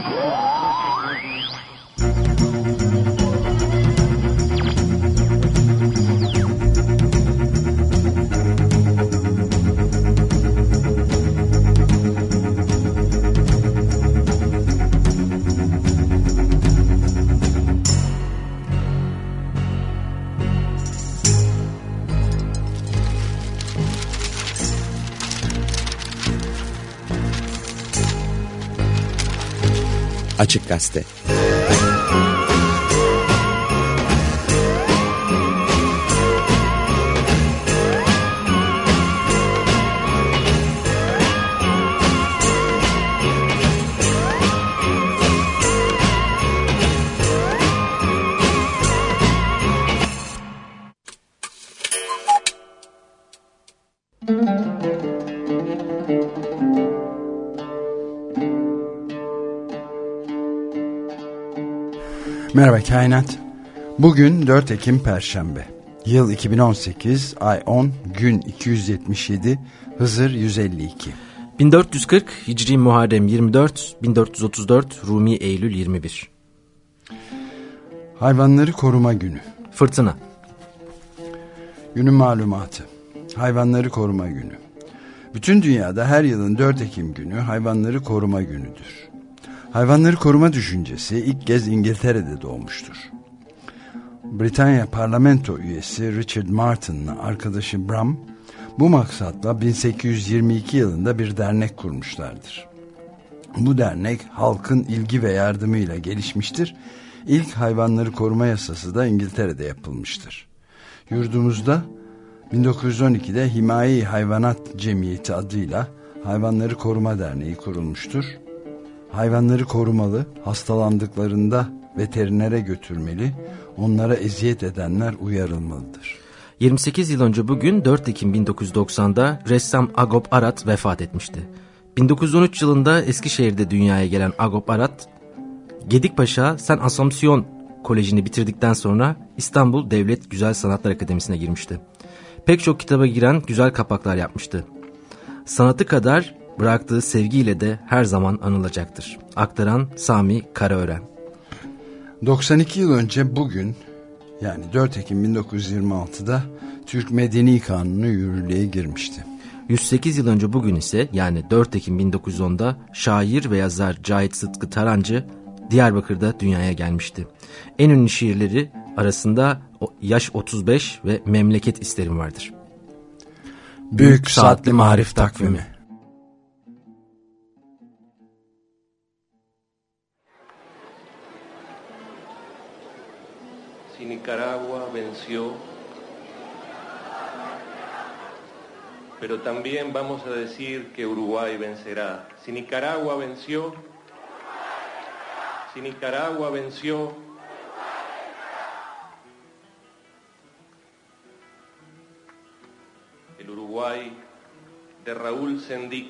Açık Gazete. Merhaba Kainat. Bugün 4 Ekim Perşembe. Yıl 2018, ay 10, gün 277, Hızır 152. 1440 Hicri Muharrem 24, 1434 Rumi Eylül 21. Hayvanları Koruma Günü. Fırtına. Günün malumatı. Hayvanları Koruma Günü. Bütün dünyada her yılın 4 Ekim günü Hayvanları Koruma Günü'dür. Hayvanları koruma düşüncesi ilk kez İngiltere'de doğmuştur. Britanya parlamento üyesi Richard Martin'la arkadaşı Bram bu maksatla 1822 yılında bir dernek kurmuşlardır. Bu dernek halkın ilgi ve yardımıyla gelişmiştir. İlk hayvanları koruma yasası da İngiltere'de yapılmıştır. Yurdumuzda 1912'de Himaye-i Hayvanat Cemiyeti adıyla Hayvanları Koruma Derneği kurulmuştur. Hayvanları korumalı, hastalandıklarında veterinere götürmeli, onlara eziyet edenler uyarılmalıdır. 28 yıl önce bugün 4 Ekim 1990'da ressam Agop Arat vefat etmişti. 1913 yılında Eskişehir'de dünyaya gelen Agop Arat, Gedikpaşa Sen Asomsiyon Koleji'ni bitirdikten sonra İstanbul Devlet Güzel Sanatlar Akademisi'ne girmişti. Pek çok kitaba giren güzel kapaklar yapmıştı. Sanatı kadar bıraktığı sevgiyle de her zaman anılacaktır. Aktaran Sami Karaören. 92 yıl önce bugün, yani 4 Ekim 1926'da Türk Medeni Kanunu yürürlüğe girmişti. 108 yıl önce bugün ise, yani 4 Ekim 1910'da şair ve yazar Cahit Sıtkı Tarancı Diyarbakır'da dünyaya gelmişti. En ünlü şiirleri arasında Yaş 35 ve Memleket İsterim vardır. Büyük Saatli Marif Takvimi. Si Nicaragua venció, pero también vamos a decir que Uruguay vencerá. Si Nicaragua venció, si Nicaragua venció, el Uruguay de Raúl Sendic,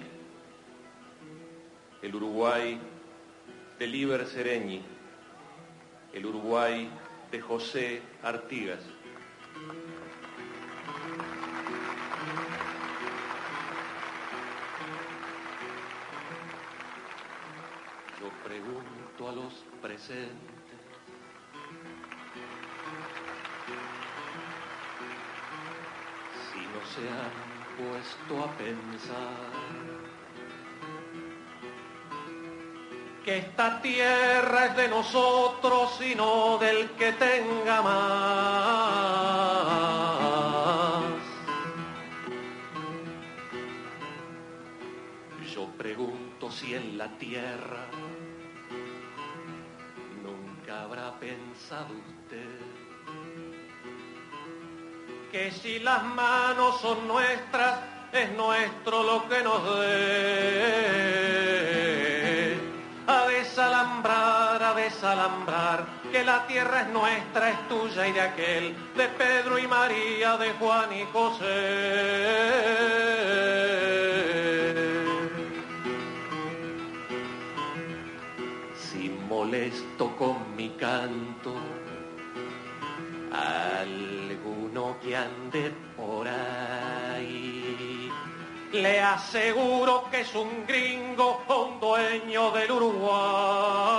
el Uruguay de Líber Seregni, el Uruguay de José Artigas. Yo pregunto a los presentes si no se han puesto a pensar que esta tierra es de nosotros y no del que tenga más. Yo pregunto si en la tierra nunca habrá pensado usted que si las manos son nuestras, es nuestro lo que nos dé. A desalambrar, que la tierra es nuestra, es tuya y de aquel, de Pedro y María, de Juan y José. Si molesto con mi canto alguno que ande por ahí, le aseguro que es un gringo o un dueño del Uruguay.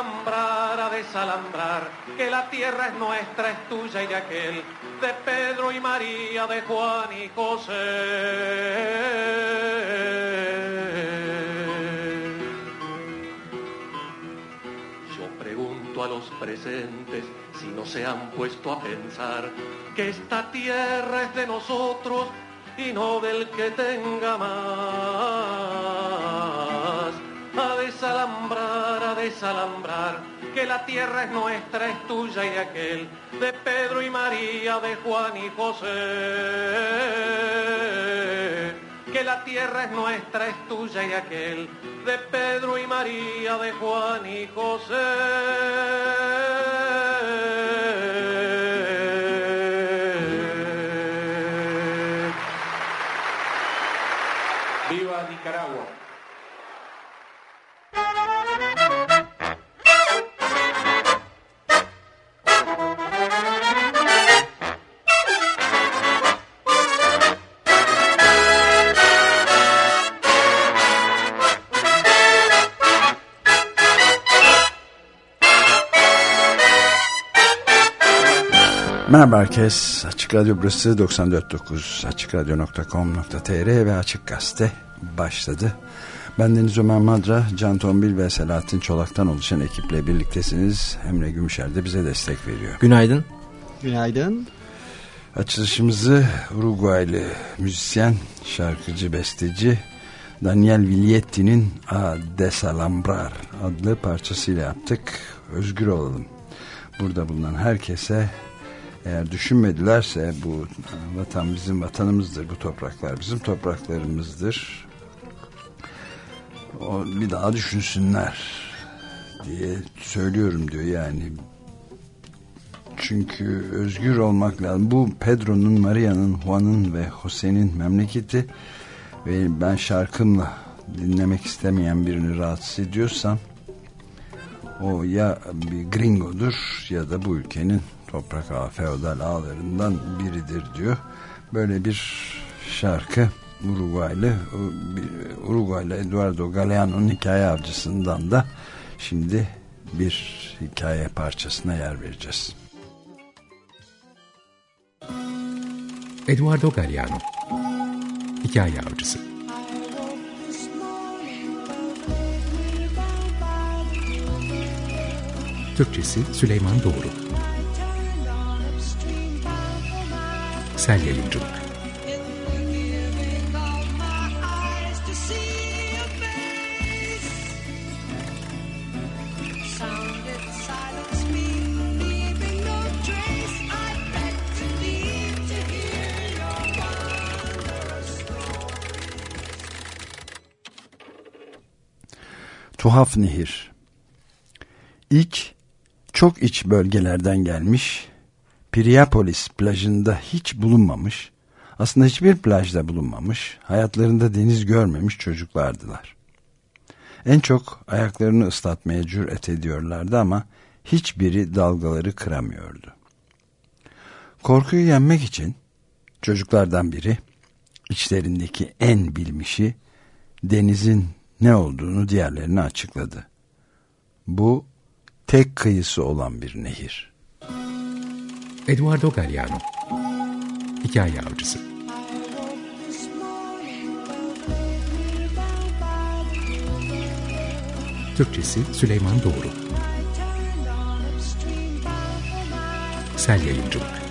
desalambrar, a desalambrar, que la tierra es nuestra, es tuya y de aquel, de Pedro y María, de Juan y José. Yo pregunto a los presentes si no se han puesto a pensar que esta tierra es de nosotros y no del que tenga más. A desalambrar, que la tierra es nuestra, es tuya y de aquel, de Pedro y María, de Juan y José. Que la tierra es nuestra, es tuya y de aquel, de Pedro y María, de Juan y José. ¡Viva Nicaragua! Merhaba herkes. Açık Radyo burası 94.9 açıkradyo.com.tr ve Açık Gazete başladı. Ben Deniz Ömer Madra, Can Tombil ve Selahattin Çolak'tan oluşan ekiple birliktesiniz. Emre Gümüşer de bize destek veriyor. Günaydın. Günaydın. Açılışımızı Uruguaylı müzisyen, şarkıcı, besteci Daniel Viglietti'nin A Desalambrar adlı parçasıyla yaptık. Özgür olalım. Burada bulunan herkese, eğer düşünmedilerse bu vatan bizim vatanımızdır, bu topraklar bizim topraklarımızdır, o bir daha düşünsünler diye söylüyorum diyor yani. Çünkü özgür olmak lazım. Bu Pedro'nun, Maria'nın, Juan'ın ve Jose'nin memleketi ve ben şarkımla dinlemek istemeyen birini rahatsız ediyorsam o ya bir gringodur ya da bu ülkenin toprak ağı, feodal ağlarından biridir diyor. Böyle bir şarkı Uruguaylı Eduardo Galeano'nun Hikaye Avcısı'ndan da şimdi bir hikaye parçasına yer vereceğiz. Eduardo Galeano, Hikaye Avcısı. Türkçesi Süleyman Doğru. Sel Yayıncılık. Tuhaf nehir. Çok iç bölgelerden gelmiş, Piriapolis plajında hiç bulunmamış, aslında hiçbir plajda bulunmamış, hayatlarında deniz görmemiş çocuklardılar. En çok ayaklarını ıslatmaya cüret ediyorlardı ama hiçbiri dalgaları kıramıyordu. Korkuyu yenmek için çocuklardan biri, içlerindeki en bilmişi, denizin ne olduğunu diğerlerine açıkladı. Bu tek kıyısı olan bir nehir. Eduardo Galeano, Hikaye Avcısı. Türkçesi Süleyman Doğru. Sel Yayıncılık.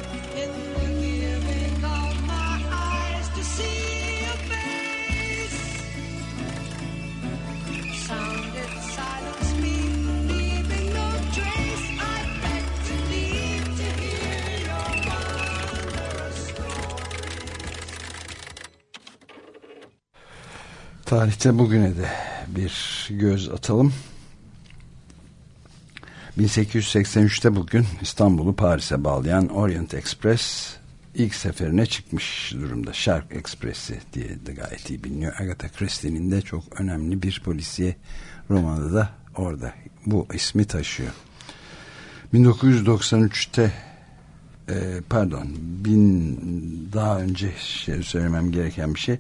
Tarihte bugüne de bir göz atalım. 1883'te bugün İstanbul'u Paris'e bağlayan Orient Express ilk seferine çıkmış durumda. Şark Ekspresi diye de gayet iyi biliniyor. Agatha Christie'nin de çok önemli bir polisiye romanı da orada bu ismi taşıyor. 1993'te daha önce söylemem gereken bir şey.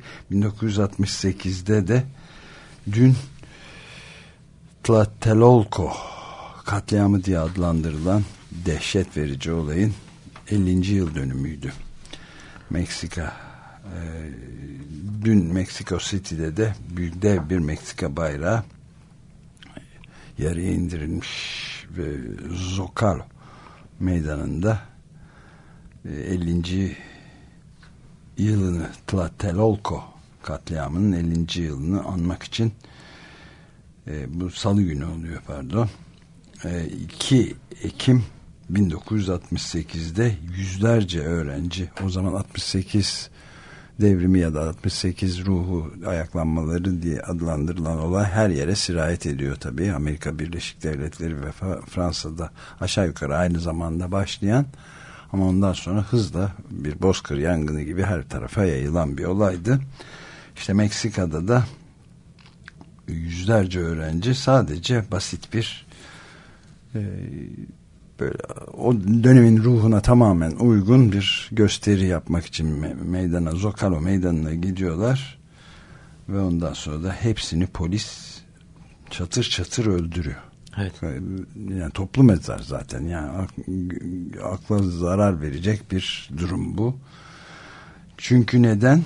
1968'de de dün Tlatelolco katliamı diye adlandırılan dehşet verici olayın 50. yıl dönümüydü. Meksika, dün Meksiko City'de de büyük dev bir Meksika bayrağı yarıya indirilmiş ve Zocalo meydanında 50. yılını, Tlatelolco katliamının 50. yılını anmak için bu salı günü oluyor, pardon. 2 Ekim 1968'de yüzlerce öğrenci, o zaman 68 devrimi ya da 68 ruhu ayaklanmaları diye adlandırılan olay her yere sirayet ediyor tabii. Amerika Birleşik Devletleri ve Fransa'da aşağı yukarı aynı zamanda başlayan ama ondan sonra hızla bir bozkır yangını gibi her tarafa yayılan bir olaydı. İşte Meksika'da da yüzlerce öğrenci sadece basit bir böyle o dönemin ruhuna tamamen uygun bir gösteri yapmak için meydana, Zocalo meydanına gidiyorlar ve ondan sonra da hepsini polis çatır çatır öldürüyor. Evet. Yani toplu mezar zaten, yani akla zarar verecek bir durum bu. Çünkü neden?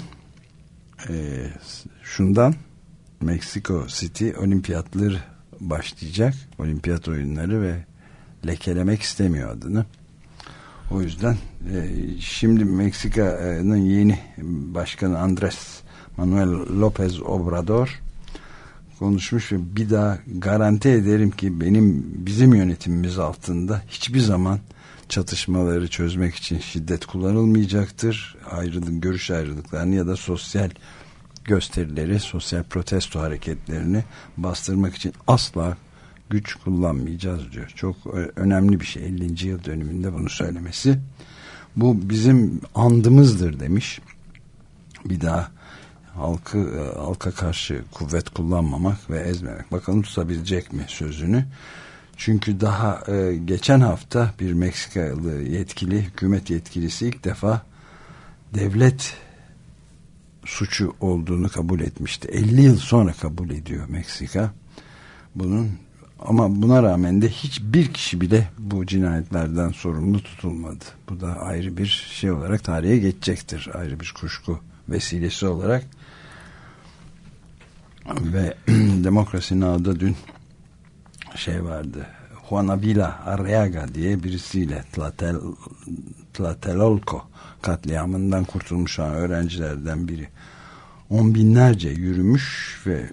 Şundan, Meksiko City olimpiyatları başlayacak, olimpiyat oyunları ve lekelemek istemiyor adını. O yüzden şimdi Meksika'nın yeni başkanı Andrés Manuel López Obrador konuşmuş ve bir daha garanti ederim ki bizim yönetimimiz altında hiçbir zaman çatışmaları çözmek için şiddet kullanılmayacaktır. Görüş ayrılıklarını ya da sosyal gösterileri, sosyal protesto hareketlerini bastırmak için asla güç kullanmayacağız diyor. Çok önemli bir şey 50. yıl dönümünde bunu söylemesi. Bu bizim andımızdır demiş. Bir daha halka karşı kuvvet kullanmamak ve ezmemek. Bakalım tutabilecek mi sözünü? Çünkü daha geçen hafta bir Meksikalı yetkili, hükümet yetkilisi ilk defa devlet suçu olduğunu kabul etmişti. 50 yıl sonra kabul ediyor Meksika bunun. Ama buna rağmen de hiçbir kişi bile bu cinayetlerden sorumlu tutulmadı. Bu da ayrı bir şey olarak tarihe geçecektir. Ayrı bir kuşku vesilesi olarak. Ve Demokrasi Now'da dün şey vardı. Juana Arriaga diye birisiyle Tlatelolco katliamından kurtulmuş olan öğrencilerden biri. 10 binlerce yürümüş ve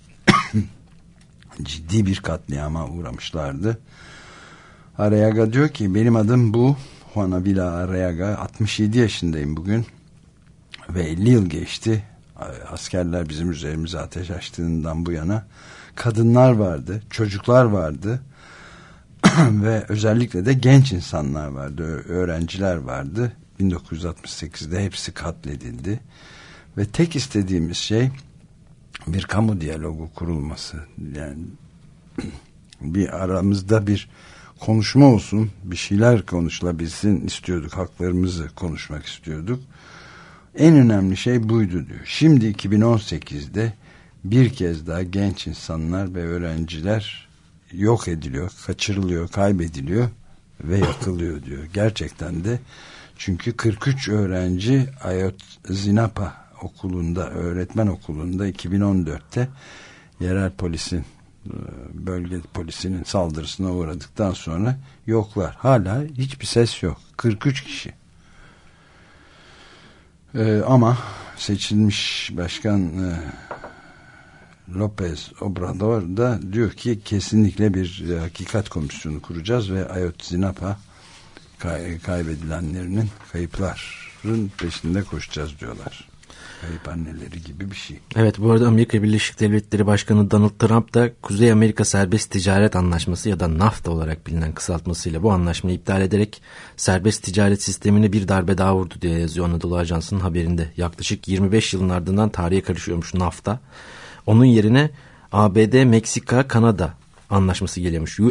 ciddi bir katliama uğramışlardı. Arriaga diyor ki benim adım bu. Juana Arriaga, 67 yaşındayım bugün ve 50 yıl geçti. Askerler bizim üzerimize ateş açtığından bu yana kadınlar vardı, çocuklar vardı ve özellikle de genç insanlar vardı, öğrenciler vardı. 1968'de hepsi katledildi ve tek istediğimiz şey bir kamu diyalogu kurulması. Yani bir aramızda bir konuşma olsun, bir şeyler konuşulabilsin istiyorduk, haklarımızı konuşmak istiyorduk. En önemli şey buydu diyor. Şimdi 2018'de bir kez daha genç insanlar ve öğrenciler yok ediliyor, kaçırılıyor, kaybediliyor ve yakılıyor diyor. Gerçekten de, çünkü 43 öğrenci Ayotzinapa okulunda, öğretmen okulunda 2014'te yerel polisin, bölge polisinin saldırısına uğradıktan sonra yoklar. Hala hiçbir ses yok. 43 kişi. Ama seçilmiş başkan López Obrador da diyor ki kesinlikle bir hakikat komisyonu kuracağız ve Ayotzinapa kaybedilenlerinin, kayıpların peşinde koşacağız diyorlar. Kayıp anneleri gibi bir şey. Evet, bu arada Amerika Birleşik Devletleri Başkanı Donald Trump da Kuzey Amerika Serbest Ticaret Anlaşması ya da NAFTA olarak bilinen kısaltmasıyla bu anlaşmayı iptal ederek serbest ticaret sistemine bir darbe daha vurdu diye yazıyor Anadolu Ajansı'nın haberinde. Yaklaşık 25 yılın ardından tarihe karışıyormuş NAFTA. Onun yerine ABD, Meksika, Kanada anlaşması geliyormuş.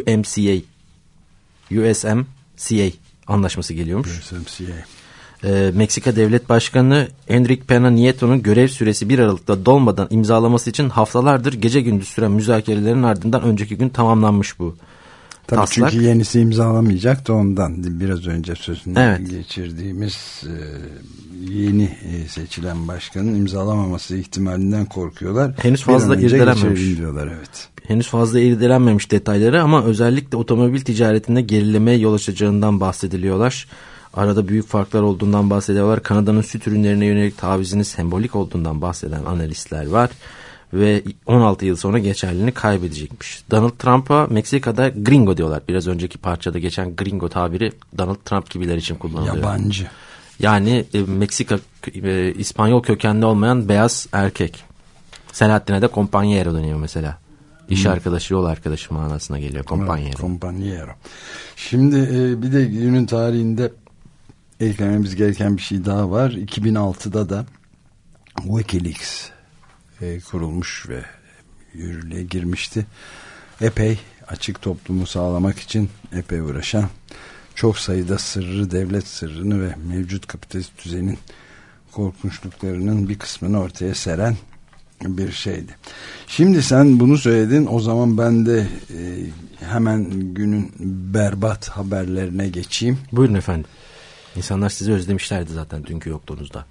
USMCA anlaşması geliyormuş. USMCA. Meksika Devlet Başkanı Enrique Pena Nieto'nun görev süresi 1 Aralık'ta dolmadan imzalaması için haftalardır gece gündüz süren müzakerelerin ardından önceki gün tamamlanmış bu Tabii taslak. çünkü yenisi imzalamayacak da ondan biraz önce sözünü Evet. geçirdiğimiz yeni seçilen başkanın imzalamaması ihtimalinden korkuyorlar. Henüz fazla irdelenmemiş. Diyorlar, evet. Henüz fazla irdelenmemiş detayları ama özellikle otomobil ticaretinde gerilemeye yol açacağından bahsediliyorlar. Arada büyük farklar olduğundan bahsediyorlar. Kanada'nın süt ürünlerine yönelik tavizinin sembolik olduğundan bahseden analistler var. Ve 16 yıl sonra geçerliliğini kaybedecekmiş. Donald Trump'a Meksika'da gringo diyorlar. Biraz önceki parçada geçen gringo tabiri Donald Trump gibiler için kullanılıyor. Yabancı. Yani Meksika İspanyol kökenli olmayan beyaz erkek. Selahattin'e de compañero deniyor mesela. İş arkadaşı, yol arkadaşı manasına geliyor compañero. Compañero. Şimdi bir de günün tarihinde eklememiz gereken bir şey daha var. 2006'da da WikiLeaks kurulmuş ve yürürlüğe girmişti. Epey açık toplumu sağlamak için epey uğraşan, çok sayıda sırrı, devlet sırrını ve mevcut kapitalist düzenin korkunçluklarının bir kısmını ortaya seren bir şeydi. Şimdi sen bunu söyledin, o zaman ben de hemen günün berbat haberlerine geçeyim. Buyurun efendim. İnsanlar sizi özlemişlerdi zaten dünkü yokluğunuzda.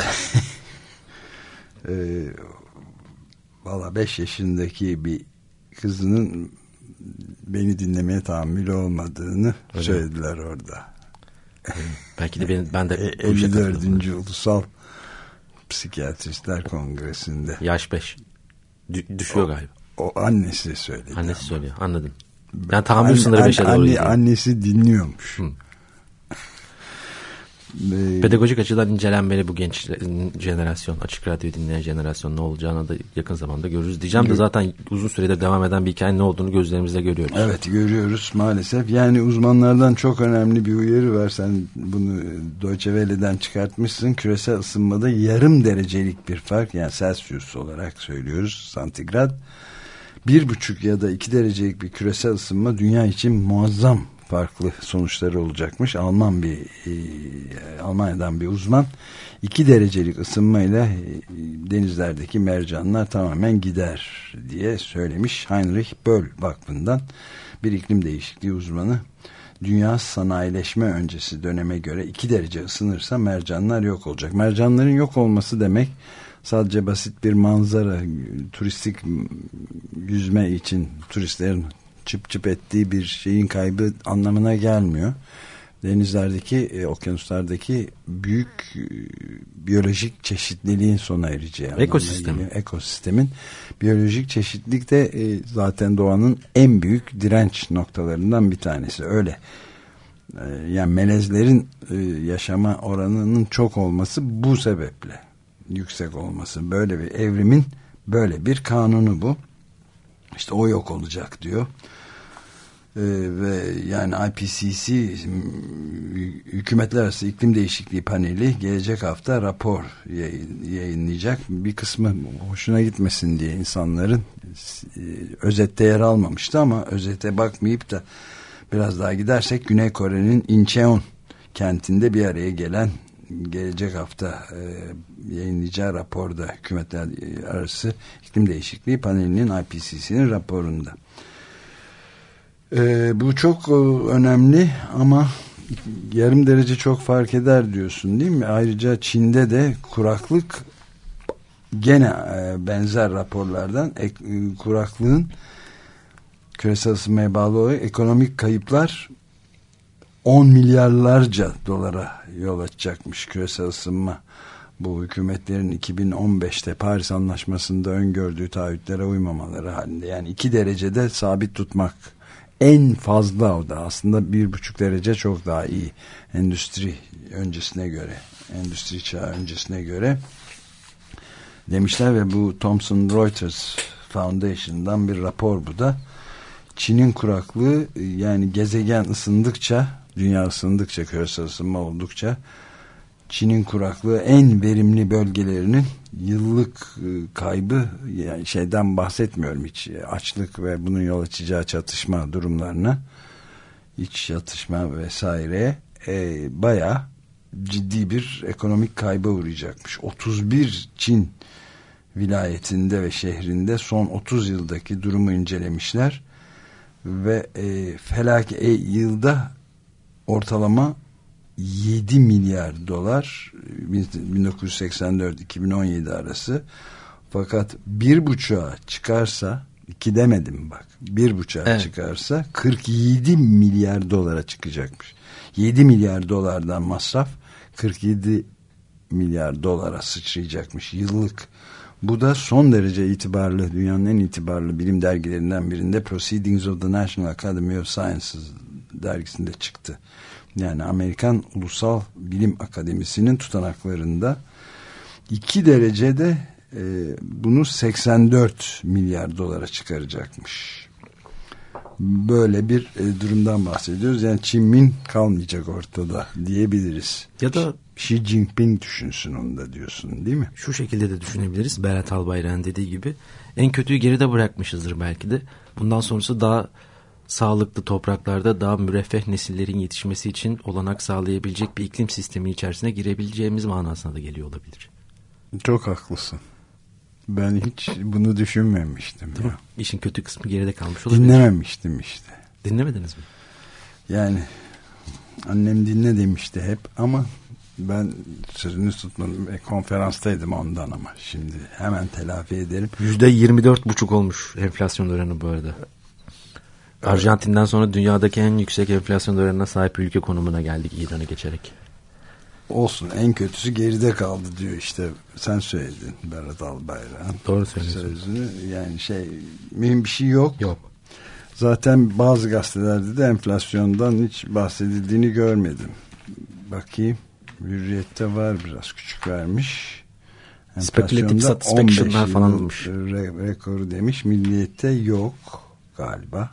Valla 5 yaşındaki bir kızının beni dinlemeye tahammülü olmadığını söylediler orada. Belki de ben de 54. Ulusal Psikiyatristler Kongresi'nde. Yaş 5. Düşüyor galiba. O annesi söyledi. Annesi söylüyor, anladım. Yani tahammül sınırı 5'e doğru gidiyor. Annesi dinliyormuş. Pedagojik açıdan incelenmeli bu genç jenerasyon, açık radyo dinleyen jenerasyon ne olacağını da yakın zamanda görürüz. Diyeceğim de zaten uzun süredir devam eden bir hikayenin ne olduğunu gözlerimizle görüyoruz. Evet, görüyoruz maalesef. Yani uzmanlardan çok önemli bir uyarı var. Sen bunu Deutsche Welle'den çıkartmışsın. Küresel ısınmada yarım derecelik bir fark, yani Celsius olarak söylüyoruz, santigrat. 1,5 ya da 2 derecelik bir küresel ısınma dünya için muazzam farklı sonuçları olacakmış. Almanya'dan bir uzman 2 derecelik ısınmayla denizlerdeki mercanlar tamamen gider diye söylemiş. Heinrich Böll Vakfı'ndan bir iklim değişikliği uzmanı. Dünya sanayileşme öncesi döneme göre 2 derece ısınırsa mercanlar yok olacak. Mercanların yok olması demek sadece basit bir manzara, turistik yüzme için turistlerin çıp çıp ettiği bir şeyin kaybı anlamına gelmiyor. Denizlerdeki, okyanuslardaki büyük biyolojik çeşitliliğin sona ereceği. Ekosistemin biyolojik çeşitlilik de zaten doğanın en büyük direnç noktalarından bir tanesi. Öyle. Yani melezlerin yaşama oranının çok olması bu sebeple yüksek olması. Böyle bir evrimin böyle bir kanunu bu. İşte o yok olacak diyor. Ve yani IPCC, Hükümetler Arası İklim Değişikliği Paneli gelecek hafta rapor yayınlayacak. Bir kısmı hoşuna gitmesin diye insanların özette yer almamıştı ama özete bakmayıp da biraz daha gidersek Güney Kore'nin Incheon kentinde bir araya gelen, gelecek hafta yayınlayacağı raporda, Hükümetler Arası İklim Değişikliği Paneli'nin, IPCC'nin raporunda. Bu çok önemli ama yarım derece çok fark eder diyorsun değil mi? Ayrıca Çin'de de kuraklık gene benzer raporlardan kuraklığın küresel ısınmaya bağlı olarak ekonomik kayıplar 10 milyarlarca dolara yol açacakmış küresel ısınma. Bu hükümetlerin 2015'te Paris Anlaşması'nda öngördüğü taahhütlere uymamaları halinde. Yani 2 derecede sabit tutmak en fazla, o da aslında 1,5 derece çok daha iyi. Endüstri öncesine göre, endüstri çağı öncesine göre demişler ve bu Thomson Reuters Foundation'dan bir rapor bu da. Çin'in kuraklığı, yani gezegen ısındıkça, dünya ısındıkça, küresel ısınma oldukça Çin'in kuraklığı en verimli bölgelerinin yıllık kaybı, yani şeyden bahsetmiyorum hiç, açlık ve bunun yol açacağı çatışma durumlarına, iç çatışma vesaire, bayağı ciddi bir ekonomik kayba uğrayacakmış. 31 Çin vilayetinde ve şehrinde son 30 yıldaki durumu incelemişler ve yılda ortalama 7 milyar dolar 1984-2017 arası. Fakat 1,5'a çıkarsa, 2 demedim bak, 1,5'a çıkarsa 47 milyar dolara çıkacakmış. 7 milyar dolardan masraf 47 milyar dolara sıçrayacakmış yıllık. Bu da son derece itibarlı, dünyanın en itibarlı bilim dergilerinden birinde Proceedings of the National Academy of Sciences dergisinde çıktı. Yani Amerikan Ulusal Bilim Akademisi'nin tutanaklarında 2 derecede bunu 84 milyar dolara çıkaracakmış. Böyle bir durumdan bahsediyoruz. Yani Çin Min kalmayacak ortada diyebiliriz. Ya da Xi Jinping düşünsün onu da diyorsun, değil mi? Şu şekilde de düşünebiliriz. Berat Albayrak'ın dediği gibi. En kötüyü geride bırakmışızdır belki de. Bundan sonrası daha sağlıklı topraklarda daha müreffeh nesillerin yetişmesi için olanak sağlayabilecek bir iklim sistemi içerisine girebileceğimiz manasına da geliyor olabilir. Çok haklısın. Ben hiç bunu düşünmemiştim. Ya. İşin kötü kısmı geride kalmış olabilir. Dinlememiştim işte. Dinlemediniz mi? Yani annem dinle demişti hep ama ben sözünü tutmadım. Konferanstaydım ondan ama şimdi hemen telafi ederim. %24,5 olmuş enflasyon oranı bu arada. Arjantin'den sonra dünyadaki en yüksek enflasyon oranına sahip ülke konumuna geldik İran'ı geçerek. Olsun, en kötüsü geride kaldı diyor işte, sen söyledin Berat Albayrak'ın. Doğru söylüyorsun. Sözünü, yani mühim bir şey yok. Yok. Zaten bazı gazetelerde de enflasyondan hiç bahsedildiğini görmedim. Bakayım, Hürriyet'te var, biraz küçük vermiş. Spekülatif speculation'lar falan olmuş. Rekoru demiş. Milliyet'te yok galiba.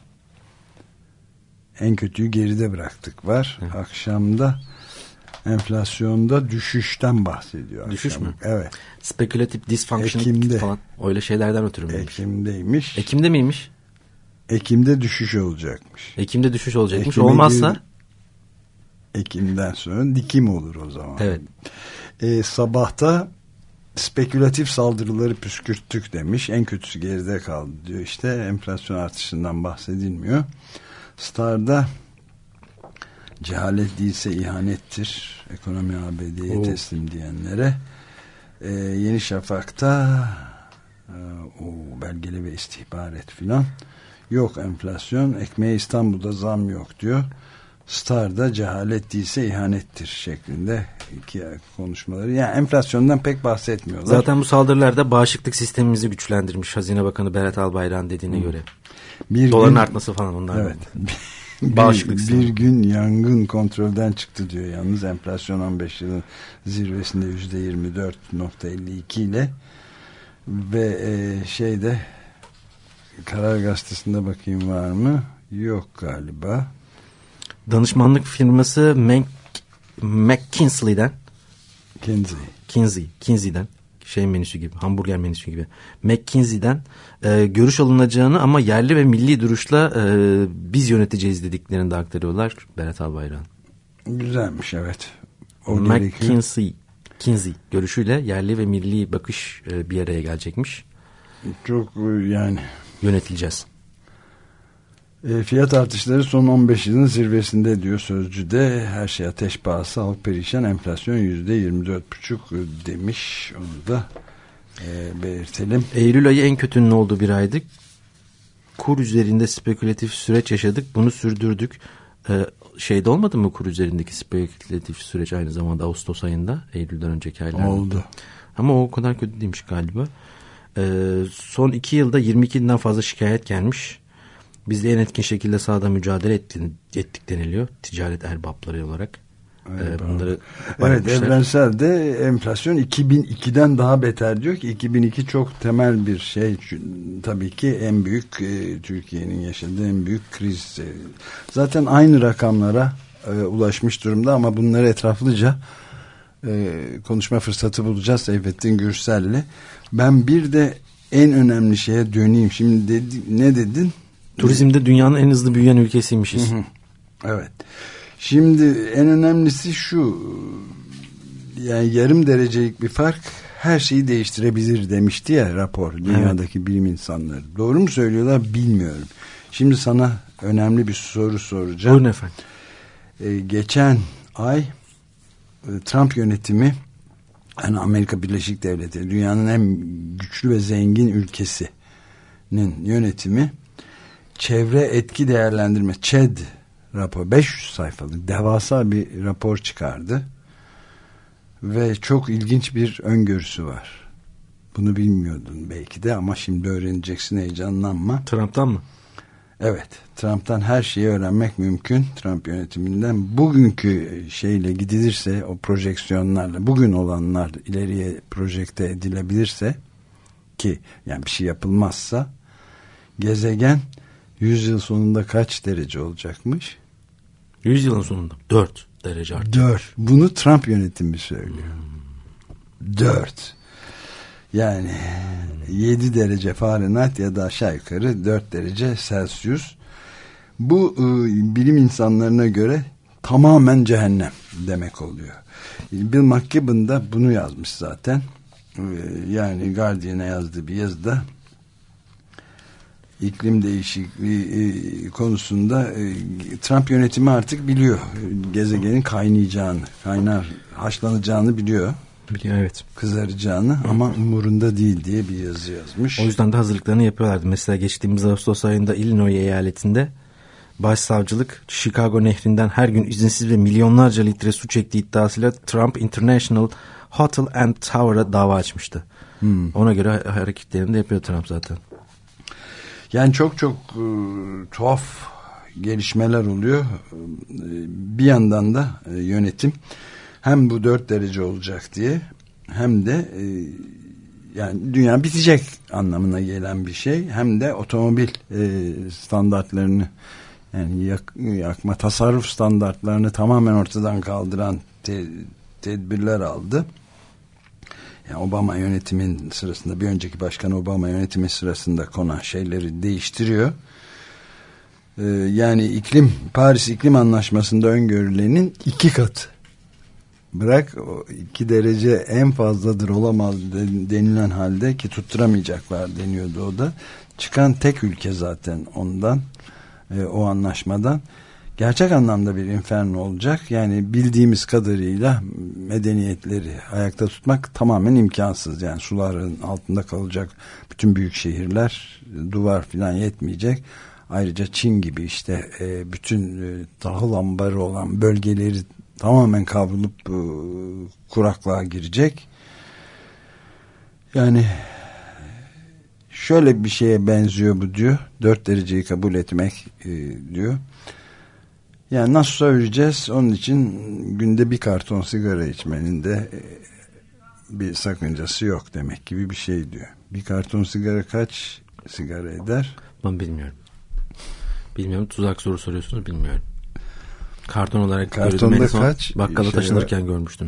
En kötüyü geride bıraktık var. Hı. Akşamda enflasyonda düşüşten bahsediyor. Düşüş akşam. mü? Evet. Spekülatif dysfunction falan öyle şeylerden ötürü müymüş? Ekim'deymiş. Ekim'de miymiş? Ekim'de düşüş olacakmış. Ekim'de düşüş olacakmış. Olmazsa Ekim'den sonra dikim olur o zaman. Evet. Sabahta spekülatif saldırıları püskürttük demiş. En kötüsü geride kaldı diyor. İşte enflasyon artışından bahsedilmiyor. Star'da cehalet değilse ihanettir. Ekonomi ABD'ye teslim diyenlere. Yeni Şafak'ta belgele ve istihbarat filan. Yok enflasyon. Ekmeğe İstanbul'da zam yok diyor. Star'da cehalet değilse ihanettir şeklinde iki konuşmaları. Yani enflasyondan pek bahsetmiyorlar. Zaten bu saldırılarda bağışıklık sistemimizi güçlendirmiş. Hazine Bakanı Berat Albayrak'ın dediğine göre. Doların artması falan onlar. Evet. Bağışıklık bir gün yangın kontrolden çıktı diyor. Yalnız enflasyon 15 yılın zirvesinde %24.52 ile ve Karar Gazetesi'nde bakayım var mı? Yok galiba. Danışmanlık firması McKinsey'den menüsü gibi, hamburger menüsü gibi McKinsey'den görüş alınacağını ama yerli ve milli duruşla biz yöneteceğiz dediklerini de aktarıyorlar Berat Albayrak'ın. Güzelmiş, evet. Kinsey görüşüyle yerli ve milli bakış bir araya gelecekmiş. Çok yani yönetileceğiz. Fiyat artışları son 15 yılın zirvesinde diyor Sözcü'de. Her şey ateş pahası, halk perişan, enflasyon %24,5 demiş. Onu da belirtelim. Eylül ayı en kötünün olduğu bir aydı. Kur üzerinde spekülatif süreç yaşadık. Bunu sürdürdük. Şeyde olmadı mı kur üzerindeki spekülatif süreç aynı zamanda Ağustos ayında? Eylül'den önceki aylarda. Oldu. Ama o kadar kötü değilmiş galiba. Son 2 yılda 22'den fazla şikayet gelmiş. Biz de en etkin şekilde sahada mücadele ettik deniliyor. Ticaret erbapları olarak. Bunları evet, Evrensel'de enflasyon 2002'den daha beter diyor ki 2002 çok temel bir şey. Tabii ki en büyük Türkiye'nin yaşadığı en büyük kriz. Zaten aynı rakamlara ulaşmış durumda ama bunları etraflıca konuşma fırsatı bulacağız Seyfettin Gürsel'le. Ben bir de en önemli şeye döneyim. Şimdi ne dedin? Turizmde dünyanın en hızlı büyüyen ülkesiymişiz. Hı hı. Evet. Şimdi en önemlisi şu, yani yarım derecelik bir fark her şeyi değiştirebilir demişti ya rapor, dünyadaki bilim insanları. Doğru mu söylüyorlar bilmiyorum. Şimdi sana önemli bir soru soracağım. Buyurun efendim. Geçen ay Trump yönetimi, yani Amerika Birleşik Devletleri dünyanın en güçlü ve zengin ülkesinin yönetimi çevre etki değerlendirme ÇED rapor, 500 sayfalık devasa bir rapor çıkardı ve çok ilginç bir öngörüsü var. Bunu bilmiyordun belki de ama şimdi öğreneceksin, heyecanlanma. Trump'tan mı? Evet, Trump'tan her şeyi öğrenmek mümkün. Trump yönetiminden bugünkü şeyle gidilirse, o projeksiyonlarla, bugün olanlar ileriye projekte edilebilirse, ki yani bir şey yapılmazsa, gezegen 100 yıl sonunda kaç derece olacakmış? 100 yılın sonunda 4 derece artacak. 4. Bunu Trump yönetimi söylüyor. 4. Yani 7 derece Fahrenheit ya da aşağı yukarı 4 derece Celsius. Bu bilim insanlarına göre tamamen cehennem demek oluyor. Bill McKibben da bunu yazmış zaten. Yani Guardian'a yazdığı bir yazıda iklim değişikliği konusunda Trump yönetimi artık biliyor. Gezegenin kaynayacağını, haşlanacağını biliyor. Biliyor, evet. Kızaracağını ama umurunda değil diye bir yazı yazmış. O yüzden de hazırlıklarını yapıyorlardı. Mesela geçtiğimiz Ağustos ayında Illinois eyaletinde başsavcılık Chicago nehrinden her gün izinsiz ve milyonlarca litre su çektiği iddiasıyla Trump International Hotel and Tower'a dava açmıştı. Ona göre hareketlerini de yapıyor Trump zaten. Yani çok tuhaf gelişmeler oluyor. Bir yandan da yönetim hem bu 4 derece olacak diye hem de yani dünya bitecek anlamına gelen bir şey, hem de otomobil standartlarını, yani yakma tasarruf standartlarını tamamen ortadan kaldıran tedbirler aldı. Yani Obama yönetimin sırasında, bir önceki başkan Obama yönetimi sırasında konan şeyleri değiştiriyor. Yani Paris İklim Anlaşması'nda öngörülenin 2 katı. Bırak o 2 derece en fazladır, olamaz denilen halde, ki tutturamayacaklar deniyordu o da. Çıkan tek ülke zaten ondan, o anlaşmadan. Gerçek anlamda bir inferno olacak. Yani bildiğimiz kadarıyla medeniyetleri ayakta tutmak tamamen imkansız. Yani suların altında kalacak bütün büyük şehirler, duvar falan yetmeyecek. Ayrıca Çin gibi işte bütün tahıl ambarı olan bölgeleri tamamen kavrulup kuraklığa girecek. Yani şöyle bir şeye benziyor bu, diyor. 4 dereceyi kabul etmek diyor. Yani nasıl öleceğiz? Onun için günde bir karton sigara içmenin de bir sakıncası yok demek gibi bir şey diyor. Bir karton sigara kaç sigara eder? Ben bilmiyorum. Bilmiyorum. Tuzak soru soruyorsunuz, bilmiyorum. Karton olarak kartonda kaç? Bakkala taşınırken görmüştüm.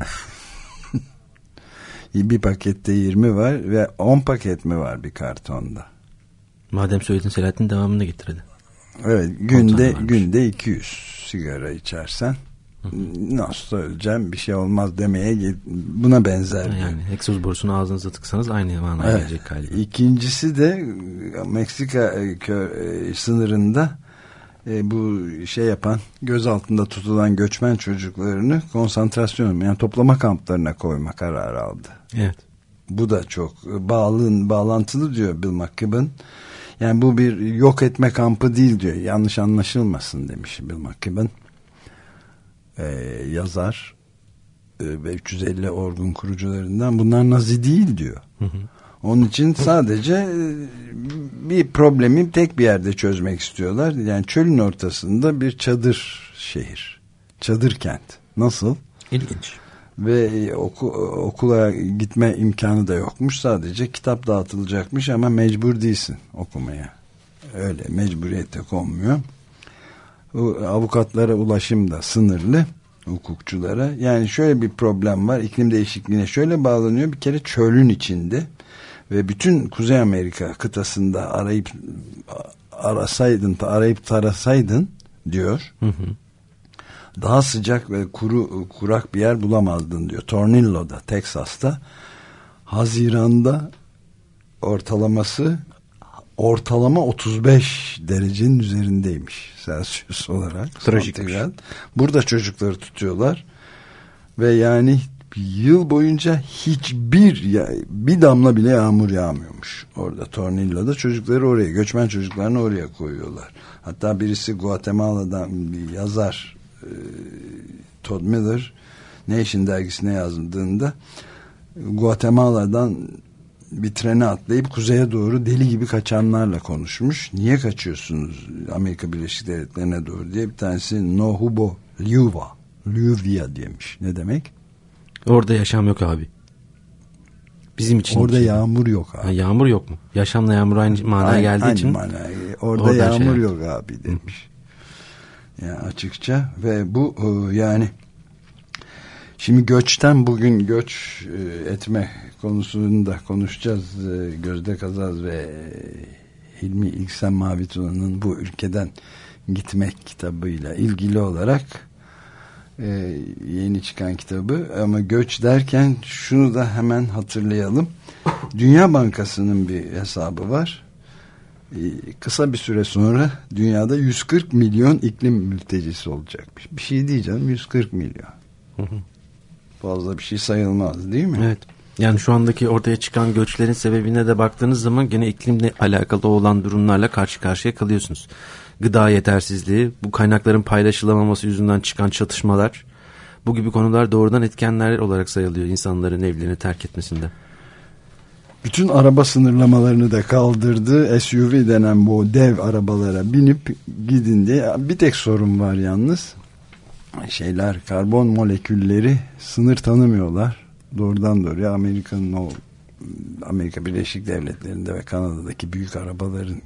Bir pakette 20 var ve 10 paket mi var bir kartonda? Madem söyledin Selahattin, devamını getir hadi. Evet, günde 200 sigara içersen nasıl öleceğim, bir şey olmaz demeye, buna benzer. Yani egzoz borusunu ağzınıza tıksanız aynı manaya gelecek galiba. İkincisi de Meksika sınırında bu şey yapan, göz altında tutulan göçmen çocuklarını konsantrasyon, yani toplama kamplarına koyma kararı aldı. Evet. Bu da çok bağlantılı diyor Bill McKibben. Yani bu bir yok etme kampı değil diyor. Yanlış anlaşılmasın demiş Bill McKibben. Yazar ve 350 orgun kurucularından. Bunlar Nazi değil diyor. Onun için sadece bir problemi tek bir yerde çözmek istiyorlar. Yani çölün ortasında bir çadır şehir. Çadır kent. Nasıl? İlginç. Ve okula gitme imkanı da yokmuş. Sadece kitap dağıtılacakmış ama mecbur değilsin okumaya. Öyle mecburiyete konmuyor. Avukatlara ulaşım da sınırlı, hukukçulara. Yani şöyle bir problem var. İklim değişikliğine şöyle bağlanıyor. Bir kere çölün içinde ve bütün Kuzey Amerika kıtasında arayıp tarasaydın diyor. Daha sıcak ve kurak bir yer bulamazdın diyor. Tornillo'da, Teksas'ta Haziran'da ortalaması ortalama 35 derecenin üzerindeymiş Celsius olarak. Trajikmiş. Burada çocukları tutuyorlar ve yani yıl boyunca bir damla bile yağmur yağmıyormuş. Orada Tornillo'da çocukları oraya, göçmen çocuklarını oraya koyuyorlar. Hatta birisi Guatemala'dan bir yazar, Todd Miller, Nation dergisine yazdığında Guatemala'dan bir trene atlayıp kuzeye doğru deli gibi kaçanlarla konuşmuş. Niye kaçıyorsunuz Amerika Birleşik Devletleri'ne doğru diye. Bir tanesi Nohubo Lluvia demiş. Ne demek? Orada yaşam yok abi. Bizim için. Orada yağmur yok abi. Ha, yağmur yok mu? Yaşamla yağmur aynı manaya geldiği için. Orada yağmur yok abi demiş. Yani açıkça ve bu yani şimdi göçten, bugün göç etme konusunu da konuşacağız. Gözde Kazaz ve Hilmi İlksen Mavituna'nın bu ülkeden gitmek kitabıyla ilgili olarak yeni çıkan kitabı. Ama göç derken şunu da hemen hatırlayalım. Dünya Bankası'nın bir hesabı var. Kısa bir süre sonra dünyada 140 milyon iklim mültecisi olacakmış. Bir şey diyeceğim, 140 milyon. Fazla bir şey sayılmaz değil mi? Evet. Yani şu andaki ortaya çıkan göçlerin sebebine de baktığınız zaman gene iklimle alakalı olan durumlarla karşı karşıya kalıyorsunuz. Gıda yetersizliği, bu kaynakların paylaşılamaması yüzünden çıkan çatışmalar, bu gibi konular doğrudan etkenler olarak sayılıyor insanların evlerini terk etmesinde. Bütün araba sınırlamalarını da kaldırdı. SUV denen bu dev arabalara binip gidin diye. Bir tek sorun var yalnız. Karbon molekülleri sınır tanımıyorlar. Doğrudan doğruya Amerika Birleşik Devletleri'nde ve Kanada'daki büyük arabaların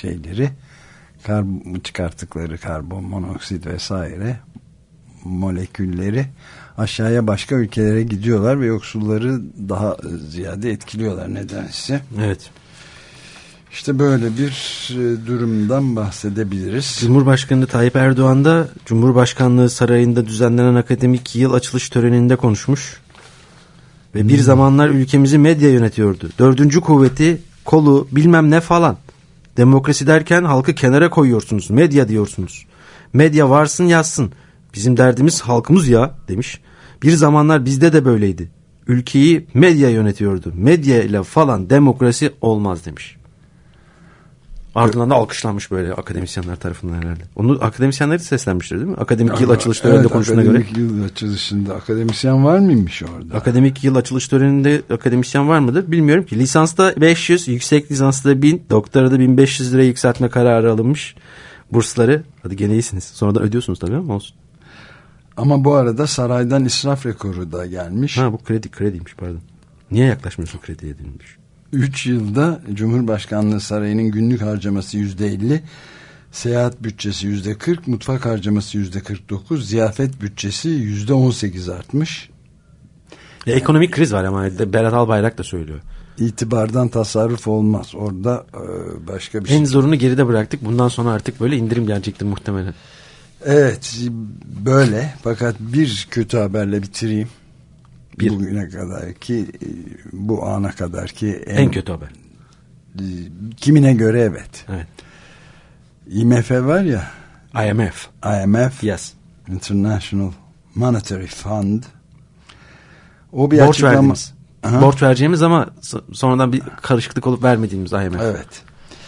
çıkarttıkları karbon monoksit vesaire molekülleri aşağıya başka ülkelere gidiyorlar ve yoksulları daha ziyade etkiliyorlar nedense. Evet. İşte böyle bir durumdan bahsedebiliriz. Cumhurbaşkanı Tayyip Erdoğan da Cumhurbaşkanlığı Sarayı'nda düzenlenen akademik yıl açılış töreninde konuşmuş. Ve bir zamanlar ülkemizi medya yönetiyordu. Dördüncü kuvveti, kolu, bilmem ne falan. Demokrasi derken halkı kenara koyuyorsunuz. Medya diyorsunuz. Medya varsın yazsın. Bizim derdimiz halkımız ya demiş. Bir zamanlar bizde de böyleydi. Ülkeyi medya yönetiyordu. Medya ile falan demokrasi olmaz demiş. Ardından da alkışlanmış böyle akademisyenler tarafından herhalde. Onu akademisyenler seslenmiştir değil mi? Akademik yıl açılış töreninde konuştuğuna göre. Akademik yıl açılışında akademisyen var mıymış orada? Akademik yıl açılış töreninde akademisyen var mıdır? Bilmiyorum ki. Lisansta 500, yüksek lisansta 1000, doktorada 1500 liraya yükseltme kararı alınmış. Bursları, hadi gene iyisiniz. Sonradan ödüyorsunuz tabii ama olsun. Ama bu arada saraydan israf rekoru da gelmiş. Ha, bu krediymiş pardon. Niye yaklaşmıyorsun krediye edilmiş? 3 yılda Cumhurbaşkanlığı Sarayı'nın günlük harcaması %50, seyahat bütçesi %40, mutfak harcaması %49, ziyafet bütçesi %18 artmış. Ekonomik kriz var ama Berat Albayrak da söylüyor. İtibardan tasarruf olmaz. Orada başka bir şey. En zorunu geride bıraktık. Bundan sonra artık böyle indirim gelecektir muhtemelen. Evet, böyle. Fakat bir kötü haberle bitireyim. Bugüne kadar ki, bu ana kadar ki en kötü haber. Kimine göre evet. Evet. IMF var ya. IMF. Yes. International Monetary Fund. O bir borç verdiğimiz. Borç vereceğimiz ama sonradan bir karışıklık olup vermediğimiz IMF. Evet.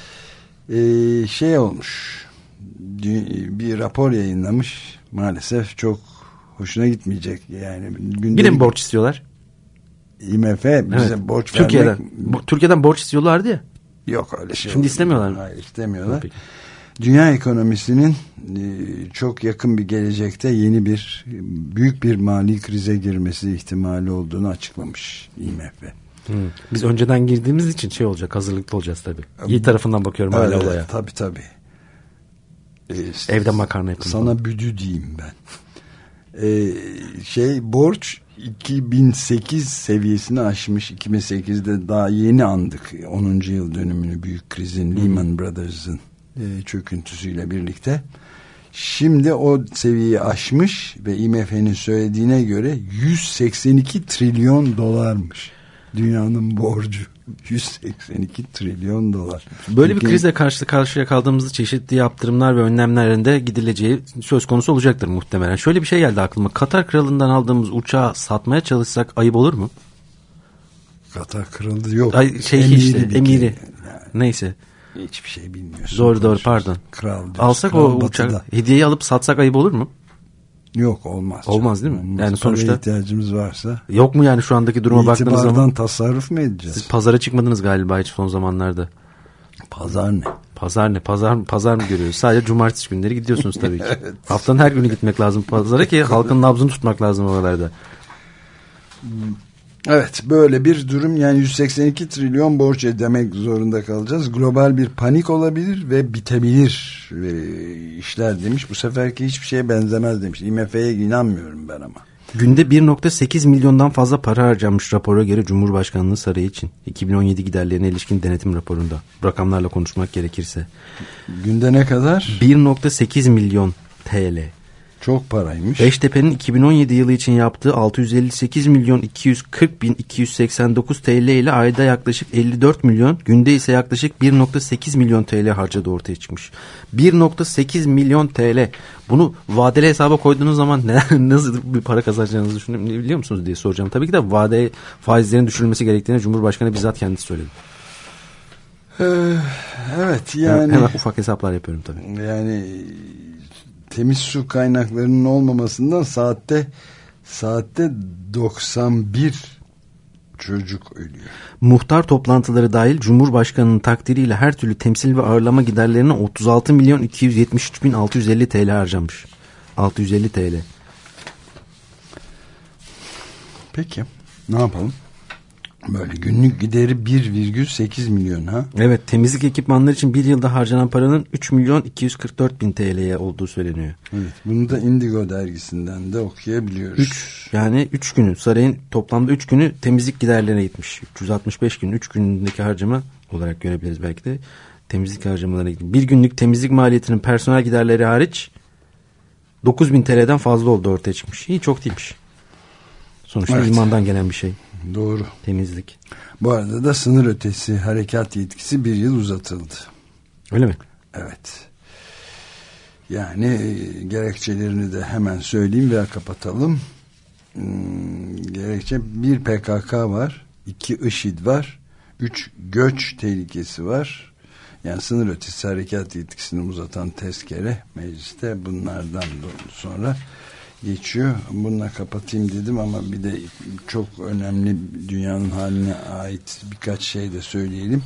Olmuş. Bir rapor yayınlamış. Maalesef çok hoşuna gitmeyecek. Yani bir mi borç istiyorlar? IMF bize borç Türkiye'den. Türkiye'den borç istiyorlardı ya. Yok öyle şey. Şimdi istemiyorlar mı? Hayır, istemiyorlar. Peki. Dünya ekonomisinin çok yakın bir gelecekte büyük bir mali krize girmesi ihtimali olduğunu açıklamış IMF. Biz önceden girdiğimiz için olacak, hazırlıklı olacağız tabii. İyi tarafından bakıyorum hala olaya. Tabii. Evde makarna yapın. Sana falan büdü diyeyim ben. Borç 2008 seviyesini aşmış. 2008'de daha yeni andık 10. yıl dönümünü büyük krizin, Lehman Brothers'ın çöküntüsüyle birlikte. Şimdi o seviyeyi aşmış ve IMF'nin söylediğine göre 182 trilyon dolarmış. Dünyanın borcu 182 trilyon dolar. Böyle bir krizle karşı karşıya kaldığımızda çeşitli yaptırımlar ve önlemlerinde gidileceği söz konusu olacaktır muhtemelen. Şöyle bir şey geldi aklıma. Katar kralından aldığımız uçağı satmaya çalışsak ayıp olur mu? Katar kralı yok. Emiri. Yani. Neyse. Hiçbir şey bilmiyorsun. Doğru pardon. Kral diyorsun. Alsak kral o uçağı, hediyeyi alıp satsak ayıp olur mu? Yok, olmaz. Olmaz değil mi? Olmaz. Yani sonuçta ihtiyacımız varsa. Yok mu yani şu andaki duruma baktığınız zaman? İtibardan tasarruf mu edeceğiz? Siz pazara çıkmadınız galiba hiç son zamanlarda. Pazar ne? Pazar mı görüyoruz? Sadece cumartesi günleri gidiyorsunuz tabii ki. Evet. Haftanın her günü gitmek lazım pazara ki halkın nabzını tutmak lazım oralarda. Evet, böyle bir durum, yani 182 trilyon borç ödemek zorunda kalacağız. Global bir panik olabilir ve bitebilir işler demiş. Bu seferki hiçbir şeye benzemez demiş. IMF'ye inanmıyorum ben ama. Günde 1.8 milyondan fazla para harcanmış rapora göre Cumhurbaşkanlığı Sarayı için. 2017 giderlerine ilişkin denetim raporunda. Rakamlarla konuşmak gerekirse. Günde ne kadar? 1.8 milyon TL. Çok paraymış. Beştepe'nin 2017 yılı için yaptığı 658 milyon 240 bin 289 TL ile ayda yaklaşık 54 milyon, günde ise yaklaşık 1.8 milyon TL harcadığı ortaya çıkmış. 1.8 milyon TL. Bunu vadeli hesaba koyduğunuz zaman nasıl bir para kazanacağınızı düşünebiliyor musunuz diye soracağım. Tabii ki de vade faizlerin düşürülmesi gerektiğini Cumhurbaşkanı bizzat kendisi söyledi. Evet yani. Hemen ufak hesaplar yapıyorum tabii. Yani temiz su kaynaklarının olmamasından saatte 91 çocuk ölüyor. Muhtar toplantıları dahil Cumhurbaşkanı'nın takdiriyle her türlü temsil ve ağırlama giderlerine 36 milyon 273 bin 650 TL harcamış. 650 TL. Peki ne yapalım? Böyle günlük gideri 1,8 milyon ha? Evet, temizlik ekipmanları için bir yılda harcanan paranın 3 milyon 244 bin TL'ye olduğu söyleniyor. Evet, bunu da Indigo dergisinden de okuyabiliyoruz. 3 günü, sarayın toplamda 3 günü temizlik giderlerine gitmiş. 365 gün 3 günündeki harcama olarak görebiliriz belki de. Temizlik harcamalarına gitmiş. Bir günlük temizlik maliyetinin personel giderleri hariç 9 bin TL'den fazla olduğu ortaya çıkmış. İyi, çok değilmiş. Sonuçta limandan gelen bir şey. Doğru. Temizlik. Bu arada da sınır ötesi harekat yetkisi bir yıl uzatıldı. Öyle mi? Evet. Yani gerekçelerini de hemen söyleyeyim veya kapatalım. Gerekçe 1 PKK var, 2 IŞİD var, 3 göç tehlikesi var. Yani sınır ötesi harekat yetkisini uzatan tezkere mecliste bunlardan sonra geçiyor. Bununla kapatayım dedim ama bir de çok önemli dünyanın haline ait birkaç şey de söyleyelim.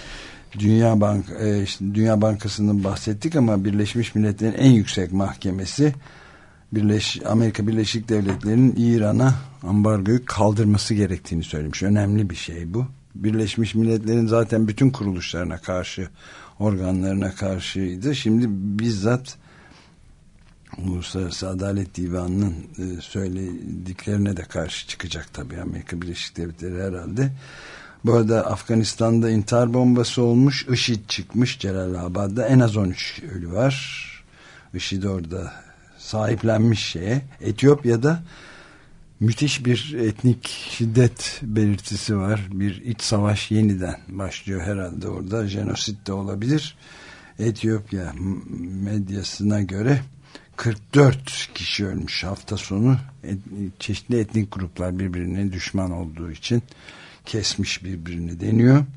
Dünya Bankası'ndan bahsettik ama Birleşmiş Milletler'in en yüksek mahkemesi Amerika Birleşik Devletleri'nin İran'a ambargoyu kaldırması gerektiğini söylemiş. Önemli bir şey bu. Birleşmiş Milletler'in zaten bütün kuruluşlarına karşı, organlarına karşıydı. Şimdi bizzat Uluslararası Adalet Divanı'nın söylediklerine de karşı çıkacak tabii Amerika Birleşik Devletleri herhalde. Bu arada Afganistan'da intihar bombası olmuş. IŞİD çıkmış Celalabad'da. En az 13 ölü var. IŞİD orada sahiplenmiş şeye. Etiyopya'da müthiş bir etnik şiddet belirtisi var. Bir iç savaş yeniden başlıyor herhalde orada. Jenosit de olabilir. Etiyopya medyasına göre 44 kişi ölmüş hafta sonu. Çeşitli etnik gruplar birbirine düşman olduğu için kesmiş birbirini deniyor.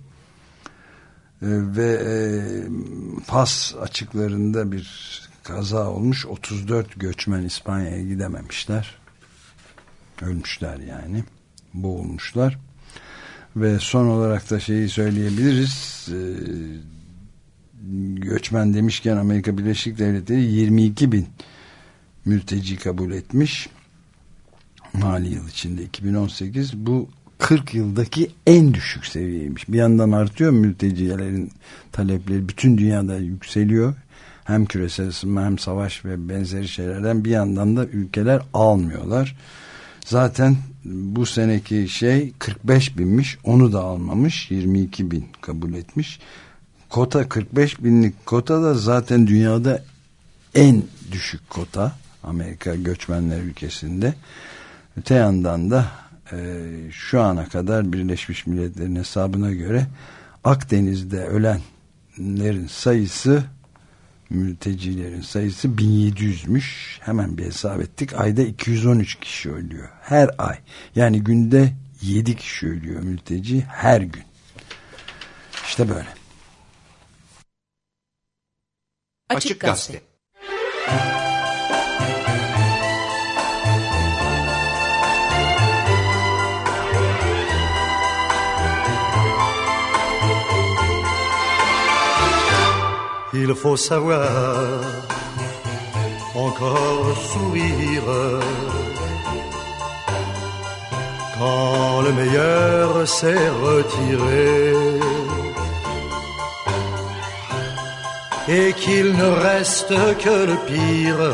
Ve Fas açıklarında bir kaza olmuş. 34 göçmen İspanya'ya gidememişler. Ölmüşler yani. Boğulmuşlar. Ve son olarak da şeyi söyleyebiliriz. Göçmen demişken Amerika Birleşik Devletleri 22 bin mülteci kabul etmiş. Mali yıl içinde 2018. Bu 40 yıldaki en düşük seviyeymiş. Bir yandan artıyor mültecilerin talepleri. Bütün dünyada yükseliyor. Hem küresel ısınma hem savaş ve benzeri şeylerden, bir yandan da ülkeler almıyorlar. Zaten bu seneki şey 45 binmiş. Onu da almamış. 22 bin kabul etmiş. Kota 45 binlik kota da zaten dünyada en düşük kota Amerika göçmenler ülkesinde. Öte yandan da şu ana kadar Birleşmiş Milletler'in hesabına göre Akdeniz'de ölenlerin sayısı, mültecilerin sayısı 1700'müş. Hemen bir hesap ettik. Ayda 213 kişi ölüyor. Her ay. Yani günde 7 kişi ölüyor mülteci her gün. İşte böyle. Açık Gazete. Il faut savoir encore sourire quand le meilleur s'est retiré et qu'il ne reste que le pire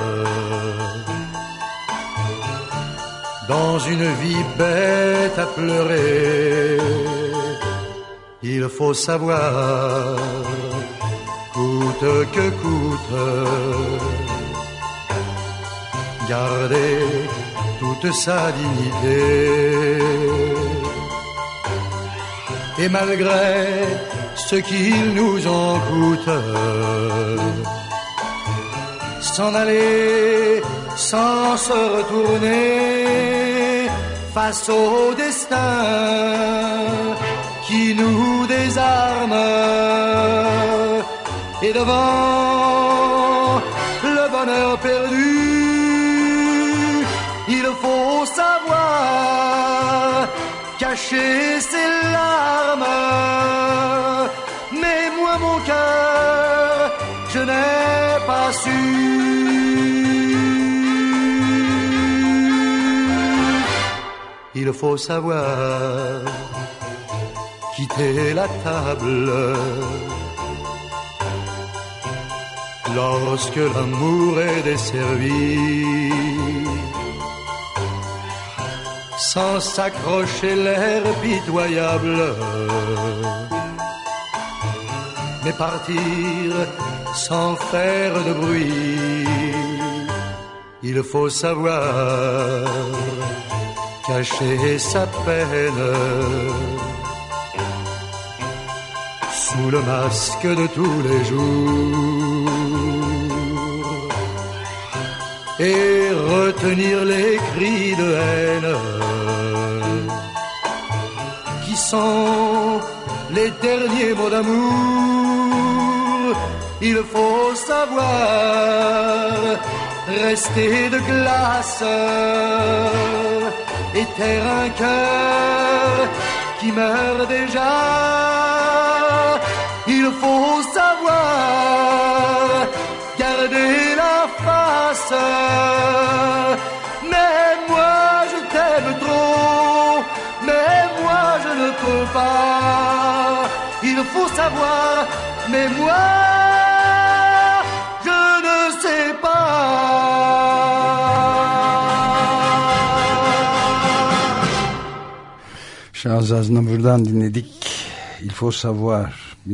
dans une vie bête à pleurer. Il faut savoir coûte que coûte garder toute sa dignité et malgré ce qu'il nous en coûte s'en aller sans se retourner face au destin qui nous désarme. Et devant le bonheur perdu, il faut savoir cacher ses larmes. Mais moi, mon cœur, je n'ai pas su. Il faut savoir quitter la table lorsque l'amour est desservi, sans s'accrocher l'air pitoyable, mais partir sans faire de bruit. Il faut savoir cacher sa peine sous le masque de tous les jours et retenir les cris de haine qui sont les derniers mots d'amour. Il faut savoir rester de glace et taire un cœur qui meurt déjà. Il faut savoir garder la face. Mais moi je t'aime trop, mais moi je ne peux pas. Il faut savoir, mais moi je ne sais pas. Şahzaz'ını buradan dinledik. Il faut savoir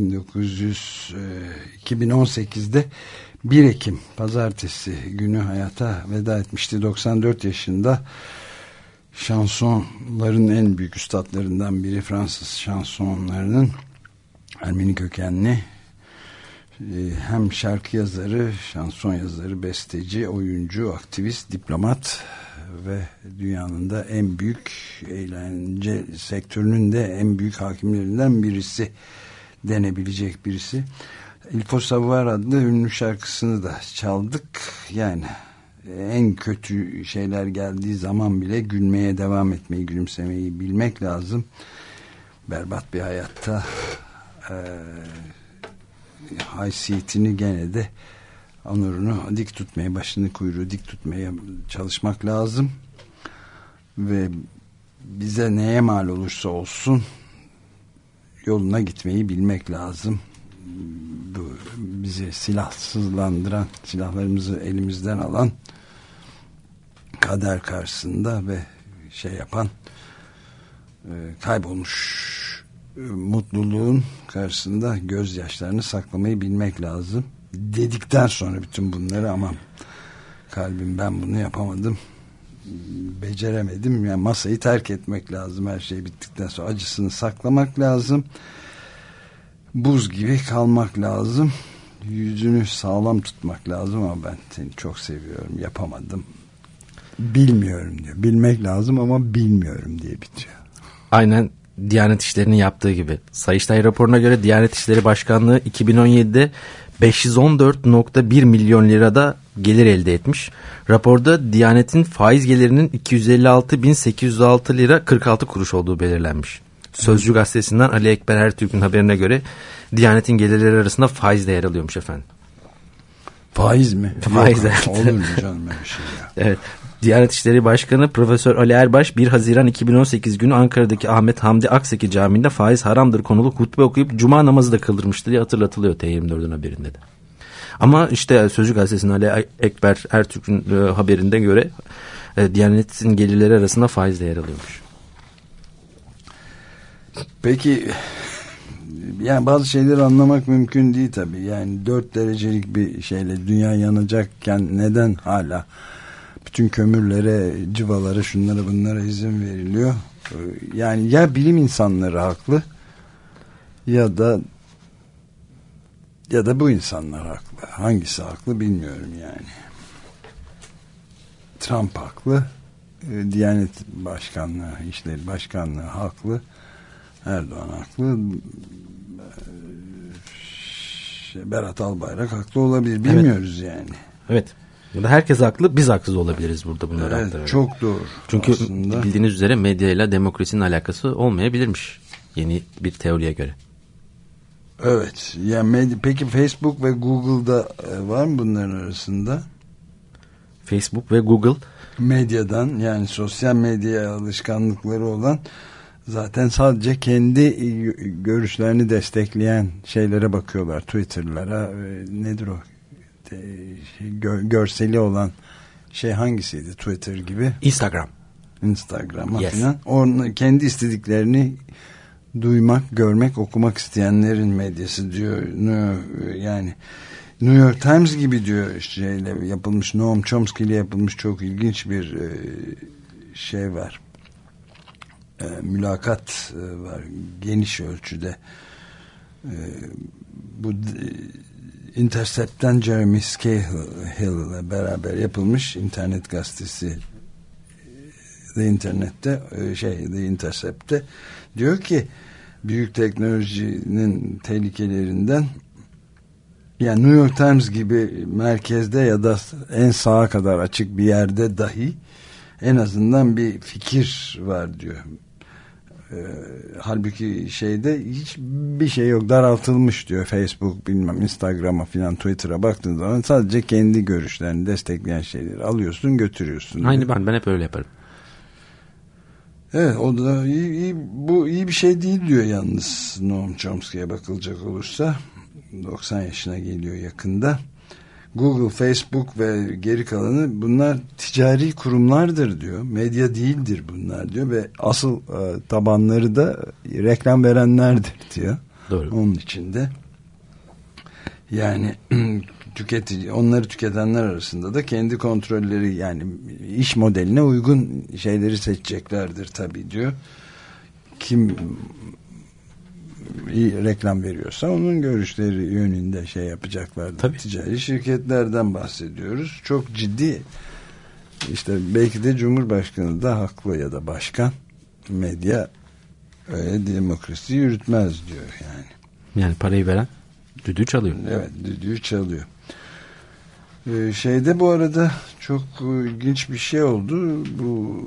2018'de 1 Ekim pazartesi günü hayata veda etmişti. 94 yaşında şansonların en büyük üstadlarından biri, Fransız şansonlarının Ermeni kökenli, hem şarkı yazarı, şanson yazarı, besteci, oyuncu, aktivist, diplomat ve dünyanın da en büyük eğlence sektörünün de en büyük hakimlerinden birisi denebilecek birisi. Il faut savoir adlı ünlü şarkısını da çaldık. Yani en kötü şeyler geldiği zaman bile gülmeye devam etmeyi, gülümsemeyi bilmek lazım. Berbat bir hayatta haysiyetini gene de, onurunu dik tutmaya, başını kuyruğu dik tutmaya çalışmak lazım. Ve bize neye mal olursa olsun yoluna gitmeyi bilmek lazım. Bu bizi silahsızlandıran, silahlarımızı elimizden alan kader karşısında ve şey yapan, kaybolmuş mutluluğun karşısında gözyaşlarını saklamayı bilmek lazım. Dedikten sonra bütün bunları, aman kalbim ben bunu yapamadım, beceremedim. Yani masayı terk etmek lazım, her şey bittikten sonra acısını saklamak lazım. Buz gibi kalmak lazım. Yüzünü sağlam tutmak lazım ama ben seni çok seviyorum, yapamadım. Bilmiyorum diyor. Bilmek lazım ama bilmiyorum diye bitiyor. Aynen Diyanet İşleri'nin yaptığı gibi. Sayıştay raporuna göre Diyanet İşleri Başkanlığı 2017'de 514.1 milyon lirada gelir elde etmiş. Raporda Diyanet'in faiz gelirinin 256.806 lira 46 kuruş olduğu belirlenmiş. Sözcü gazetesinden Ali Ekber Ertürk'ün haberine göre Diyanet'in gelirleri arasında faiz de yer alıyormuş efendim. Faiz mi? Faiz, yok, evet. Olur mu canım öyle şey ya? Evet. Diyanet İşleri Başkanı Profesör Ali Erbaş 1 Haziran 2018 günü Ankara'daki Ahmet Hamdi Akseki Camii'nde faiz haramdır konulu hutbe okuyup cuma namazı da kıldırmıştı diye hatırlatılıyor T24'ün haberinde de. Ama işte Sözcü gazetesinin Ali Ekber Ertürk'ün haberinde göre Diyanet'in gelirleri arasında faiz de yer alıyormuş. Peki yani bazı şeyleri anlamak mümkün değil tabii. Yani 4 derecelik bir şeyle dünya yanacakken neden hala bütün kömürlere, civalara, şunlara bunlara izin veriliyor? Yani ya bilim insanları haklı ya da bu insanlar haklı. Hangisi haklı bilmiyorum yani. Trump haklı, Diyanet Başkanlığı, İşleri Başkanlığı haklı, Erdoğan haklı, Berat Albayrak haklı olabilir. Bilmiyoruz evet. Yani. Evet. Ya da herkes haklı, biz haksız olabiliriz burada bunları evet, aktararak. çok doğru. Çünkü aslında bildiğiniz üzere medyayla demokrasinin alakası olmayabilirmiş. Yeni bir teoriye göre. Evet. Yani peki Facebook ve Google'da var mı bunların arasında? Facebook ve Google medyadan, yani sosyal medya alışkanlıkları olan, zaten sadece kendi görüşlerini destekleyen şeylere bakıyorlar. Twitter'lara, nedir o? Görseli olan şey hangisiydi? Twitter gibi. Instagram'a yes. falan. Onun kendi istediklerini duymak, görmek, okumak isteyenlerin medyası diyor. Yani New York Times gibi diyor, şeyle yapılmış, Noam Chomsky ile yapılmış çok ilginç bir şey var. Mülakat var geniş ölçüde. Bu Intercept'ten Jeremy Scahill ile beraber yapılmış, internet gazetesi The Intercept'te diyor ki büyük teknolojinin tehlikelerinden, yani New York Times gibi merkezde ya da en sağa kadar açık bir yerde dahi en azından bir fikir var diyor. Halbuki şeyde hiçbir şey yok, daraltılmış diyor. Facebook, bilmem Instagram'a filan, Twitter'a baktığın zaman sadece kendi görüşlerini destekleyen şeyleri alıyorsun, götürüyorsun. Aynı ben hep öyle yaparım. Evet, o da bu iyi bir şey değil diyor yalnız. Noam Chomsky'ye bakılacak olursa 90 yaşına geliyor yakında. Google, Facebook ve geri kalanı, bunlar ticari kurumlardır diyor. Medya değildir bunlar diyor ve asıl tabanları da reklam verenlerdir diyor. Doğru. Onun içinde yani onları tüketenler arasında da kendi kontrolleri, yani iş modeline uygun şeyleri seçeceklerdir tabii diyor. Kim reklam veriyorsa onun görüşleri yönünde şey yapacaklardır. Tabii. Ticari şirketlerden bahsediyoruz. Çok ciddi, işte belki de Cumhurbaşkanı da haklı ya da başkan, medya öyle demokrasi yürütmez diyor yani. Yani parayı veren düdüğü çalıyor. Evet, düdüğü çalıyor. Şeyde bu arada çok ilginç bir şey oldu. Bu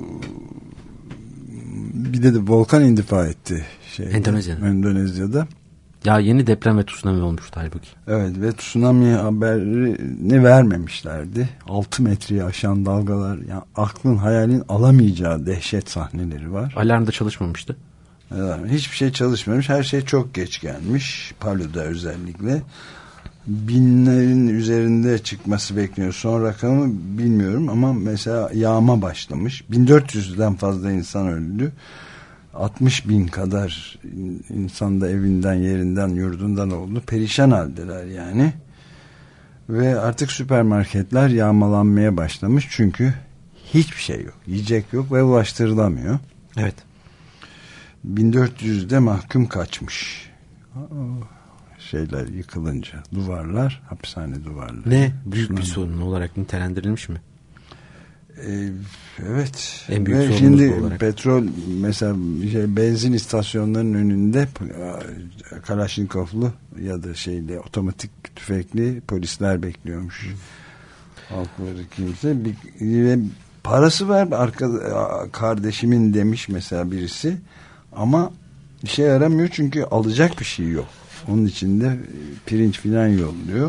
bir de volkan indifa etti. Endonezya'da. Ya yeni deprem ve tsunami olmuştu halbuki. Evet, ve tsunami haberini vermemişlerdi. 6 metreyi aşan dalgalar, yani aklın hayalin alamayacağı dehşet sahneleri var. Alarm da çalışmamıştı. Hiçbir şey çalışmamış. Her şey çok geç gelmiş. Palu'da özellikle. Binlerin üzerinde çıkması bekleniyor. Son rakamı bilmiyorum ama mesela yağma başlamış. 1400'den fazla insan öldü. 60.000 kadar insan da evinden, yerinden, yurdundan oldu. Perişan haldeler yani. Ve artık süpermarketler yağmalanmaya başlamış. Çünkü hiçbir şey yok. Yiyecek yok ve ulaştırılamıyor. Evet. 1400'de mahkum kaçmış. Şeyler yıkılınca, duvarlar, hapishane duvarları. Ne? Büyük bir sorun olarak nitelendirilmiş mi? Evet. En büyük ve sorunumuz şimdi olarak. petrol mesela benzin istasyonlarının önünde Kalaşnikovlu ya da otomatik tüfekli polisler bekliyormuş. Halkları kimse ve parası var kardeşimin demiş mesela birisi, ama işe yaramıyor çünkü alacak bir şey yok. Onun için de pirinç filan yolluyor.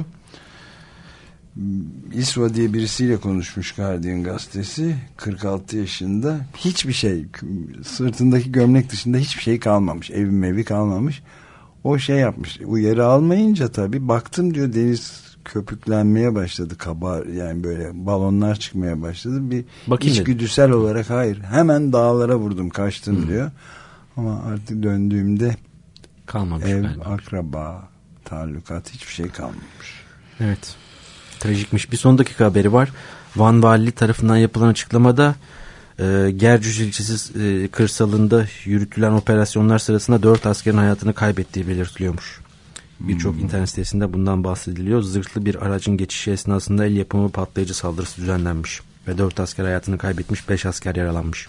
İsva diye birisiyle konuşmuş Guardian gazetesi. 46 yaşında, hiçbir şey, sırtındaki gömlek dışında hiçbir şey kalmamış. Evi kalmamış. O yapmış. Uyarı almayınca tabii baktım diyor, deniz köpüklenmeye başladı, yani böyle balonlar çıkmaya başladı. Bir içgüdüsel olarak hayır, hemen dağlara vurdum, kaçtım diyor. Ama artık döndüğümde kalmamış ev, galiba. akraba, talukat, hiçbir şey kalmamış. Evet. Trajikmiş. Bir son dakika haberi var. Van Valiliği tarafından yapılan açıklamada Gercüş ilçesi kırsalında yürütülen operasyonlar sırasında 4 askerin hayatını kaybettiği belirtiliyormuş. Birçok internet sitesinde bundan bahsediliyor. Zırhlı bir aracın geçişi esnasında el yapımı patlayıcı saldırısı düzenlenmiş. Ve 4 asker hayatını kaybetmiş, 5 asker yaralanmış.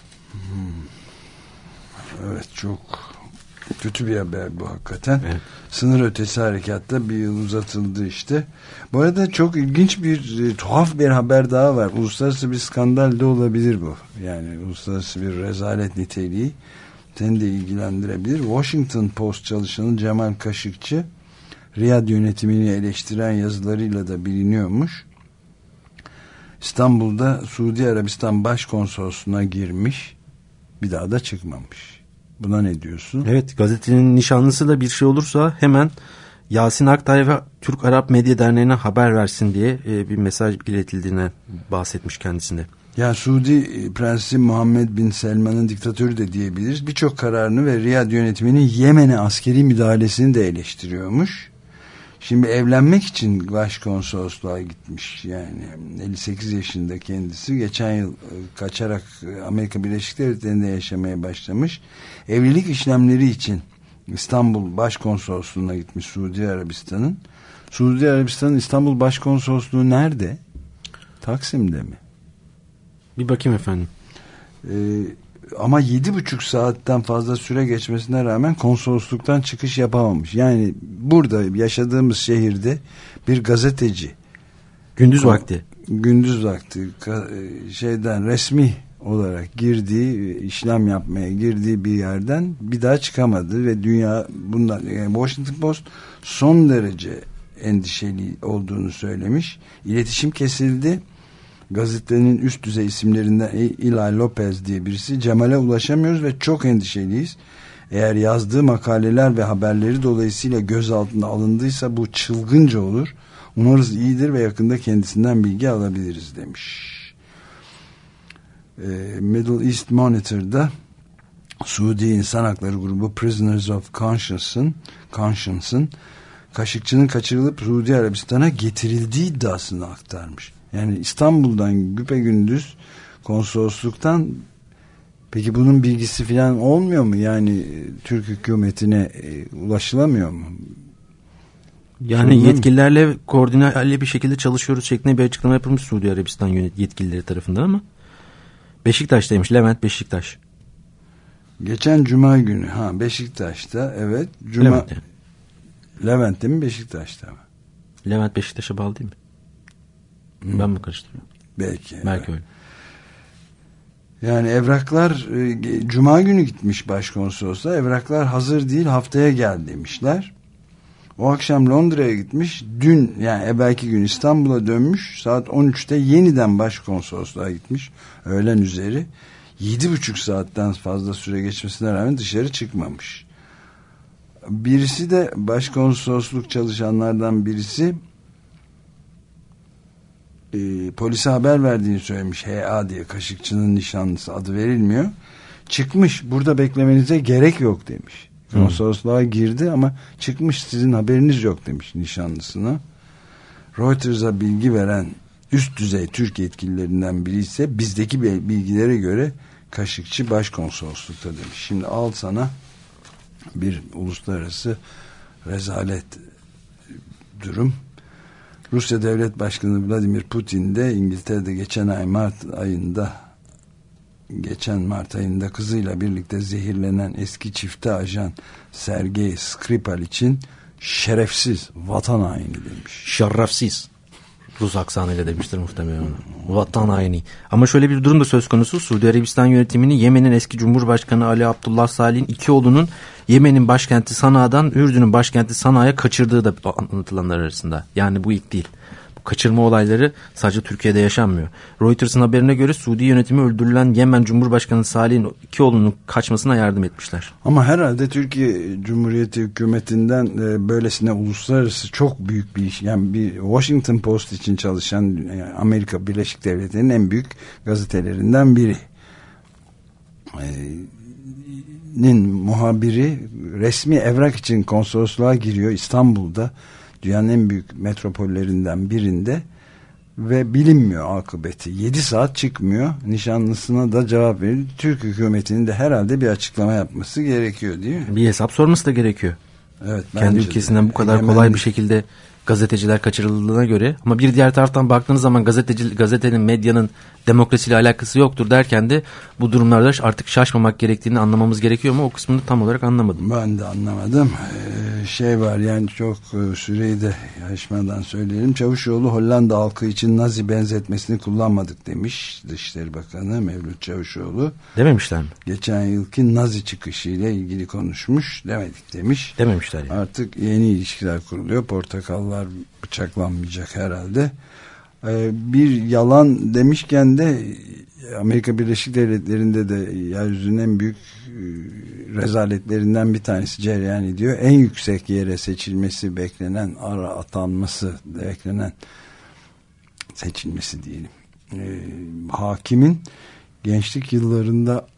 Evet, çok kötü bir haber bu hakikaten. Evet. Sınır ötesi harekatta bir yıl uzatıldı işte. Bu arada çok ilginç tuhaf bir haber daha var. Uluslararası bir skandal da olabilir bu. Yani uluslararası bir rezalet niteliği. Seni de ilgilendirebilir. Washington Post çalışanı Cemal Kaşıkçı, Riyad yönetimini eleştiren yazılarıyla da biliniyormuş. İstanbul'da Suudi Arabistan Başkonsolosluğu'na girmiş. Bir daha da çıkmamış. Buna ne diyorsun? Evet, gazetenin nişanlısı da bir şey olursa hemen Yasin Aktay ve Türk Arap Medya Derneği'ne haber versin diye bir mesaj iletildiğine bahsetmiş kendisine. Ya Suudi Prensi Muhammed Bin Selman'ın diktatörü de diyebiliriz. Birçok kararını ve Riyad yönetiminin Yemen'e askeri müdahalesini de eleştiriyormuş. Şimdi evlenmek için başkonsolosluğa gitmiş. Yani 58 yaşında kendisi. Geçen yıl kaçarak Amerika Birleşik Devletleri'nde yaşamaya başlamış. Evlilik işlemleri için İstanbul Başkonsolosluğu'na gitmiş Suudi Arabistan'ın. Suudi Arabistan'ın İstanbul Başkonsolosluğu nerede? Taksim'de mi? Bir bakayım efendim. Ama 7,5 saatten fazla süre geçmesine rağmen konsolosluktan çıkış yapamamış. Yani burada yaşadığımız şehirde bir gazeteci gündüz vakti resmi olarak girdiği, işlem yapmaya girdiği bir yerden bir daha çıkamadı ve dünya bundan, yani Washington Post son derece endişeli olduğunu söylemiş. İletişim kesildi. Gazetenin üst düzey isimlerinden Eli Lopez diye birisi, Cemal'e ulaşamıyoruz ve çok endişeliyiz. Eğer yazdığı makaleler ve haberleri dolayısıyla gözaltına alındıysa bu çılgınca olur. Umarız iyidir ve yakında kendisinden bilgi alabiliriz demiş. Middle East Monitor'da Suudi İnsan Hakları Grubu Prisoners of Conscience'ın Kaşıkçı'nın kaçırılıp Suudi Arabistan'a getirildiği iddiasını aktarmış. Yani İstanbul'dan güpegündüz konsolosluktan, peki bunun bilgisi falan olmuyor mu? Yani Türk hükümetine ulaşılamıyor mu? Yani sorun yetkililerle koordineli bir şekilde çalışıyoruz şeklinde bir açıklama yapılmış Suudi Arabistan yetkilileri tarafından ama Beşiktaş'taymış. Levent Beşiktaş. Geçen Cuma günü Beşiktaş'ta, evet. Levent'te mi, Beşiktaş'ta mı? Levent Beşiktaş'a bağlı değil mi? Ben mi karıştırıyorum? Belki öyle. Yani evraklar Cuma günü gitmiş başkonsolosluğa. Evraklar hazır değil, haftaya gel demişler. O akşam Londra'ya gitmiş. Dün, yani evvelki gün İstanbul'a dönmüş. Saat 13'te yeniden başkonsolosluğa gitmiş. Öğlen üzeri. 7,5 saatten fazla süre geçmesine rağmen dışarı çıkmamış. Birisi de başkonsolosluk çalışanlardan birisi polise haber verdiğini söylemiş. HA diye, Kaşıkçı'nın nişanlısı, adı verilmiyor. Çıkmış, burada beklemenize gerek yok demiş. Konsolosluğa girdi ama çıkmış, sizin haberiniz yok demiş nişanlısına. Reuters'a bilgi veren üst düzey Türk yetkililerinden biri ise bizdeki bilgilere göre Kaşıkçı Başkonsolosluk'ta demiş. Şimdi al sana bir uluslararası rezalet durum. Rusya Devlet Başkanı Vladimir Putin de İngiltere'de geçen Mart ayında kızıyla birlikte zehirlenen eski çifte ajan Sergey Skripal için şerefsiz, vatan haini demiş. Şerefsiz. Rus aksanıyla demiştir muhtemelen onu. Vatan haini. Ama şöyle bir durum da söz konusu. Suudi Arabistan yönetimini Yemen'in eski Cumhurbaşkanı Ali Abdullah Salih'in 2 oğlunun Yemen'in başkenti Sana'dan Ürdün'ün başkenti Sana'ya kaçırdığı da anlatılanlar arasında. Yani bu ilk değil. Bu kaçırma olayları sadece Türkiye'de yaşanmıyor. Reuters'ın haberine göre Suudi yönetimi öldürülen Yemen Cumhurbaşkanı Salih'in 2 oğlunun kaçmasına yardım etmişler. Ama herhalde Türkiye Cumhuriyeti hükümetinden böylesine uluslararası çok büyük bir iş. Yani bir Washington Post için çalışan Amerika Birleşik Devletleri'nin en büyük gazetelerinden biri. Muhabiri resmi evrak için konsolosluğa giriyor İstanbul'da, dünyanın en büyük metropollerinden birinde ve bilinmiyor akıbeti. 7 saat çıkmıyor, nişanlısına da cevap veriyor. Türk hükümetinin de herhalde bir açıklama yapması gerekiyor değil mi? Bir hesap sorması da gerekiyor. Evet, kendi ülkesinden bu kadar kolay bir şekilde gazeteciler kaçırıldığına göre, ama bir diğer taraftan baktığınız zaman gazetenin, medyanın demokrasiyle alakası yoktur derken de bu durumlarda artık şaşmamak gerektiğini anlamamız gerekiyor mu? O kısmını tam olarak anlamadım. Ben de anlamadım. Var yani çok süreyi de aşmadan söyleyelim. Çavuşoğlu Hollanda halkı için Nazi benzetmesini kullanmadık demiş Dışişleri Bakanı Mevlüt Çavuşoğlu. Dememişler mi? Geçen yılki Nazi çıkışıyla ilgili konuşmuş, demedik demiş. Dememişler yani. Artık yeni ilişkiler kuruluyor. Portakallar bıçaklanmayacak herhalde. Bir yalan demişken de Amerika Birleşik Devletleri'nde de yeryüzünün en büyük rezaletlerinden bir tanesi cereyan ediyor. En yüksek yere seçilmesi beklenen, seçilmesi diyelim. Hakimin gençlik yıllarında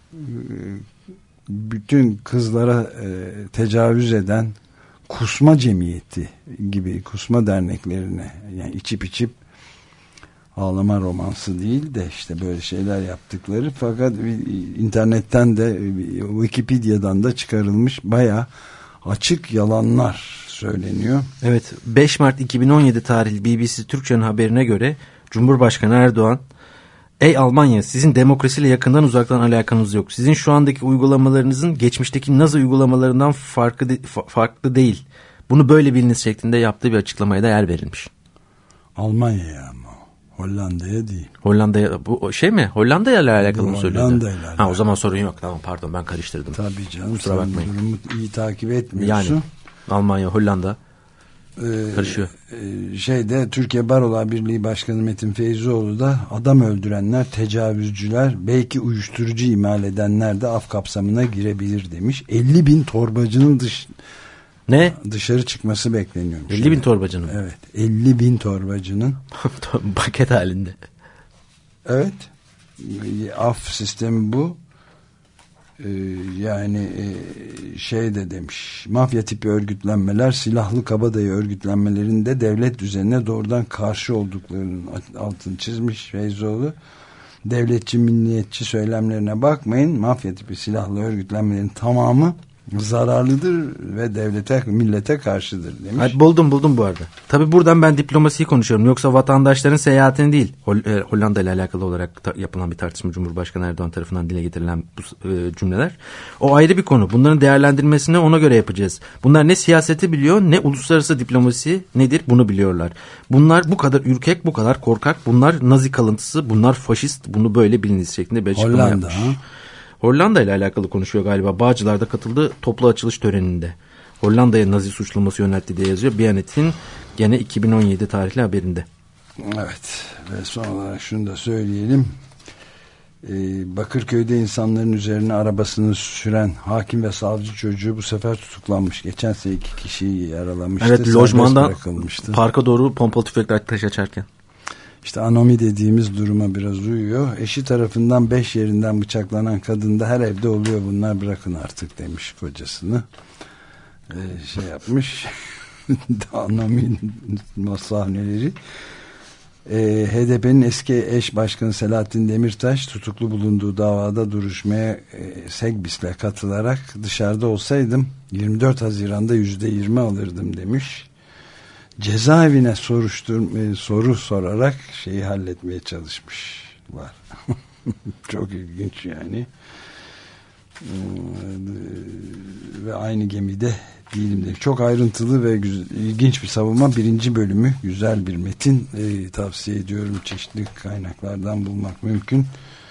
bütün kızlara tecavüz eden kusma cemiyeti gibi, kusma derneklerine, yani içip ağlama romansı değil de işte böyle şeyler yaptıkları, fakat internetten de Wikipedia'dan da çıkarılmış bayağı açık yalanlar söyleniyor. Evet, 5 Mart 2017 tarihli BBC Türkçe'nin haberine göre Cumhurbaşkanı Erdoğan, "Ey Almanya, sizin demokrasiyle yakından uzaktan alakanız yok. Sizin şu andaki uygulamalarınızın geçmişteki Nazi uygulamalarından farklı değil. Bunu böyle biliniz" şeklinde yaptığı bir açıklamaya da yer verilmiş. Almanya'ya ama Hollanda'ya değil. Hollanda'ya, bu şey mi? Hollanda ile alakalı mı söylüyordu? Hollanda'yla. Ha, o zaman sorun yok. Tamam, pardon, ben karıştırdım. Tabii canım. Kusura bakmayın. Durumu iyi takip etmiyorsun. Yani Almanya, Hollanda karışıyor. Türkiye Barolar Birliği Başkanı Metin Feyzoğlu da adam öldürenler, tecavüzcüler, belki uyuşturucu imal edenler de af kapsamına girebilir demiş. 50.000 torbacının dışarı çıkması bekleniyormuş. 50.000 torbacının? Evet. 50.000 torbacının. Paket halinde. Evet. Af sistemi bu. De demiş, mafya tipi örgütlenmeler, silahlı kabadayı örgütlenmelerinde devlet düzenine doğrudan karşı olduklarının altını çizmiş Feyzoğlu. Devletçi, milliyetçi söylemlerine bakmayın, mafya tipi silahlı örgütlenmelerin tamamı zararlıdır ve devlete, millete karşıdır demiş. Hadi buldum bu arada. Tabii buradan ben diplomasiyi konuşuyorum. Yoksa vatandaşların seyahatini değil. Hollanda ile alakalı olarak yapılan bir tartışma, Cumhurbaşkanı Erdoğan tarafından dile getirilen bu cümleler. O ayrı bir konu. Bunların değerlendirmesini ona göre yapacağız. Bunlar ne siyaseti biliyor, ne uluslararası diplomasi nedir bunu biliyorlar. Bunlar bu kadar ürkek, bu kadar korkak. Bunlar Nazi kalıntısı, bunlar faşist. Bunu böyle biliniz şeklinde bir açıklama yapmış. Hollanda ile alakalı konuşuyor galiba. Bağcılar'da katıldığı toplu açılış töreninde. Hollanda'ya Nazi suçlaması yöneltti diye yazıyor. Biyanet'in gene 2017 tarihli haberinde. Evet. Ve son olarak şunu da söyleyelim. Bakırköy'de insanların üzerine arabasını süren hakim ve savcı çocuğu bu sefer tutuklanmış. Geçen sene 2 kişiyi yaralamıştı. Evet, lojmandan parka doğru pompalı tüfekle ateş açarken. İşte anomi dediğimiz duruma biraz uyuyor. Eşi tarafından 5 yerinden bıçaklanan kadın da her evde oluyor bunlar, bırakın artık demiş kocasını. Yapmış. Anomi sahneleri. HDP'nin eski eş başkanı Selahattin Demirtaş tutuklu bulunduğu davada duruşmaya Segbis'le katılarak dışarıda olsaydım 24 Haziran'da %20 alırdım demiş. Cezaevine soru sorarak şeyi halletmeye çalışmışlar. Çok ilginç yani. Ve aynı gemide değilim de. Çok ayrıntılı ve ilginç bir savunma. 1. bölümü güzel bir metin. Tavsiye ediyorum. Çeşitli kaynaklardan bulmak mümkün.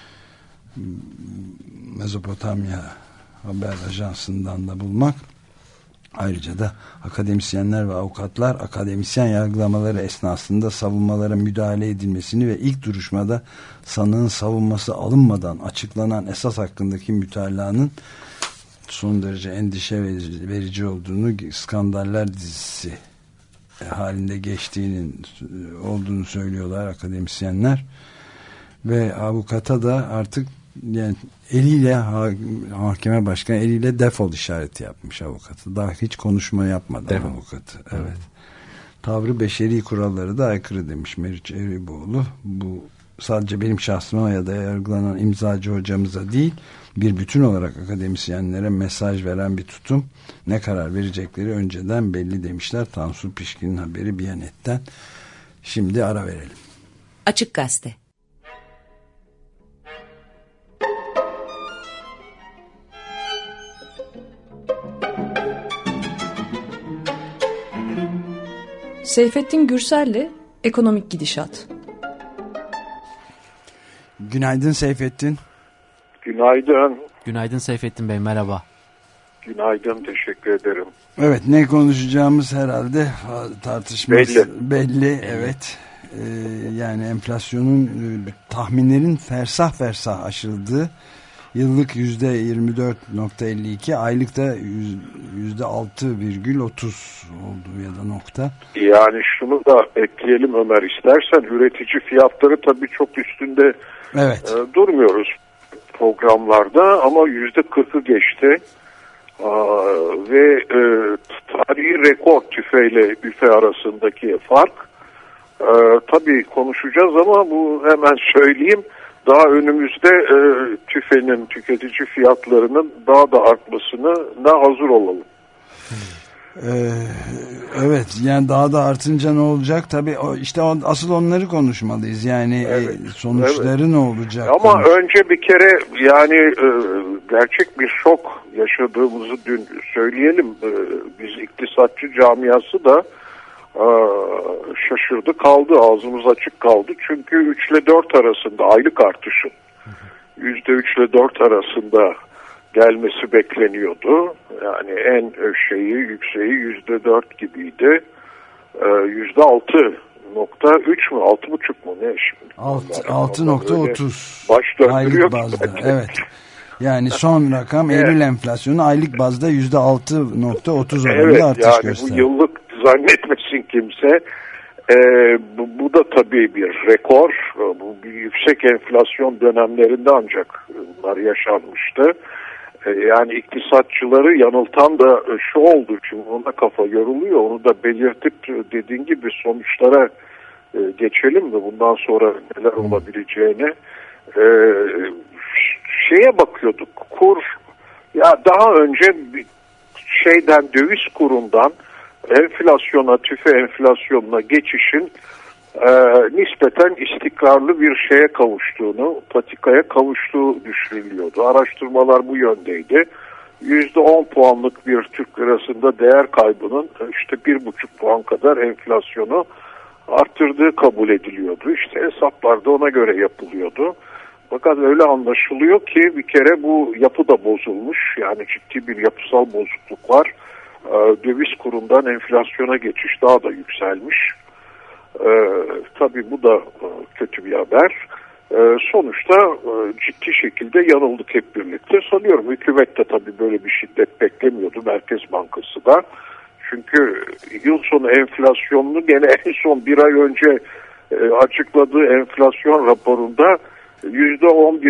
Mezopotamya Haber Ajansı'ndan da bulmak. Ayrıca da akademisyenler ve avukatlar akademisyen yargılamaları esnasında savunmalara müdahale edilmesini ve ilk duruşmada sanığın savunması alınmadan açıklanan esas hakkındaki mütalaanın son derece endişe verici olduğunu, skandallar dizisi halinde olduğunu söylüyorlar akademisyenler. Ve avukata da artık yani eliyle mahkeme başkanı eliyle defol işareti yapmış avukatı. Daha hiç konuşma yapmadan avukatı. Evet. Tavrı beşeri kuralları da aykırı demiş Meriç Eriboğlu. Bu sadece benim şahsıma ya da yargılanan imzacı hocamıza değil, bir bütün olarak akademisyenlere mesaj veren bir tutum. Ne karar verecekleri önceden belli demişler. Tansu Pişkin'in haberi Biyanet'ten. Şimdi ara verelim. Açık Gazete. Seyfettin Gürsel'le Ekonomik Gidişat. Günaydın Seyfettin. Günaydın. Günaydın Seyfettin Bey, merhaba. Günaydın, teşekkür ederim. Evet, ne konuşacağımız herhalde tartışması belli evet. Yani enflasyonun tahminlerin fersah aşıldığı, yıllık %24.52, aylıkta %6,30 olduğu ya da nokta. Yani şunu da ekleyelim Ömer, istersen üretici fiyatları tabii çok üstünde durmuyoruz programlarda ama %40'ı geçti. Ve tarihi rekor tüfeyle büfe arasındaki fark. Tabii konuşacağız ama bu hemen söyleyeyim. Daha önümüzde tüfenin, tüketici fiyatlarının daha da artmasına hazır olalım. Evet, yani daha da artınca ne olacak? Tabii işte asıl onları konuşmalıyız. Yani sonuçları ne olacak? Ama önce bir kere yani gerçek bir şok yaşadığımızı dün söyleyelim. Biz iktisatçı camiası da şaşırdı kaldı, ağzımız açık kaldı. Çünkü 3 ile 4 arasında aylık artışın %3 ile 4 arasında gelmesi bekleniyordu. Yani en yükseği %4 gibiydi. %6.3 mü 6.5 mu ne şimdi? 6.30 baş aylık bazda. Evet. Yani son rakam Eylül enflasyonu aylık bazda %6.30 oranında artış gösteriyor. Bu yıllık zannetmesin kimse. Bu da tabii bir rekor. Bu yüksek enflasyon dönemlerinde ancak bunlar yaşanmıştı. Yani iktisatçıları yanıltan da şu oldu, çünkü ona kafa yoruluyor. Onu da belirtip dediğin gibi sonuçlara geçelim mi? Bundan sonra neler olabileceğine. Şeye bakıyorduk, kur, ya daha önce döviz kurundan enflasyona, tüfe enflasyonuna geçişin nispeten istikrarlı bir şeye kavuştuğunu, patikaya kavuştuğu düşünülüyordu. Araştırmalar bu yöndeydi. %10 puanlık bir Türk lirasında değer kaybının işte 1,5 puan kadar enflasyonu arttırdığı kabul ediliyordu. İşte hesaplar da ona göre yapılıyordu. Fakat öyle anlaşılıyor ki bir kere bu yapı da bozulmuş. Yani ciddi bir yapısal bozukluk var. Döviz kurundan enflasyona geçiş daha da yükselmiş. Tabii bu da kötü bir haber. Sonuçta ciddi şekilde yanıldık hep birlikte. Sanıyorum hükümet de tabii böyle bir şiddet beklemiyordu. Merkez Bankası da. Çünkü yıl sonu enflasyonunu gene en son bir ay önce açıkladığı enflasyon raporunda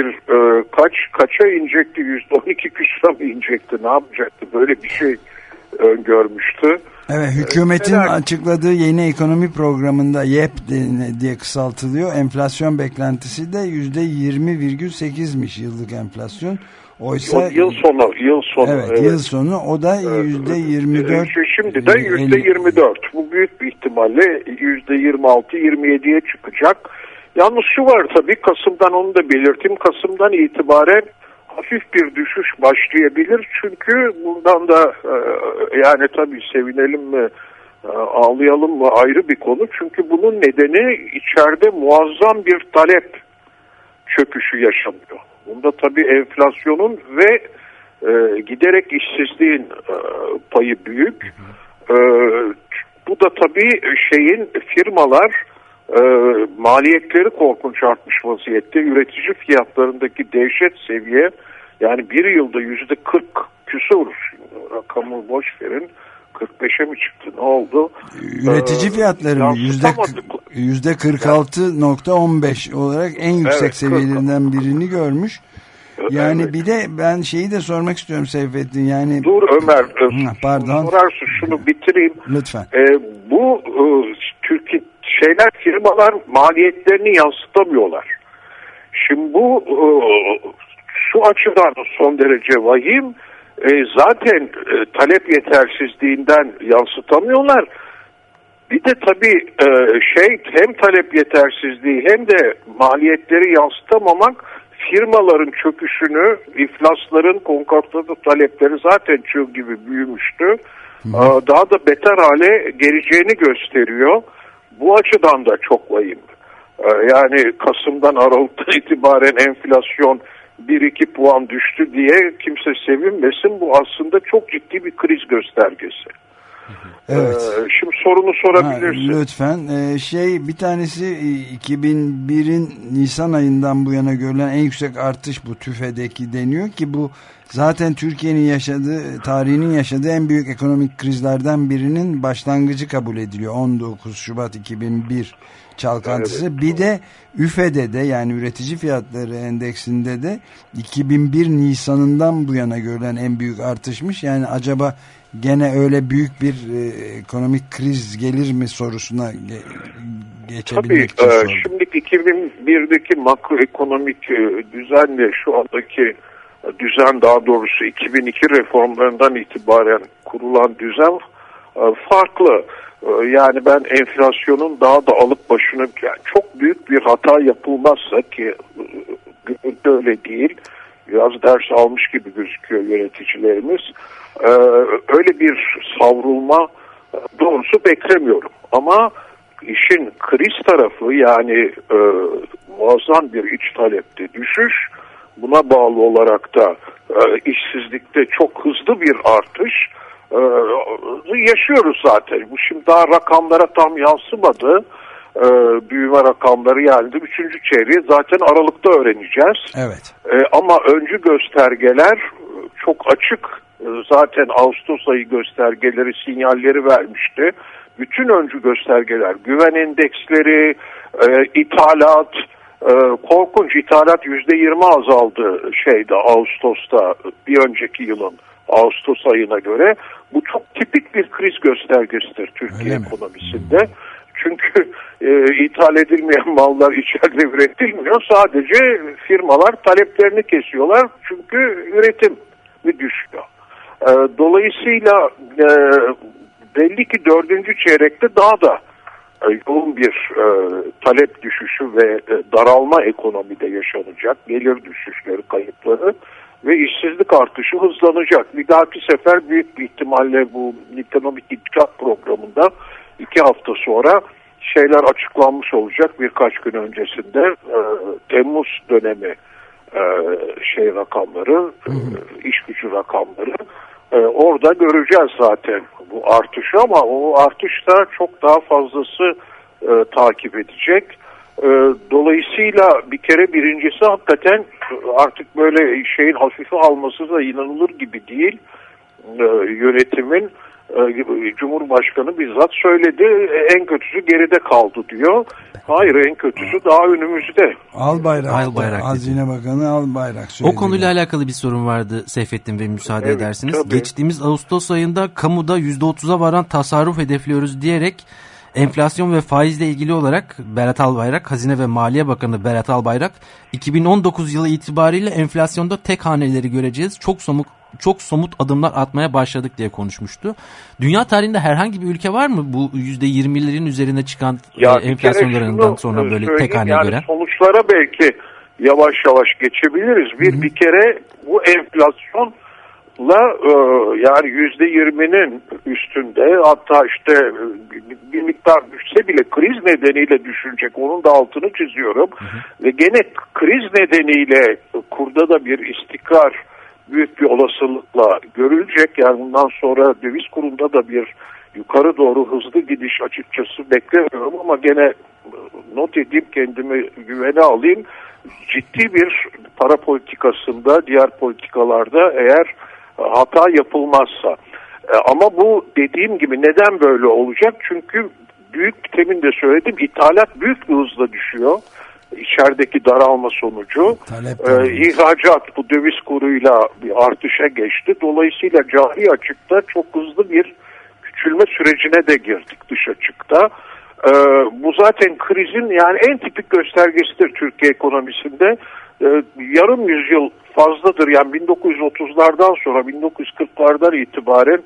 %11 kaça inecekti? %12 küsura mı inecekti? Ne yapacaktı? Böyle bir şey öngörmüştü. Evet, hükümetin açıkladığı yeni ekonomi programında YEP diye kısaltılıyor. Enflasyon beklentisi de %20,8'miş yıllık enflasyon. Oysa yıl sonu. Evet, yıl sonu o da %24. Şimdi de %24. Bu büyük bir ihtimalle %26-27'ye çıkacak. Yalnız şu var tabii, Kasım'dan onu da belirteyim. Kasım'dan itibaren hafif bir düşüş başlayabilir. Çünkü bundan da yani tabii sevinelim mi ağlayalım mı ayrı bir konu. Çünkü bunun nedeni içeride muazzam bir talep çöküşü yaşanıyor. Bunda tabii enflasyonun ve giderek işsizliğin payı büyük. Bu da tabii firmalar maliyetleri korkunç artmış vaziyette. Üretici fiyatlarındaki dehşet seviye, yani bir yılda %40 küsur, rakamı boş verin, 45'e mi çıktı, ne oldu? Üretici fiyatları mı? %46,15 olarak en yüksek seviyelerinden birini görmüş. Yani bir de ben şeyi de sormak istiyorum Seyfettin. Yani dur Ömer, pardon. Sorarsın, şunu bitireyim. Lütfen. Bu Türkiye firmalar maliyetlerini yansıtamıyorlar. Şimdi bu şu açıdan son derece vahim. Zaten talep yetersizliğinden yansıtamıyorlar. Bir de tabii hem talep yetersizliği hem de maliyetleri yansıtamamak firmaların çöküşünü, iflasların, konkordato talepleri zaten çığ gibi büyümüştü. Daha da beter hale geleceğini gösteriyor. Bu açıdan da çok vahim. Yani Kasım'dan Aralık'tan itibaren enflasyon 1-2 puan düştü diye kimse sevinmesin. Bu aslında çok ciddi bir kriz göstergesi. Evet. Şimdi sorunu sorabilirsin. Lütfen. Bir tanesi 2001'in Nisan ayından bu yana görülen en yüksek artış bu TÜFE'deki deniyor ki bu zaten Türkiye'nin tarihinin yaşadığı en büyük ekonomik krizlerden birinin başlangıcı kabul ediliyor. 19 Şubat 2001 çalkantısı. Evet. Bir de ÜFE'de de, yani üretici fiyatları endeksinde de 2001 Nisan'ından bu yana görülen en büyük artışmış. Yani acaba gene öyle büyük bir ekonomik kriz gelir mi sorusuna geçebilmek için sordum. Şimdi 2001'deki makroekonomik düzenle şu andaki düzen, daha doğrusu 2002 reformlarından itibaren kurulan düzen farklı. Yani ben enflasyonun daha da alıp başını, yani çok büyük bir hata yapılmazsa, ki öyle değil, biraz ders almış gibi gözüküyor yöneticilerimiz, öyle bir savrulma doğrusu beklemiyorum. Ama işin kriz tarafı, yani muazzam bir iç talepte düşüş, buna bağlı olarak da işsizlikte çok hızlı bir artış yaşıyoruz zaten. Bu şimdi daha rakamlara tam yansımadı. Büyüme rakamları geldi. 3. çeyreği zaten Aralık'ta öğreneceğiz. Evet. Ama öncü göstergeler çok açık. Zaten Ağustos ayı göstergeleri sinyalleri vermişti. Bütün öncü göstergeler, güven endeksleri, ithalat, korkunç, ithalat %20 azaldı Ağustos'ta, bir önceki yılın Ağustos ayına göre. Bu çok tipik bir kriz göstergesidir Türkiye ekonomisinde. Çünkü ithal edilmeyen mallar içeride üretilmiyor. Sadece firmalar taleplerini kesiyorlar. Çünkü üretim düşüyor. Dolayısıyla belli ki 4. çeyrekte daha da yoğun bir talep düşüşü ve daralma ekonomide yaşanacak. Gelir düşüşleri, kayıpları ve işsizlik artışı hızlanacak. Bir dahaki sefer büyük bir ihtimalle bu ekonomik gidişat programında 2 hafta sonra şeyler açıklanmış olacak, birkaç gün öncesinde Temmuz dönemi rakamları, iş gücü rakamları, orada göreceğiz zaten bu artışı, ama o artışta çok daha fazlası takip edecek. Dolayısıyla bir kere birincisi, hakikaten artık böyle hafife alması da inanılır gibi değil yönetimin. Cumhurbaşkanı bizzat söyledi. En kötüsü geride kaldı diyor. Hayır, en kötüsü daha önümüzde. Albayrak. Hazine Bakanı Albayrak söyledi. O konuyla alakalı bir sorun vardı Seyfettin Bey, müsaade ederseniz. Tabii. Geçtiğimiz Ağustos ayında kamuda %30'a varan tasarruf hedefliyoruz diyerek enflasyon ve faizle ilgili olarak Berat Albayrak, Hazine ve Maliye Bakanı Berat Albayrak 2019 yılı itibariyle enflasyonda tek haneleri göreceğiz. Çok somut adımlar atmaya başladık diye konuşmuştu. Dünya tarihinde herhangi bir ülke var mı bu %20'lerin üzerine çıkan enflasyonlarından sonra böyle tek hane yani gören? Sonuçlara belki yavaş yavaş geçebiliriz. Bir kere bu enflasyonla yani %20'nin üstünde, hatta işte bir miktar düşse bile kriz nedeniyle düşünecek. Onun da altını çiziyorum. Ve gene kriz nedeniyle kurda da bir istikrar büyük bir olasılıkla görülecek. Yani bundan sonra döviz kurunda da bir yukarı doğru hızlı gidiş açıkçası beklemiyorum, ama gene not edeyim, kendimi güvene alayım. Ciddi bir para politikasında, diğer politikalarda eğer hata yapılmazsa. Ama bu dediğim gibi neden böyle olacak? Çünkü temin de söyledim, ithalat büyük bir hızla düşüyor. İçerideki daralma sonucu. İhracat bu döviz kuruyla bir artışa geçti. Dolayısıyla cari açıkta çok hızlı bir küçülme sürecine de girdik dış açıkta. Bu zaten krizin yani en tipik göstergesidir Türkiye ekonomisinde. Yarım yüzyıl fazladır, yani 1930'lardan sonra 1940'lardan itibaren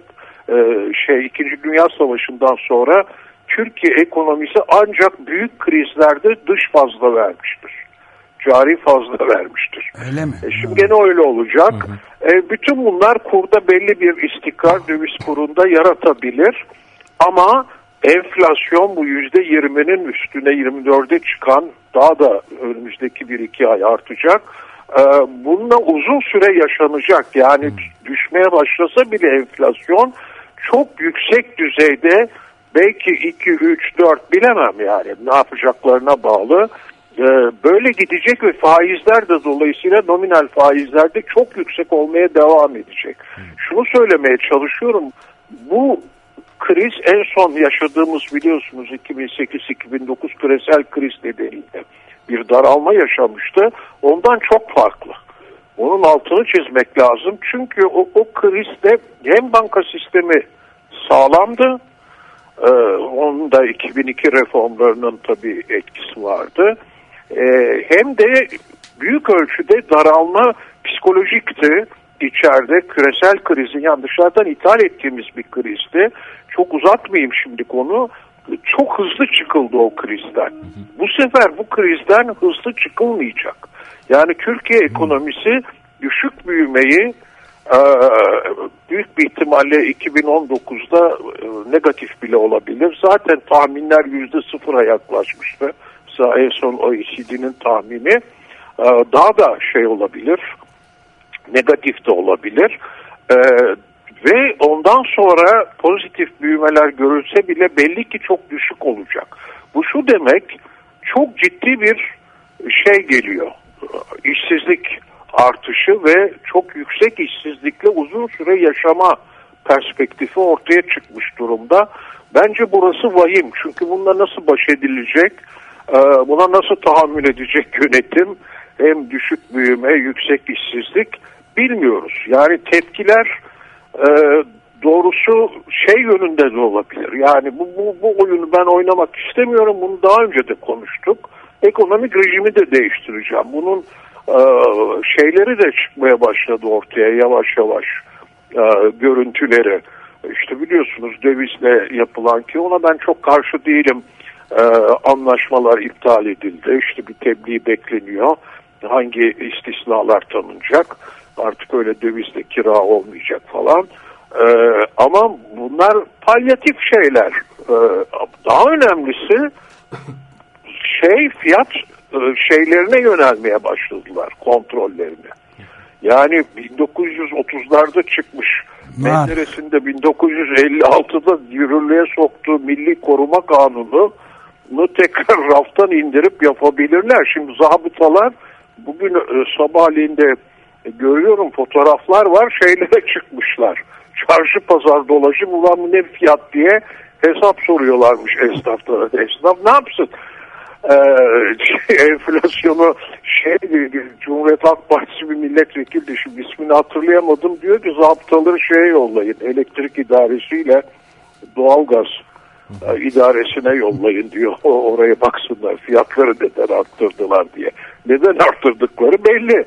İkinci Dünya Savaşı'ndan sonra Türkiye ekonomisi ancak büyük krizlerde dış fazla vermiştir. Cari fazla vermiştir. Öyle mi? Şimdi gene öyle olacak. Bütün bunlar kurda belli bir istikrar, döviz kurunda yaratabilir. Ama enflasyon bu %20'nin üstüne 24'e çıkan, daha da önümüzdeki 1-2 ay artacak. Bununla uzun süre yaşanacak. Yani düşmeye başlasa bile enflasyon çok yüksek düzeyde, belki 2, 3, 4 bilemem, yani ne yapacaklarına bağlı. Böyle gidecek ve faizler de dolayısıyla nominal faizler de çok yüksek olmaya devam edecek. Şunu söylemeye çalışıyorum. Bu kriz en son yaşadığımız, biliyorsunuz 2008-2009 küresel kriz nedeniyle bir daralma yaşamıştı. Ondan çok farklı. Onun altını çizmek lazım. Çünkü o krizde hem banka sistemi sağlamdı, onun da 2002 reformlarının tabii etkisi vardı. Hem de büyük ölçüde daralma psikolojikti içeride. Küresel krizin, yani dışarıdan ithal ettiğimiz bir krizdi. Çok uzatmayayım şimdi konu. Çok hızlı çıkıldı o krizden. Bu sefer bu krizden hızlı çıkılmayacak. Yani Türkiye ekonomisi düşük büyümeyi büyük bir ihtimalle 2019'da negatif bile olabilir. Zaten tahminler %0'a yaklaşmıştı. En son OECD'nin tahmini daha da olabilir, negatif de olabilir. Ve ondan sonra pozitif büyümeler görülse bile belli ki çok düşük olacak. Bu şu demek, çok ciddi bir geliyor. İşsizlik artışı ve çok yüksek işsizlikle uzun süre yaşama perspektifi ortaya çıkmış durumda. Bence burası vahim. Çünkü bununla nasıl baş edilecek, buna nasıl tahammül edecek yönetim, hem düşük büyüme, yüksek işsizlik bilmiyoruz. Yani tepkiler doğrusu yönünde de olabilir. Yani bu oyunu ben oynamak istemiyorum. Bunu daha önce de konuştuk. Ekonomik rejimi de değiştireceğim. Bunun şeyleri de çıkmaya başladı ortaya yavaş yavaş, görüntüleri. İşte biliyorsunuz dövizle yapılan, ki ona ben çok karşı değilim. Anlaşmalar iptal edildi. İşte bir tebliğ bekleniyor. Hangi istisnalar tanınacak? Artık öyle dövizle kira olmayacak falan. Ama bunlar palyatif şeyler. Daha önemlisi fiyat şeylerine yönelmeye başladılar, kontrollerine. Yani 1930'larda çıkmış, Menderes'in de 1956'da yürürlüğe soktuğu Milli Koruma Kanunu'nu tekrar raftan indirip yapabilirler. Şimdi zabıtalar bugün sabahleyin de Görüyorum fotoğraflar var, şeylere çıkmışlar. Çarşı pazar dolaşıp ulan bu ne fiyat diye hesap soruyorlarmış esnaflara. Esnaf ne yapsın? Enflasyonu Cumhuriyet Halk Partisi bir milletvekili, şimdi ismini hatırlayamadım, diyor ki zabıtaları şeye yollayın, elektrik idaresiyle doğalgaz idaresine yollayın diyor. Oraya baksınlar fiyatları neden arttırdılar diye. Neden arttırdıkları belli.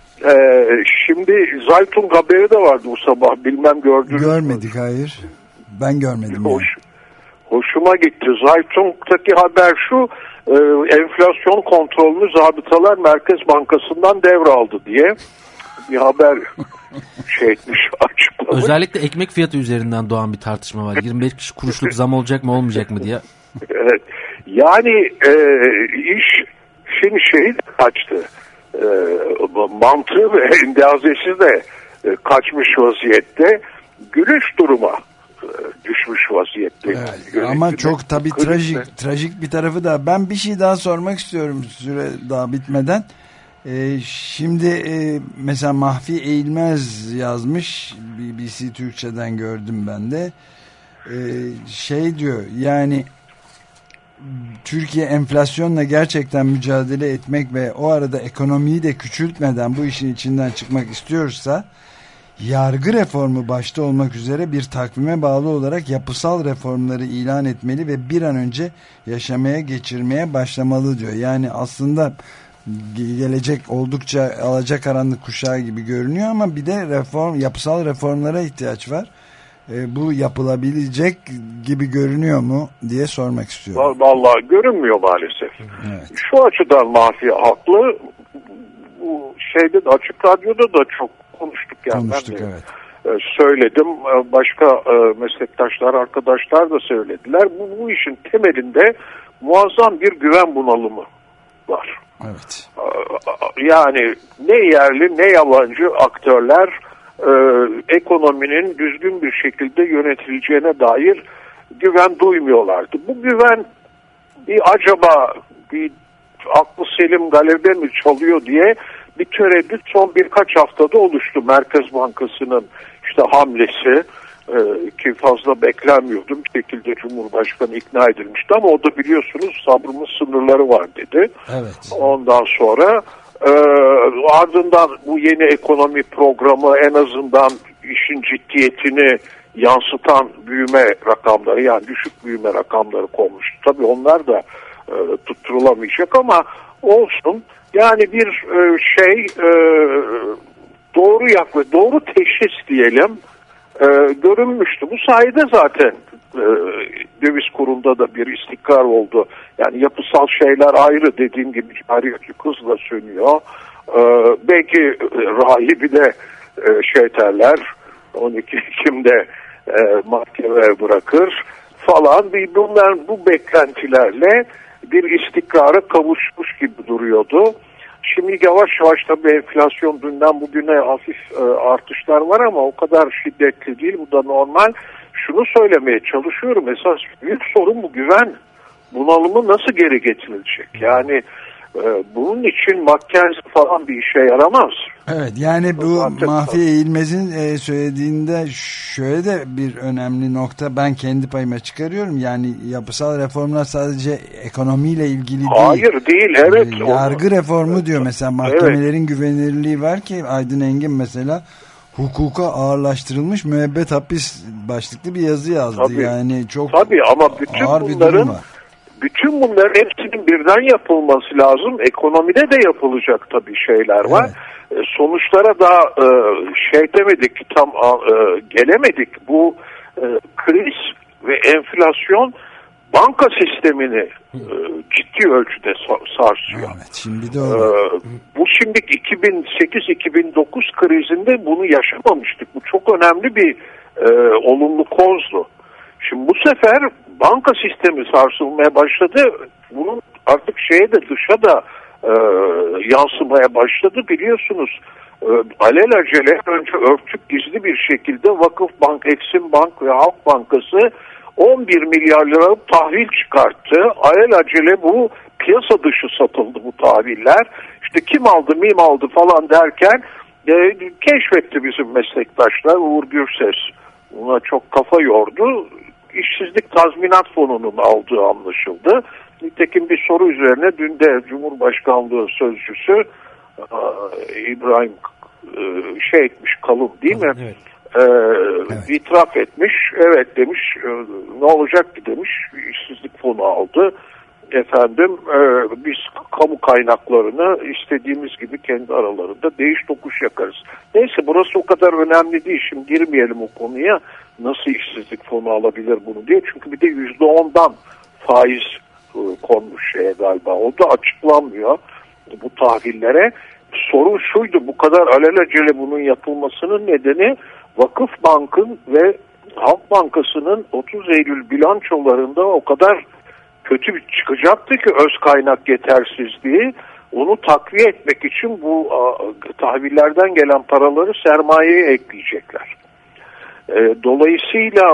Şimdi Zaytung haberi de vardı bu sabah, bilmem gördünüz mü? Görmedik, hayır. Ben görmedim. Hoşuma gitti. Zaytung'taki haber şu: enflasyon kontrolünü zabıtalar Merkez Bankası'ndan devraldı diye bir haber etmiş, açıklamış. Özellikle ekmek fiyatı üzerinden doğan bir tartışma var. 25 kuruşluk zam olacak mı olmayacak mı diye. Evet. Yani iş şimdi kaçtı. Mantığı ve endazesi de kaçmış vaziyette. Gülüş duruma düşmüş vaziyette. Evet, ama çok tabii trajik bir tarafı da. Ben bir şey daha sormak istiyorum süre daha bitmeden. Şimdi mesela Mahfi Eğilmez yazmış, BBC Türkçe'den gördüm ben de. Diyor yani Türkiye enflasyonla gerçekten mücadele etmek ve o arada ekonomiyi de küçültmeden bu işin içinden çıkmak istiyorsa yargı reformu başta olmak üzere bir takvime bağlı olarak yapısal reformları ilan etmeli ve bir an önce yaşamaya geçirmeye başlamalı diyor. Yani aslında gelecek oldukça alacakaranlık kuşağı gibi görünüyor ama bir de yapısal reformlara ihtiyaç var. Bu yapılabilecek gibi görünüyor mu diye sormak istiyorum. Vallahi görünmüyor maalesef. Evet. Şu açıdan Mahfi haklı. Bu de Açık Radyo'da da çok konuştuk yani. Konuştuk, evet. Söyledim. Başka meslektaşlar, arkadaşlar da söylediler. Bu işin temelinde muazzam bir güven bunalımı var. Evet. Yani ne yerli ne yabancı aktörler ekonominin düzgün bir şekilde yönetileceğine dair güven duymuyorlardı. Bu güven acaba bir aklı selim galebe mi çalıyor diye bir tereddüt son birkaç haftada oluştu. Merkez Bankası'nın hamlesi ki fazla beklenmiyordu. Bir şekilde Cumhurbaşkanı ikna edilmişti ama o da biliyorsunuz sabrımın sınırları var dedi. Evet. Ondan sonra ardından bu yeni ekonomi programı en azından işin ciddiyetini yansıtan büyüme rakamları, yani düşük büyüme rakamları konmuştu. Tabii onlar da tutturulamayacak ama olsun. Yani bir doğru teşhis diyelim görünmüştü. Bu sayede zaten döviz kurunda da bir istikrar oldu. Yani yapısal şeyler ayrı, dediğim gibi cari hızla sönüyor. Belki rahibi de derler 12 Ekim'de mahkemeye bırakır falan. Bu beklentilerle bir istikrara kavuşmuş gibi duruyordu. Şimdi yavaş yavaş tabii enflasyon dünden bugüne hafif artışlar var ama o kadar şiddetli değil. Bu da normal. Şunu söylemeye çalışıyorum. Esas büyük sorun bu güven bunalımı nasıl geri getirilecek? Yani bunun için Mackenzie falan bir işe yaramaz. Evet, yani bu Mahfi Eğilmez'in söylediğinde şöyle de bir önemli nokta ben kendi payıma çıkarıyorum. Yani yapısal reformlar sadece ekonomiyle ilgili değil. Hayır değil, evet. Yargı reformu diyor mesela, mahkemelerin güvenilirliği var ki Aydın Engin mesela hukuka ağırlaştırılmış müebbet hapis başlıklı bir yazı yazdı. Tabii, yani çok ama bütün ağır bir durum var. Bütün bunların hepsinin birden yapılması lazım. Ekonomide de yapılacak tabii şeyler var. Evet. Sonuçlara daha demedik, tam gelemedik. Bu kriz ve enflasyon banka sistemini ciddi ölçüde sarsıyor. Evet, şimdi de bu şimdi 2008-2009 krizinde bunu yaşamamıştık. Bu çok önemli bir olumlu kozdu. Şimdi bu sefer banka sistemi sarsılmaya başladı. Bunun artık dışa da yansımaya başladı. Biliyorsunuz alelacele önce örtük gizli bir şekilde Vakıfbank, Eksimbank ve Halk Bankası 11 milyar lira tahvil çıkarttı. Alelacele bu piyasa dışı satıldı bu tahviller. İşte kim aldı, mim aldı falan derken Keşfetti bizim meslektaşlar, Uğur Gürses. Buna çok kafa yordu. İşsizlik tazminat fonunun aldığı anlaşıldı. Nitekim bir soru üzerine dün de Cumhurbaşkanlığı Sözcüsü İbrahim etmiş, Kalın değil mi? Evet. İtiraf etmiş. Evet demiş, ne olacak ki demiş, işsizlik fonu aldı. Efendim biz kamu kaynaklarını istediğimiz gibi kendi aralarında değiş tokuş yakarız. Neyse, burası o kadar önemli değil. Şimdi girmeyelim o konuya. Nasıl işsizlik fonu alabilir bunu diye. Çünkü bir de %10'dan faiz konmuş galiba. O da açıklanmıyor bu tahvillere. Sorun şuydu, bu kadar alelacele bunun yapılmasının nedeni Vakıfbank'ın ve Halk Bankası'nın 30 Eylül bilançolarında o kadar kötü çıkacaktı ki öz kaynak yetersizliği, onu takviye etmek için bu tahvillerden gelen paraları sermayeye ekleyecekler. Dolayısıyla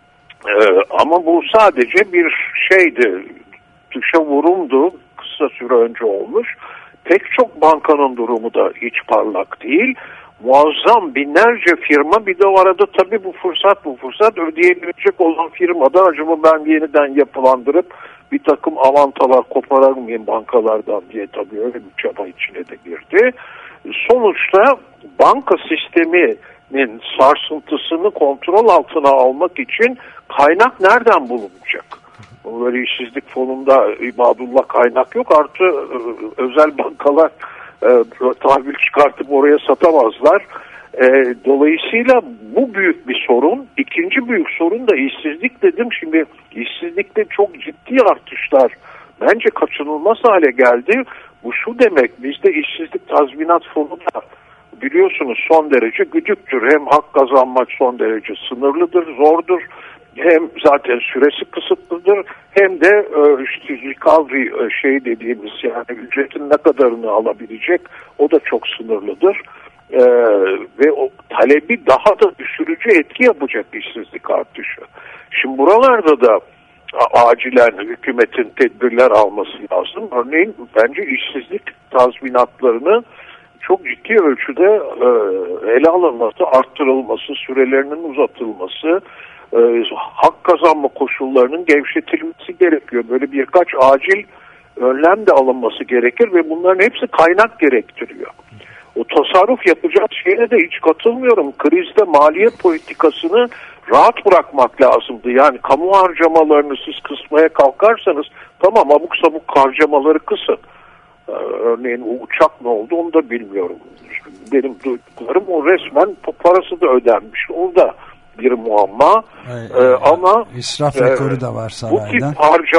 ama bu sadece bir şeydi, dışa vurumdu, kısa süre önce olmuş. Pek çok bankanın durumu da hiç parlak değil. Muazzam binlerce firma, bir de o arada tabii bu fırsat ödeyebilecek olan firmada acaba ben yeniden yapılandırıp bir takım avantalar koparar mıyım bankalardan diye tabii öyle bir çaba içine de girdi. Sonuçta banka sisteminin sarsıntısını kontrol altına almak için kaynak nereden bulunacak? Böyle işsizlik fonunda ibadullah kaynak yok. Artı özel bankalar tahvil çıkartıp oraya satamazlar. Dolayısıyla bu büyük bir sorun. İkinci büyük sorun da işsizlik dedim. Şimdi işsizlikte çok ciddi artışlar bence kaçınılmaz hale geldi. Bu şu demek, bizde işsizlik tazminat fonu da biliyorsunuz son derece güdüktür. Hem hak kazanmak son derece sınırlıdır, zordur. Hem zaten süresi kısıtlıdır, hem de işte recovery dediğimiz, yani ücretin ne kadarını alabilecek, o da çok sınırlıdır. Ve o talebi daha da düşürücü etki yapacak işsizlik artışı. Şimdi buralarda da acilen hükümetin tedbirler alması lazım. Örneğin bence işsizlik tazminatlarını çok ciddi ölçüde ele alınması, arttırılması, sürelerinin uzatılması, hak kazanma koşullarının gevşetilmesi gerekiyor. Böyle birkaç acil önlem de alınması gerekir ve bunların hepsi kaynak gerektiriyor. O tasarruf yapacağız şeye de hiç katılmıyorum. Krizde maliye politikasını rahat bırakmak lazımdı. Yani kamu harcamalarını siz kısmaya kalkarsanız tamam, abuk sabuk harcamaları kısın. Örneğin o uçak ne oldu onu da bilmiyorum. Benim duyduklarım o resmen parası da ödenmiş. O da bir muamma. Ama israf rekoru da var saraydan.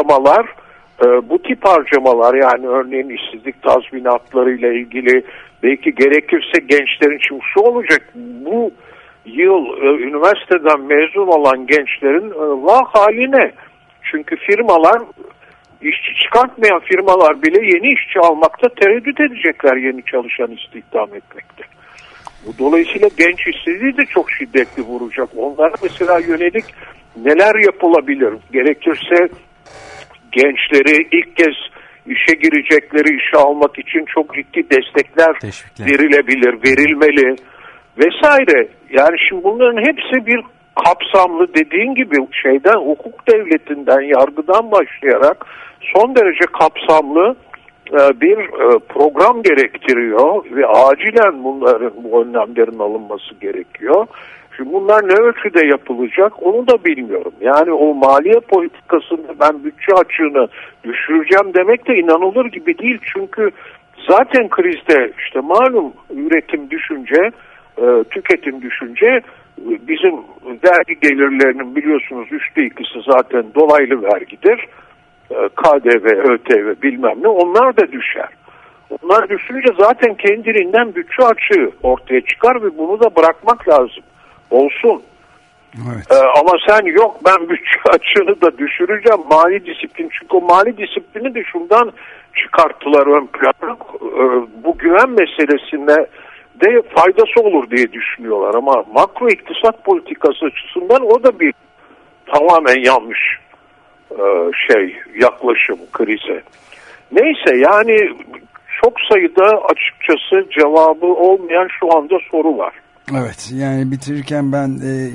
Bu tip harcamalar yani örneğin işsizlik tazminatları ile ilgili, belki gerekirse gençlerin, şimdi şu olacak, bu yıl üniversiteden mezun olan gençlerin vah haline, çünkü firmalar, işçi çıkartmayan firmalar bile yeni işçi almakta tereddüt edecekler, yeni çalışan istihdam etmekte. Dolayısıyla genç işsizliği de çok şiddetli vuracak. Onlara mesela yönelik neler yapılabilir? Gerekirse gençleri ilk kez işe girecekleri işe almak için çok ciddi destekler verilebilir, verilmeli vesaire. Yani şimdi bunların hepsi bir kapsamlı, dediğin gibi hukuk devletinden, yargıdan başlayarak son derece kapsamlı bir program gerektiriyor ve acilen bu önlemlerin alınması gerekiyor. Şimdi bunlar ne ölçüde yapılacak onu da bilmiyorum. Yani o maliye politikasında ben bütçe açığını düşüreceğim demek de inanılır gibi değil. Çünkü zaten krizde işte malum üretim düşünce, tüketim düşünce, bizim vergi gelirlerinin biliyorsunuz 2/3 zaten dolaylı vergidir. KDV, ÖTV bilmem ne, onlar da düşer. Onlar düşünce zaten kendiliğinden bütçe açığı ortaya çıkar ve bunu da bırakmak lazım. Olsun. Evet. Ama sen yok ben bütçe açığını da düşüreceğim, mali disiplin, çünkü o mali disiplini de şundan çıkarttılar ön plana, bu güven meselesine de faydası olur diye düşünüyorlar ama makro iktisat politikası açısından o da bir tamamen yanlış yaklaşım krize. Neyse yani çok sayıda açıkçası cevabı olmayan şu anda soru var. Evet, yani bitirirken ben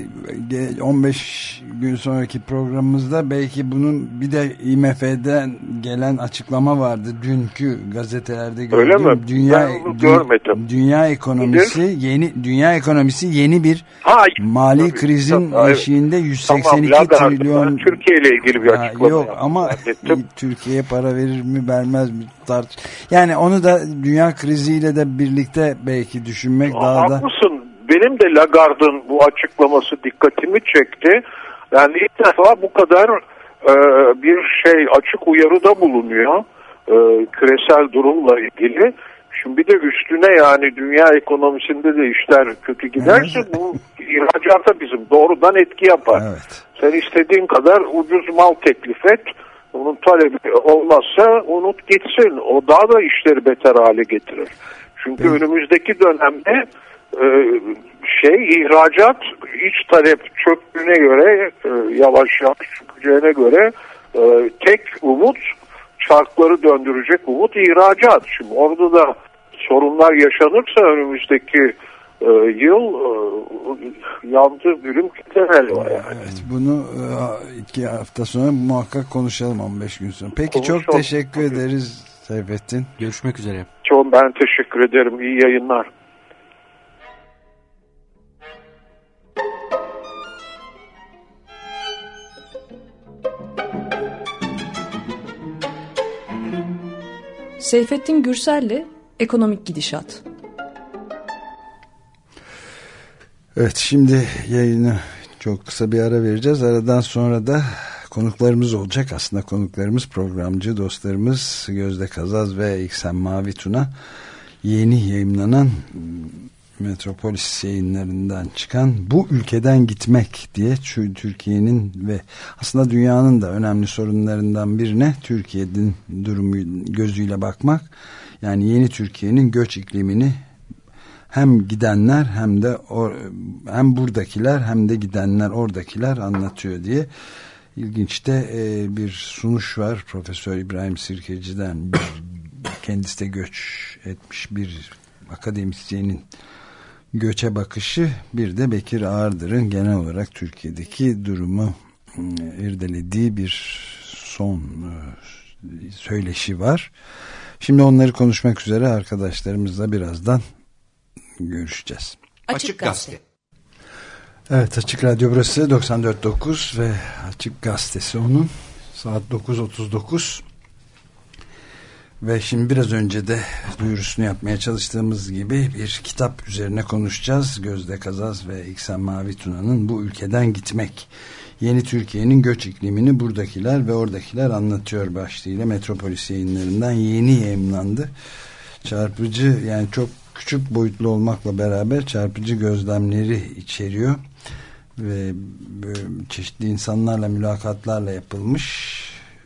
15 gün sonraki programımızda belki bunun bir de IMF'den gelen açıklama vardı. Dünkü gazetelerde gördüm. Dünya ekonomisi yeni bir mali krizin eşiğinde 182 trilyon. Türkiye ile ilgili bir açıklama. Yok ama Türkiye'ye para verir mi vermez mi? Yani onu da dünya kriziyle de birlikte belki düşünmek daha da. Haklısın. Benim de Lagarde'ın bu açıklaması dikkatimi çekti. Yani ilk defa bu kadar bir açık uyarıda bulunuyor küresel durumla ilgili. Şimdi bir de üstüne yani dünya ekonomisinde de işler kötü giderse bu ihracata bizim doğrudan etki yapar. Evet. Sen istediğin kadar ucuz mal teklif et. Onun talebi olmazsa unut gitsin. O daha da işleri beter hale getirir. Çünkü önümüzdeki dönemde ihracat iç talep çöktüğüne göre yavaş yavaş çökeceğine göre tek umut çarkları döndürecek umut ihracat. Şimdi orada da sorunlar yaşanırsa önümüzdeki yıl yandı gülüm temel var. Yani. Evet, bunu 2 hafta sonra muhakkak konuşalım 15 gün sonra. Peki çok teşekkür ederiz Seyfettin. Görüşmek üzere. Çok ben teşekkür ederim. İyi yayınlar. Seyfettin Gürsel'le Ekonomik Gidişat. Evet, şimdi yayını çok kısa bir ara vereceğiz. Aradan sonra da konuklarımız olacak. Aslında konuklarımız programcı dostlarımız Gözde Kazaz ve İksen Mavi Tuna. Yeni yayımlanan Metropolis yayınlarından çıkan Bu Ülkeden Gitmek diye Türkiye'nin ve aslında dünyanın da önemli sorunlarından birine Türkiye'nin durumu gözüyle bakmak. Yani yeni Türkiye'nin göç iklimini hem gidenler hem de hem buradakiler hem de gidenler oradakiler anlatıyor diye ilginç de bir sunuş var. Profesör İbrahim Sirkeci'den kendisi de göç etmiş bir akademisyenin göçe bakışı, bir de Bekir Ağırdır'ın genel olarak Türkiye'deki durumu irdelediği bir son söyleşi var. Şimdi onları konuşmak üzere arkadaşlarımızla birazdan görüşeceğiz. Açık Gazete. Evet, Açık Radyo burası 94.9 ve Açık Gazetesi onun saat 9.39 ve şimdi biraz önce de duyurusunu yapmaya çalıştığımız gibi bir kitap üzerine konuşacağız. Gözde Kazaz ve İksen Mavi Tuna'nın Bu Ülkeden Gitmek, Yeni Türkiye'nin Göç İklimini Buradakiler ve Oradakiler Anlatıyor başlığıyla Metropolis yayınlarından yeni yayımlandı. Çarpıcı, yani çok küçük boyutlu olmakla beraber çarpıcı gözlemleri içeriyor ve çeşitli insanlarla mülakatlarla yapılmış,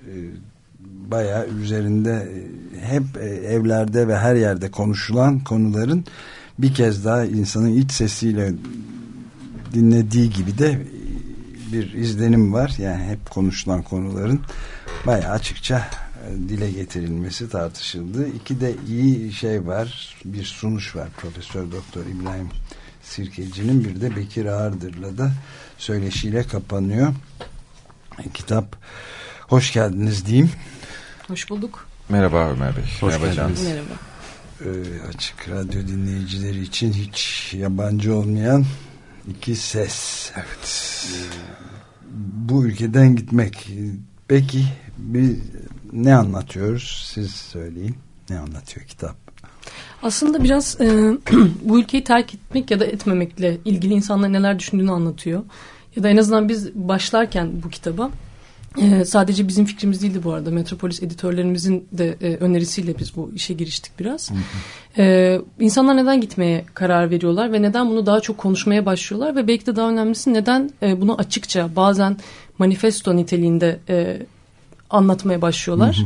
bayağı üzerinde hep evlerde ve her yerde konuşulan konuların bir kez daha insanın iç sesiyle dinlediği gibi de bir izlenim var. Yani hep konuşulan konuların bayağı açıkça dile getirilmesi tartışıldı. İki de iyi şey var. Bir sunuş var. Profesör Doktor İbrahim Sirkeci'nin, bir de Bekir Ağırdır'la da söyleşiyle kapanıyor. Kitap. Hoş geldiniz diyeyim. Hoş bulduk. Merhaba Ömer Bey. Hoş Merhaba geldiniz. Can. Merhaba. Açık Radyo dinleyicileri için hiç yabancı olmayan iki ses. Evet. Bu Ülkeden Gitmek. Peki ne anlatıyoruz? Siz söyleyin. Ne anlatıyor kitap? Aslında biraz bu ülkeyi terk etmek ya da etmemekle ilgili insanlar neler düşündüğünü anlatıyor. Ya da en azından biz başlarken bu kitaba sadece bizim fikrimiz değildi bu arada. Metropolis editörlerimizin de önerisiyle biz bu işe giriştik biraz. İnsanlar neden gitmeye karar veriyorlar ve neden bunu daha çok konuşmaya başlıyorlar ve belki de daha önemlisi neden bunu açıkça, bazen manifesto niteliğinde anlatmaya başlıyorlar.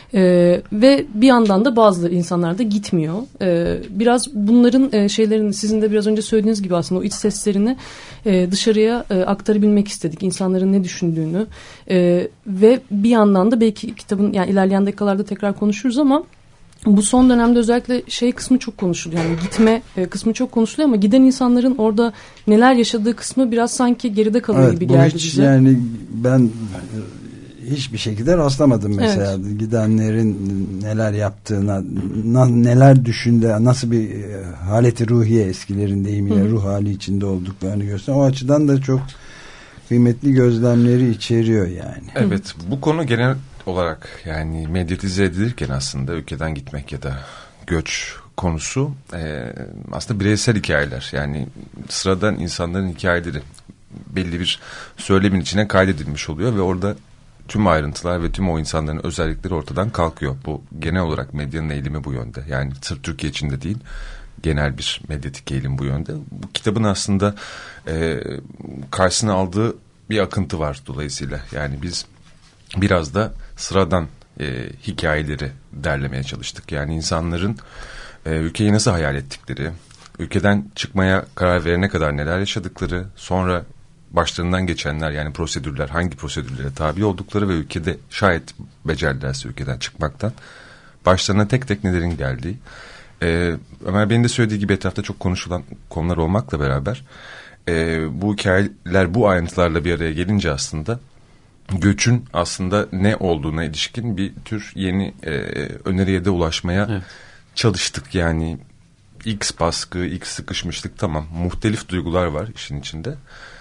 Ve bir yandan da bazı insanlar da gitmiyor. Biraz bunların şeylerini, sizin de biraz önce söylediğiniz gibi aslında o iç seslerini dışarıya aktarabilmek istedik. İnsanların ne düşündüğünü ve bir yandan da belki kitabın, yani ilerleyen dakikalarda tekrar konuşuruz ama bu son dönemde özellikle şey kısmı çok konuşuluyor. Yani gitme kısmı çok konuşuluyor ama giden insanların orada neler yaşadığı kısmı biraz sanki geride kalıyor gibi geldi bize. Yani ben hiçbir şekilde rastlamadım mesela. Evet. Gidenlerin neler yaptığına, neler düşündüğü, nasıl bir haleti ruhiye, eskilerin deyimiyle ruh hali içinde olduklarını gösteriyor. O açıdan da çok kıymetli gözlemleri içeriyor yani. Evet, bu konu genel olarak yani medyatize edilirken aslında ülkeden gitmek ya da göç konusu aslında bireysel hikayeler. Yani sıradan insanların hikayeleri belli bir söylemin içine kaydedilmiş oluyor ve orada tüm ayrıntılar ve tüm o insanların özellikleri ortadan kalkıyor. Bu genel olarak medyanın eğilimi bu yönde. Yani sırf Türkiye içinde değil, genel bir medyatik eğilim bu yönde. Bu kitabın aslında karşısına aldığı bir akıntı var dolayısıyla. Yani biz biraz da sıradan hikayeleri derlemeye çalıştık. Yani insanların ülkeyi nasıl hayal ettikleri, ülkeden çıkmaya karar verene kadar neler yaşadıkları, sonra başlarından geçenler yani prosedürler, hangi prosedürlere tabi oldukları ve ülkede şayet becerdilerse ülkeden çıkmaktan başlarına tek tek nelerin geldiği. Ömer Bey'in de söylediği gibi etrafta çok konuşulan konular olmakla beraber bu hikayeler bu ayrıntılarla bir araya gelince aslında göçün aslında ne olduğuna ilişkin bir tür yeni öneriye de ulaşmaya çalıştık. Yani X baskı, X sıkışmışlık, tamam, muhtelif duygular var işin içinde.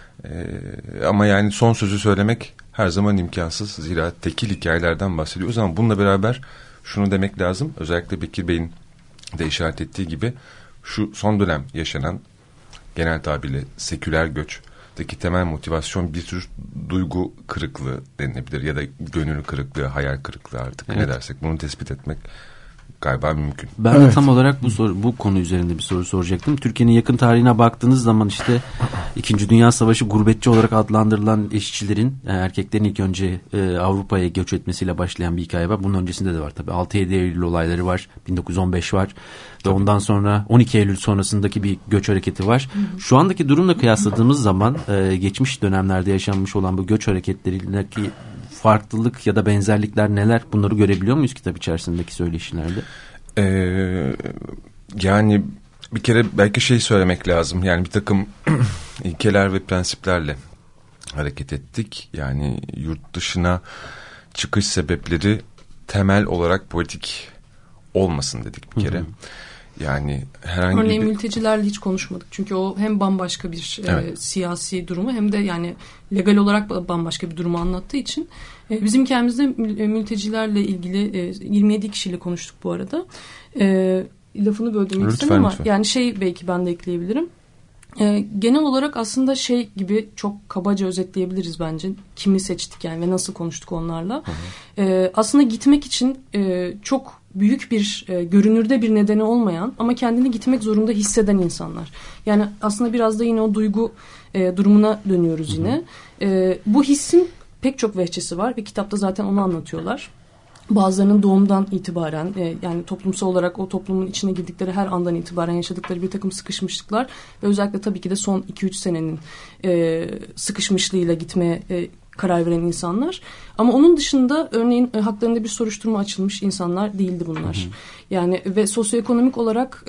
Ama yani son sözü söylemek her zaman imkansız. Zira tekil hikayelerden bahsediyoruz ama bununla beraber şunu demek lazım. Özellikle Bekir Bey'in de işaret ettiği gibi şu son dönem yaşanan genel tabirle seküler göçteki temel motivasyon bir tür duygu kırıklığı denilebilir ya da gönül kırıklığı, hayal kırıklığı, artık ne dersek bunu tespit etmek galiba mümkün. Ben de tam olarak bu konu üzerinde bir soru soracaktım. Türkiye'nin yakın tarihine baktığınız zaman işte 2. Dünya Savaşı gurbetçi olarak adlandırılan işçilerin, erkeklerin ilk önce Avrupa'ya göç etmesiyle başlayan bir hikaye var. Bunun öncesinde de var tabii. 6-7 Eylül olayları var. 1915 var. Ve ondan sonra 12 Eylül sonrasındaki bir göç hareketi var. Şu andaki durumla kıyasladığımız zaman geçmiş dönemlerde yaşanmış olan bu göç hareketlerindeki farklılık ya da benzerlikler neler? Bunları görebiliyor muyuz kitap içerisindeki söyleşilerde? Yani bir kere belki söylemek lazım. Yani bir takım ilkeler ve prensiplerle hareket ettik. Yani yurt dışına çıkış sebepleri temel olarak politik olmasın dedik bir kere. Yani herhangi örneğin mültecilerle hiç konuşmadık. Çünkü o hem bambaşka bir siyasi durumu hem de yani legal olarak bambaşka bir durumu anlattığı için bizim hikayemizde mültecilerle ilgili 27 kişiyle konuştuk bu arada. Lafını böldüm lütfen ama yani belki ben de ekleyebilirim. Genel olarak aslında gibi çok kabaca özetleyebiliriz bence. Kimi seçtik yani ve nasıl konuştuk onlarla. Aslında gitmek için çok büyük bir görünürde bir nedeni olmayan ama kendini gitmek zorunda hisseden insanlar. Yani aslında biraz da yine o duygu durumuna dönüyoruz yine. Bu hissin pek çok vehçesi var ve kitapta zaten onu anlatıyorlar. Bazılarının doğumdan itibaren yani toplumsal olarak o toplumun içine girdikleri her andan itibaren yaşadıkları bir takım sıkışmışlıklar ve özellikle tabii ki de son 2-3 senenin sıkışmışlığıyla gitmeye karar veren insanlar. Ama onun dışında örneğin haklarında bir soruşturma açılmış insanlar değildi bunlar. Yani ve sosyoekonomik olarak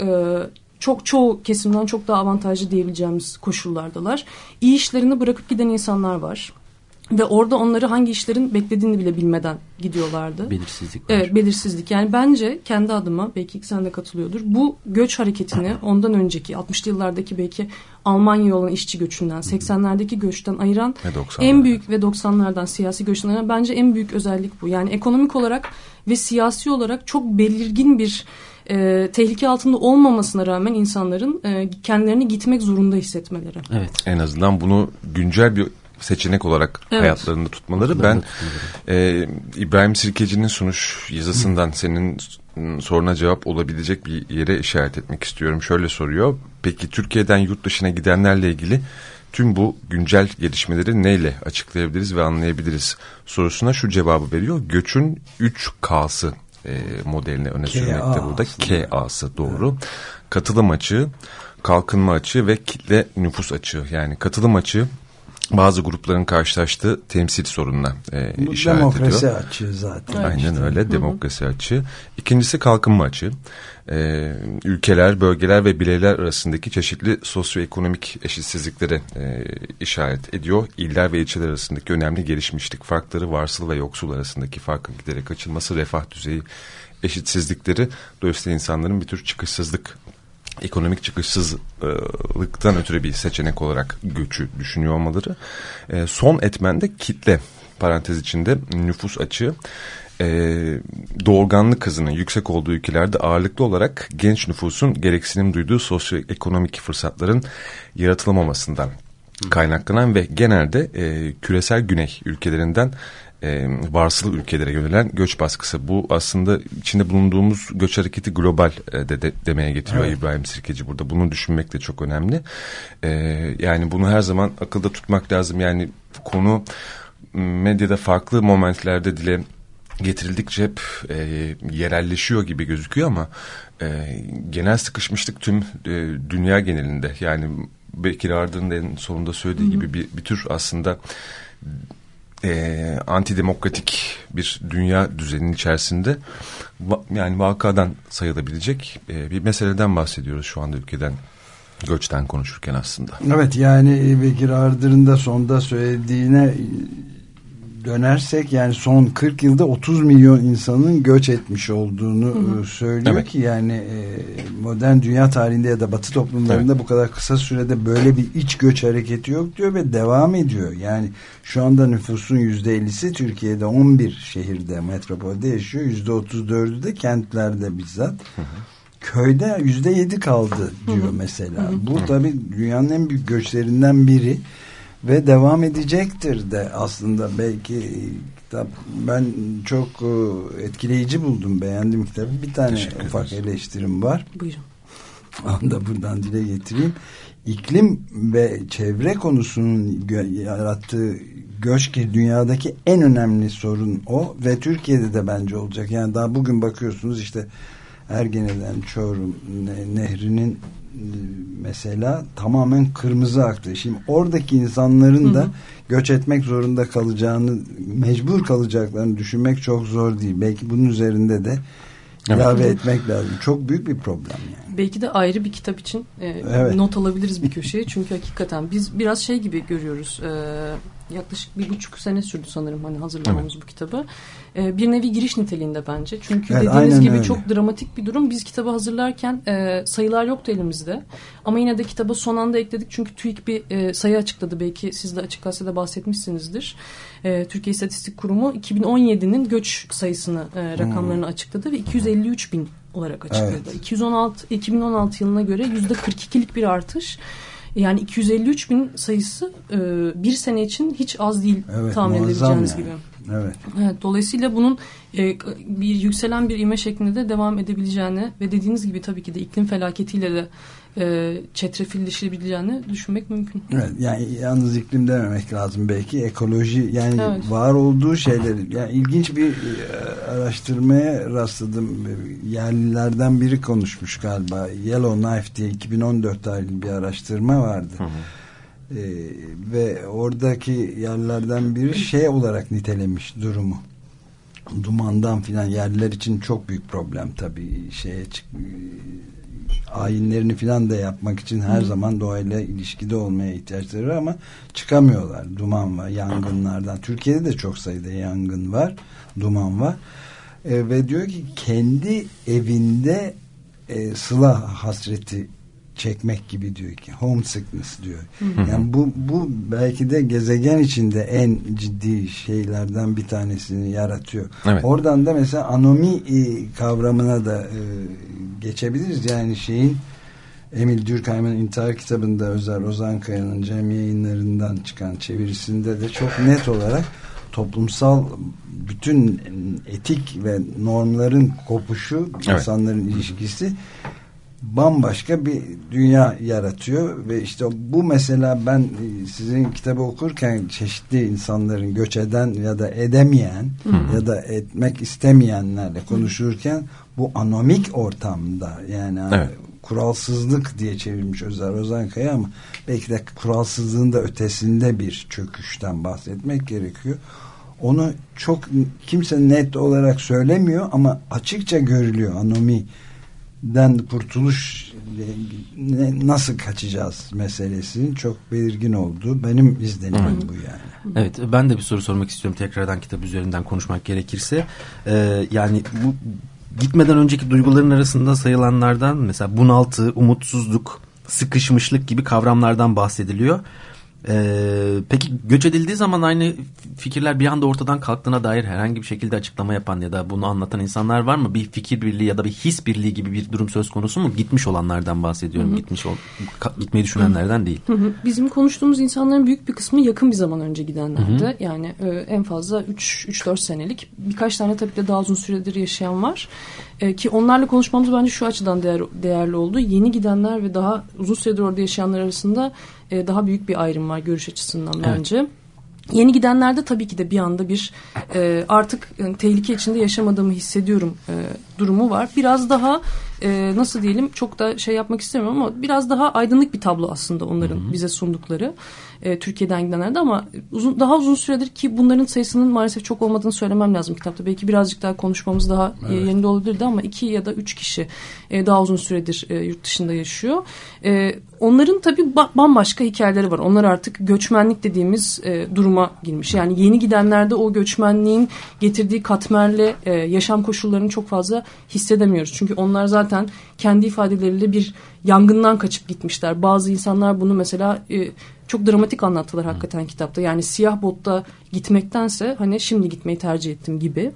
çoğu kesimden çok daha avantajlı diyebileceğimiz koşullardalar. İyi işlerini bırakıp giden insanlar var. Ve orada onları hangi işlerin beklediğini bile bilmeden gidiyorlardı. Belirsizlik var. Evet, belirsizlik. Yani bence kendi adıma, belki sen de katılıyordur, bu göç hareketini ondan önceki 60'lı yıllardaki belki Almanya'ya olan işçi göçünden, 80'lerdeki göçten ayıran en büyük ve 90'lardan siyasi göçten ayıran bence en büyük özellik bu. Yani ekonomik olarak ve siyasi olarak çok belirgin bir tehlike altında olmamasına rağmen insanların kendilerini gitmek zorunda hissetmeleri. Evet. En azından bunu güncel bir seçenek olarak hayatlarında tutmaları. Ben İbrahim Sirkeci'nin sunuş yazısından senin soruna cevap olabilecek bir yere işaret etmek istiyorum. Şöyle soruyor: peki Türkiye'den yurt dışına gidenlerle ilgili tüm bu güncel gelişmeleri neyle açıklayabiliriz ve anlayabiliriz sorusuna şu cevabı veriyor: göçün 3K'sı modelini öne sürmekte burada. K'sı doğru. Katılım açığı, kalkınma açığı ve kitle nüfus açığı. Yani katılım açığı bazı grupların karşılaştığı temsil sorununa işaret demokrasi ediyor. açığı zaten. Aynen işte. öyle, demokrasi açığı. İkincisi kalkınma açığı. Ülkeler, bölgeler ve bireyler arasındaki çeşitli sosyoekonomik eşitsizliklere işaret ediyor. İller ve ilçeler arasındaki önemli gelişmişlik farkları, varsıl ve yoksul arasındaki farkın giderek açılması, refah düzeyi eşitsizlikleri, dolayısıyla insanların bir tür çıkışsızlık, ekonomik çıkışsızlıktan ötürü bir seçenek olarak göçü düşünüyor olmaları. Son etmen de kitle, parantez içinde nüfus açığı. Doğurganlık hızının yüksek olduğu ülkelerde ağırlıklı olarak genç nüfusun gereksinim duyduğu sosyoekonomik fırsatların yaratılamamasından kaynaklanan ve genelde küresel güney ülkelerinden varsıl ülkelere yönelen göç baskısı. Bu aslında içinde bulunduğumuz göç hareketi global demeye getiriyor İbrahim Sirkeci burada. Bunu düşünmek de çok önemli. Yani bunu her zaman akılda tutmak lazım. Yani konu medyada farklı momentlerde dile getirildikçe hep yerelleşiyor gibi gözüküyor ama genel sıkışmışlık tüm dünya genelinde. Yani Bekir Ardır'ın en sonunda söylediği gibi bir tür aslında antidemokratik bir dünya düzeninin içerisinde yani vakadan sayılabilecek bir meseleden bahsediyoruz şu anda ülkeden, göçten konuşurken aslında. Evet, yani Bekir Ardır'ın da sonda söylediğine dönersek yani son 40 yılda 30 milyon insanın göç etmiş olduğunu söylüyor ki yani modern dünya tarihinde ya da Batı toplumlarında bu kadar kısa sürede böyle bir iç göç hareketi yok diyor ve devam ediyor. Yani şu anda nüfusun %50'si Türkiye'de 11 şehirde, metropolde yaşıyor. %34'ü de kentlerde bizzat. Köyde %7 kaldı diyor mesela. Bu tabii dünyanın en büyük göçlerinden biri. Ve devam edecektir de aslında belki kitap ben çok etkileyici buldum, beğendim kitabı. Bir tane ufak eleştirim var. Buyurun. Onu da buradan dile getireyim. İklim ve çevre konusunun yarattığı göç ki dünyadaki en önemli sorun o ve Türkiye'de de bence olacak. Yani daha bugün bakıyorsunuz işte Ergene'den Çorum Nehri'nin mesela tamamen kırmızı aktı. Şimdi oradaki insanların da göç etmek zorunda kalacağını, mecbur kalacaklarını düşünmek çok zor değil. Belki bunun üzerinde de ilave etmek lazım. Çok büyük bir problem yani. Belki de ayrı bir kitap için not alabiliriz bir köşeye. Çünkü hakikaten biz biraz şey gibi görüyoruz. Yaklaşık 1,5 sene sürdü sanırım hani hazırlamamız bu kitabı. Bir nevi giriş niteliğinde bence. Çünkü dediğiniz gibi çok dramatik bir durum. Biz kitabı hazırlarken sayılar yoktu elimizde. Ama yine de kitaba son anda ekledik. Çünkü TÜİK bir sayı açıkladı. Belki siz de Açık Gazete'de bahsetmişsinizdir. Türkiye İstatistik Kurumu 2017'nin göç sayısını, rakamlarını açıkladı ve 253 bin olarak açıkladı. Evet. 2016 yılına göre %42'lik bir artış. Yani 253 bin sayısı bir sene için hiç az değil, tahmin edebileceğiniz gibi. Evet. Dolayısıyla bunun bir yükselen bir ivme şeklinde de devam edebileceğini ve dediğiniz gibi tabii ki de iklim felaketiyle de çetrefilleşebileceğini düşünmek mümkün. Evet, yani yalnız iklim dememek lazım belki, ekoloji yani var olduğu şeyleri. Yani ilginç bir araştırmaya rastladım. Yerlilerden biri konuşmuş galiba. Yellowknife diye 2014 tarihli bir araştırma vardı. Ve oradaki yerlerden biri şey olarak nitelemiş durumu. Dumandan filan yerliler için çok büyük problem tabii. Ayinlerini filan da yapmak için her zaman doğayla ilişkide olmaya ihtiyaçları var ama çıkamıyorlar. Duman var, yangınlardan. Türkiye'de de çok sayıda yangın var, duman var. Ve diyor ki kendi evinde sıla hasreti çekmek gibi diyor ki, homesickness diyor. Yani bu belki de gezegen içinde en ciddi şeylerden bir tanesini yaratıyor. Evet. Oradan da mesela anomi kavramına da geçebiliriz. Yani Emil Durkheim'in İntihar kitabında Özer Ozankaya'nın Cem Yayınları'ndan çıkan çevirisinde de çok net olarak toplumsal bütün etik ve normların kopuşu, insanların ilişkisi bambaşka bir dünya yaratıyor ve işte bu mesela ben sizin kitabı okurken çeşitli insanların göç eden ya da edemeyen ya da etmek istemeyenlerle konuşurken bu anomik ortamda yani kuralsızlık diye çevirmiş Özer Rozankaya ama belki de kuralsızlığın da ötesinde bir çöküşten bahsetmek gerekiyor. Onu çok kimse net olarak söylemiyor ama açıkça görülüyor. Anomiden kurtuluş, nasıl kaçacağız meselesinin çok belirgin olduğu benim izlenimim bu yani. Evet, ben de bir soru sormak istiyorum tekrardan kitap üzerinden konuşmak gerekirse. Yani bu gitmeden önceki duyguların arasında sayılanlardan mesela bunaltı, umutsuzluk, sıkışmışlık gibi kavramlardan bahsediliyor. Peki göç edildiği zaman aynı fikirler bir anda ortadan kalktığına dair herhangi bir şekilde açıklama yapan ya da bunu anlatan insanlar var mı? Bir fikir birliği ya da bir his birliği gibi bir durum söz konusu mu? Gitmiş olanlardan bahsediyorum. Gitmeyi düşünenlerden değil. Bizim konuştuğumuz insanların büyük bir kısmı yakın bir zaman önce gidenlerdi. Yani en fazla 3-4 senelik. Birkaç tane tabii de daha uzun süredir yaşayan var. Ki onlarla konuşmamız bence şu açıdan değerli oldu. Yeni gidenler ve daha uzun süredir orada yaşayanlar arasında daha büyük bir ayrım var görüş açısından bence. Evet. Yeni gidenlerde tabii ki de bir anda bir artık tehlike içinde yaşamadığımı hissediyorum durumu var. Biraz daha nasıl diyelim, çok da şey yapmak istemiyorum ama biraz daha aydınlık bir tablo aslında onların bize sundukları. Türkiye'den gidenlerde ama daha uzun süredir ki bunların sayısının maalesef çok olmadığını söylemem lazım kitapta. Belki birazcık daha konuşmamız daha yerinde olabilirdi ama 2 ya da 3 kişi daha uzun süredir yurt dışında yaşıyor. Onların tabii bambaşka hikayeleri var. Onlar artık göçmenlik dediğimiz duruma girmiş. Yani yeni gidenlerde o göçmenliğin getirdiği katmerli yaşam koşullarını çok fazla hissedemiyoruz. Çünkü onlar zaten kendi ifadeleriyle bir yangından kaçıp gitmişler. Bazı insanlar bunu mesela çok dramatik anlattılar hakikaten kitapta. Yani siyah botta gitmektense hani şimdi gitmeyi tercih ettim gibi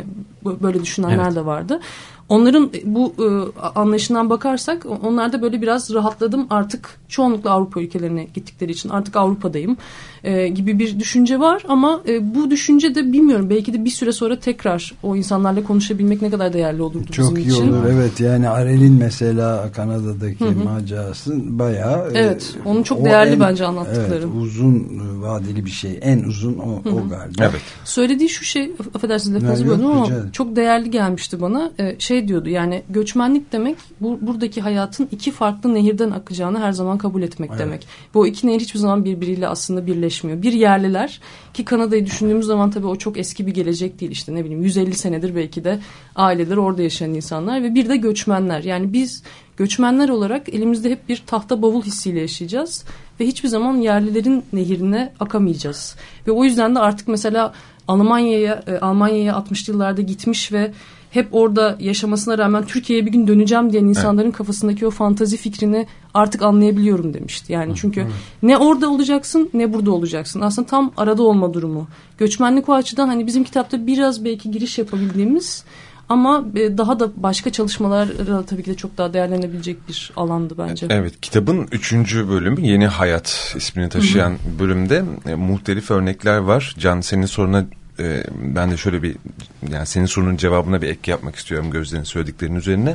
böyle düşünenler de vardı. Onların bu anlayışından bakarsak onlar da böyle biraz rahatladım artık, çoğunlukla Avrupa ülkelerine gittikleri için artık Avrupa'dayım gibi bir düşünce var ama bu düşünce de bilmiyorum, belki de bir süre sonra tekrar o insanlarla konuşabilmek ne kadar değerli olurdu çok bizim için. Çok iyi olur, evet. Yani Arel'in mesela Kanada'daki macerası bayağı onun çok değerli bence anlattıkları. Evet, uzun vadeli bir şey, en uzun o galiba. Evet. Söylediği şu şey, affedersiniz lafınızı böldüm ama çok değerli gelmişti bana. Diyordu yani göçmenlik demek buradaki hayatın 2 farklı nehirden akacağını her zaman kabul etmek demek. Bu 2 nehir hiçbir zaman birbiriyle aslında birleşmiyor. Bir yerliler ki Kanada'yı düşündüğümüz zaman tabii o çok eski bir gelecek değil, işte ne bileyim 150 senedir belki de aileler orada yaşayan insanlar ve bir de göçmenler. Yani biz göçmenler olarak elimizde hep bir tahta bavul hissiyle yaşayacağız ve hiçbir zaman yerlilerin nehirine akamayacağız. Ve o yüzden de artık mesela Almanya'ya 60'lı yıllarda gitmiş ve hep orada yaşamasına rağmen Türkiye'ye bir gün döneceğim diyen insanların kafasındaki o fantazi fikrini artık anlayabiliyorum demişti. Yani çünkü ne orada olacaksın ne burada olacaksın. Aslında tam arada olma durumu. Göçmenlik o açıdan hani bizim kitapta biraz belki giriş yapabildiğimiz ama daha da başka çalışmalara tabii ki de çok daha değerlenebilecek bir alandı bence. Evet, kitabın 3. bölümü Yeni Hayat ismini taşıyan bölümde muhtelif örnekler var. Can, senin soruna ben de şöyle bir, yani senin sorunun cevabına bir ek yapmak istiyorum Gözde'nin söylediklerinin üzerine.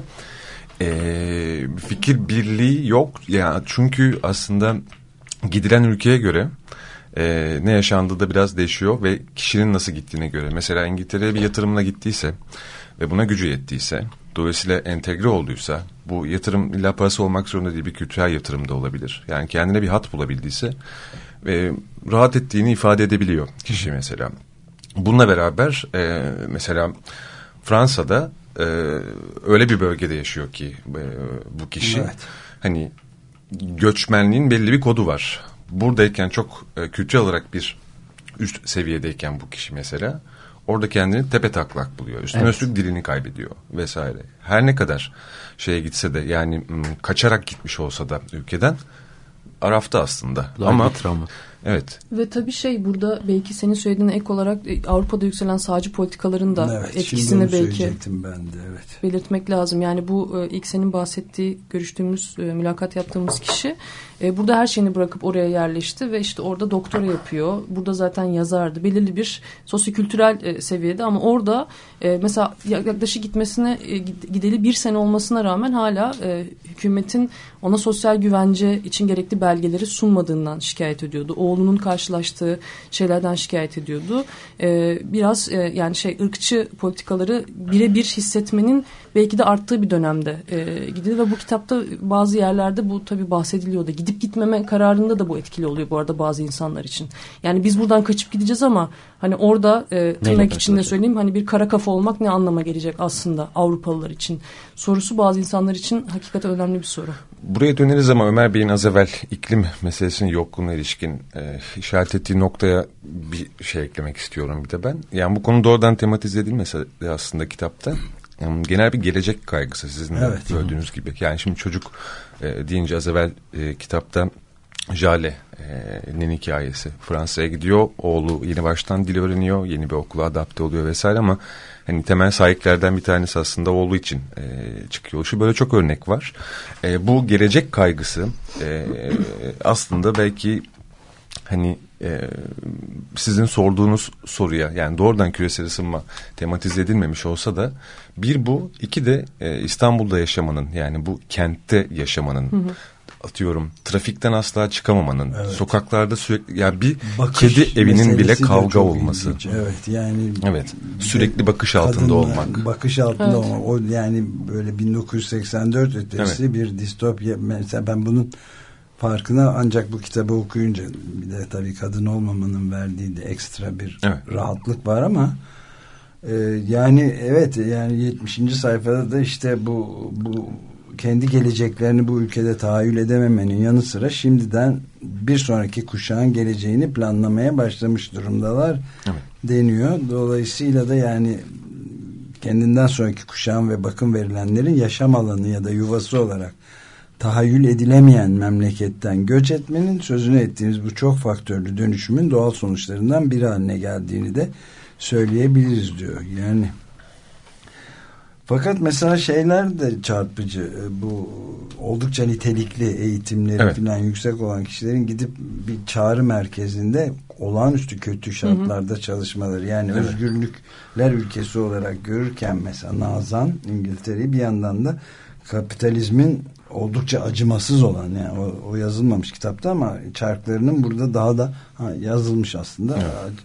Fikir birliği yok. Yani çünkü aslında gidilen ülkeye göre ne yaşandığı da biraz değişiyor ve kişinin nasıl gittiğine göre. Mesela İngiltere'ye bir yatırımla gittiyse ve buna gücü yettiyse, dolayısıyla entegre olduysa, bu yatırım illa parası olmak zorunda değil, bir kültürel yatırım da olabilir. Yani kendine bir hat bulabildiyse rahat ettiğini ifade edebiliyor kişi mesela. Bununla beraber mesela Fransa'da öyle bir bölgede yaşıyor ki bu kişi. Evet. Hani göçmenliğin belli bir kodu var. Buradayken çok kültürel olarak bir üst seviyedeyken bu kişi mesela orada kendini tepe taklak buluyor. Üstüne üstlük dilini kaybediyor vesaire. Her ne kadar şeye gitse de, yani kaçarak gitmiş olsa da ülkeden arafta aslında. Ama travma. Evet. Ve tabii burada belki senin söylediğine ek olarak Avrupa'da yükselen sağcı politikaların da etkisini belki ben de, belirtmek lazım. Yani bu ilk senin bahsettiği, görüştüğümüz, mülakat yaptığımız kişi burada her şeyini bırakıp oraya yerleşti ve işte orada doktora yapıyor. Burada zaten yazardı. Belirli bir sosyokültürel seviyede ama orada mesela yaklaşık gitmesine gideli 1 sene olmasına rağmen hala hükümetin ona sosyal güvence için gerekli belgeleri sunmadığından şikayet ediyordu. Oğlunun karşılaştığı şeylerden şikayet ediyordu. Biraz yani ırkçı politikaları birebir hissetmenin belki de arttığı bir dönemde gidiyor ve bu kitapta bazı yerlerde bu tabii bahsediliyor da, gidip gitmeme kararında da bu etkili oluyor bu arada bazı insanlar için. Yani biz buradan kaçıp gideceğiz ama hani orada tırnak içinde söyleyeyim, hani bir kara kafa olmak ne anlama gelecek aslında Avrupalılar için sorusu bazı insanlar için hakikaten önemli bir soru. Buraya döneriz ama Ömer Bey'in az evvel iklim meselesinin yokluğuna ilişkin işaret ettiği noktaya bir şey eklemek istiyorum bir de ben. Yani bu konu doğrudan tematize edilmese aslında kitapta. Yani genel bir gelecek kaygısı sizin de gördüğünüz gibi. Yani şimdi çocuk deyince az evvel kitapta Jale'nin hikayesi. Fransa'ya gidiyor, oğlu yeni baştan dil öğreniyor, yeni bir okula adapte oluyor vesaire ama hani temel sahiplerden bir tanesi aslında oğlu için çıkıyor. Şu böyle çok örnek var. Bu gelecek kaygısı aslında belki hani sizin sorduğunuz soruya, yani doğrudan küresel ısınma tematize edilmemiş olsa da bir bu, iki de İstanbul'da yaşamanın, yani bu kentte yaşamanın, atıyorum trafikten asla çıkamamanın, sokaklarda sürekli, yani bir kedi evinin bile kavga olması. İlginç. Evet, yani sürekli bakış altında olmak. Bakış altında olmak. O yani böyle 1984 ötesi bir distopya. Mesela ben bunun farkına ancak bu kitabı okuyunca, bir de tabii kadın olmamanın verdiği de ekstra bir rahatlık var ama yani yani 70. sayfada da işte bu kendi geleceklerini bu ülkede tahayyül edememenin yanı sıra şimdiden bir sonraki kuşağın geleceğini planlamaya başlamış durumdalar deniyor. Dolayısıyla da yani kendinden sonraki kuşağın ve bakım verilenlerin yaşam alanı ya da yuvası olarak tahayyül edilemeyen memleketten göç etmenin, sözünü ettiğimiz bu çok faktörlü dönüşümün doğal sonuçlarından biri haline geldiğini de söyleyebiliriz diyor. Yani fakat mesela şeyler de çarpıcı. Bu oldukça nitelikli eğitimleri falan yüksek olan kişilerin gidip bir çağrı merkezinde olağanüstü kötü şartlarda çalışmaları. Yani özgürlükler ülkesi olarak görürken mesela Nazan İngiltere'yi, bir yandan da kapitalizmin oldukça acımasız olan, yani o yazılmamış kitapta ama çarklarının burada daha da yazılmış aslında.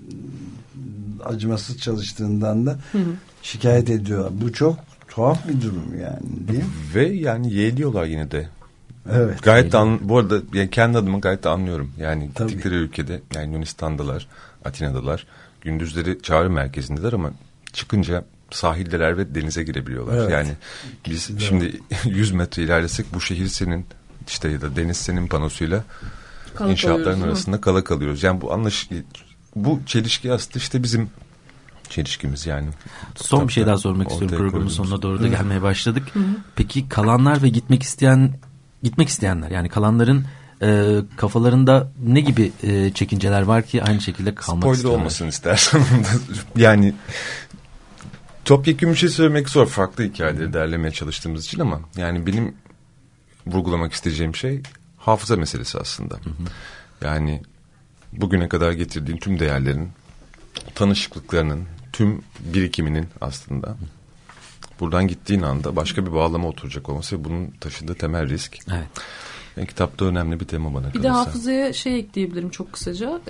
Acımasız çalıştığından da şikayet ediyorlar. Bu çok tuhaf bir durum yani, değil mi? Ve yani yeğliyorlar yine de. Evet. Gayet bu arada yani kendi adıma gayet de anlıyorum. Yani gittikleri ülkede, yani Yunanistan'dalar, Atina'dalar, gündüzleri çağrı merkezindeler ama çıkınca sahildeler ve denize girebiliyorlar. Evet. Yani biz şimdi 100 metre ilerlesek bu şehir senin işte ya da deniz senin panosuyla inşaatların arasında kala kalıyoruz. Yani bu çelişki aslında işte bizim çelişkimiz yani. Son bir şey daha sormak istiyorum. Programın sonuna doğru da gelmeye başladık. Peki kalanlar ve gitmek isteyenler, yani kalanların kafalarında ne gibi çekinceler var ki aynı şekilde kalmak istiyorlar? Spoiler olmasın istersen. Yani topyekun bir şey söylemek zor. Farklı hikayeleri derlemeye çalıştığımız için ama yani benim vurgulamak isteyeceğim şey hafıza meselesi aslında. Yani bugüne kadar getirdiğin tüm değerlerin, tanışıklıklarının, tüm birikiminin aslında buradan gittiğin anda başka bir bağlama oturacak olması ve bunun taşıdığı temel risk. Evet. Yani kitapta önemli bir tema bana kalırsa. Bir de hafızaya ekleyebilirim çok kısaca.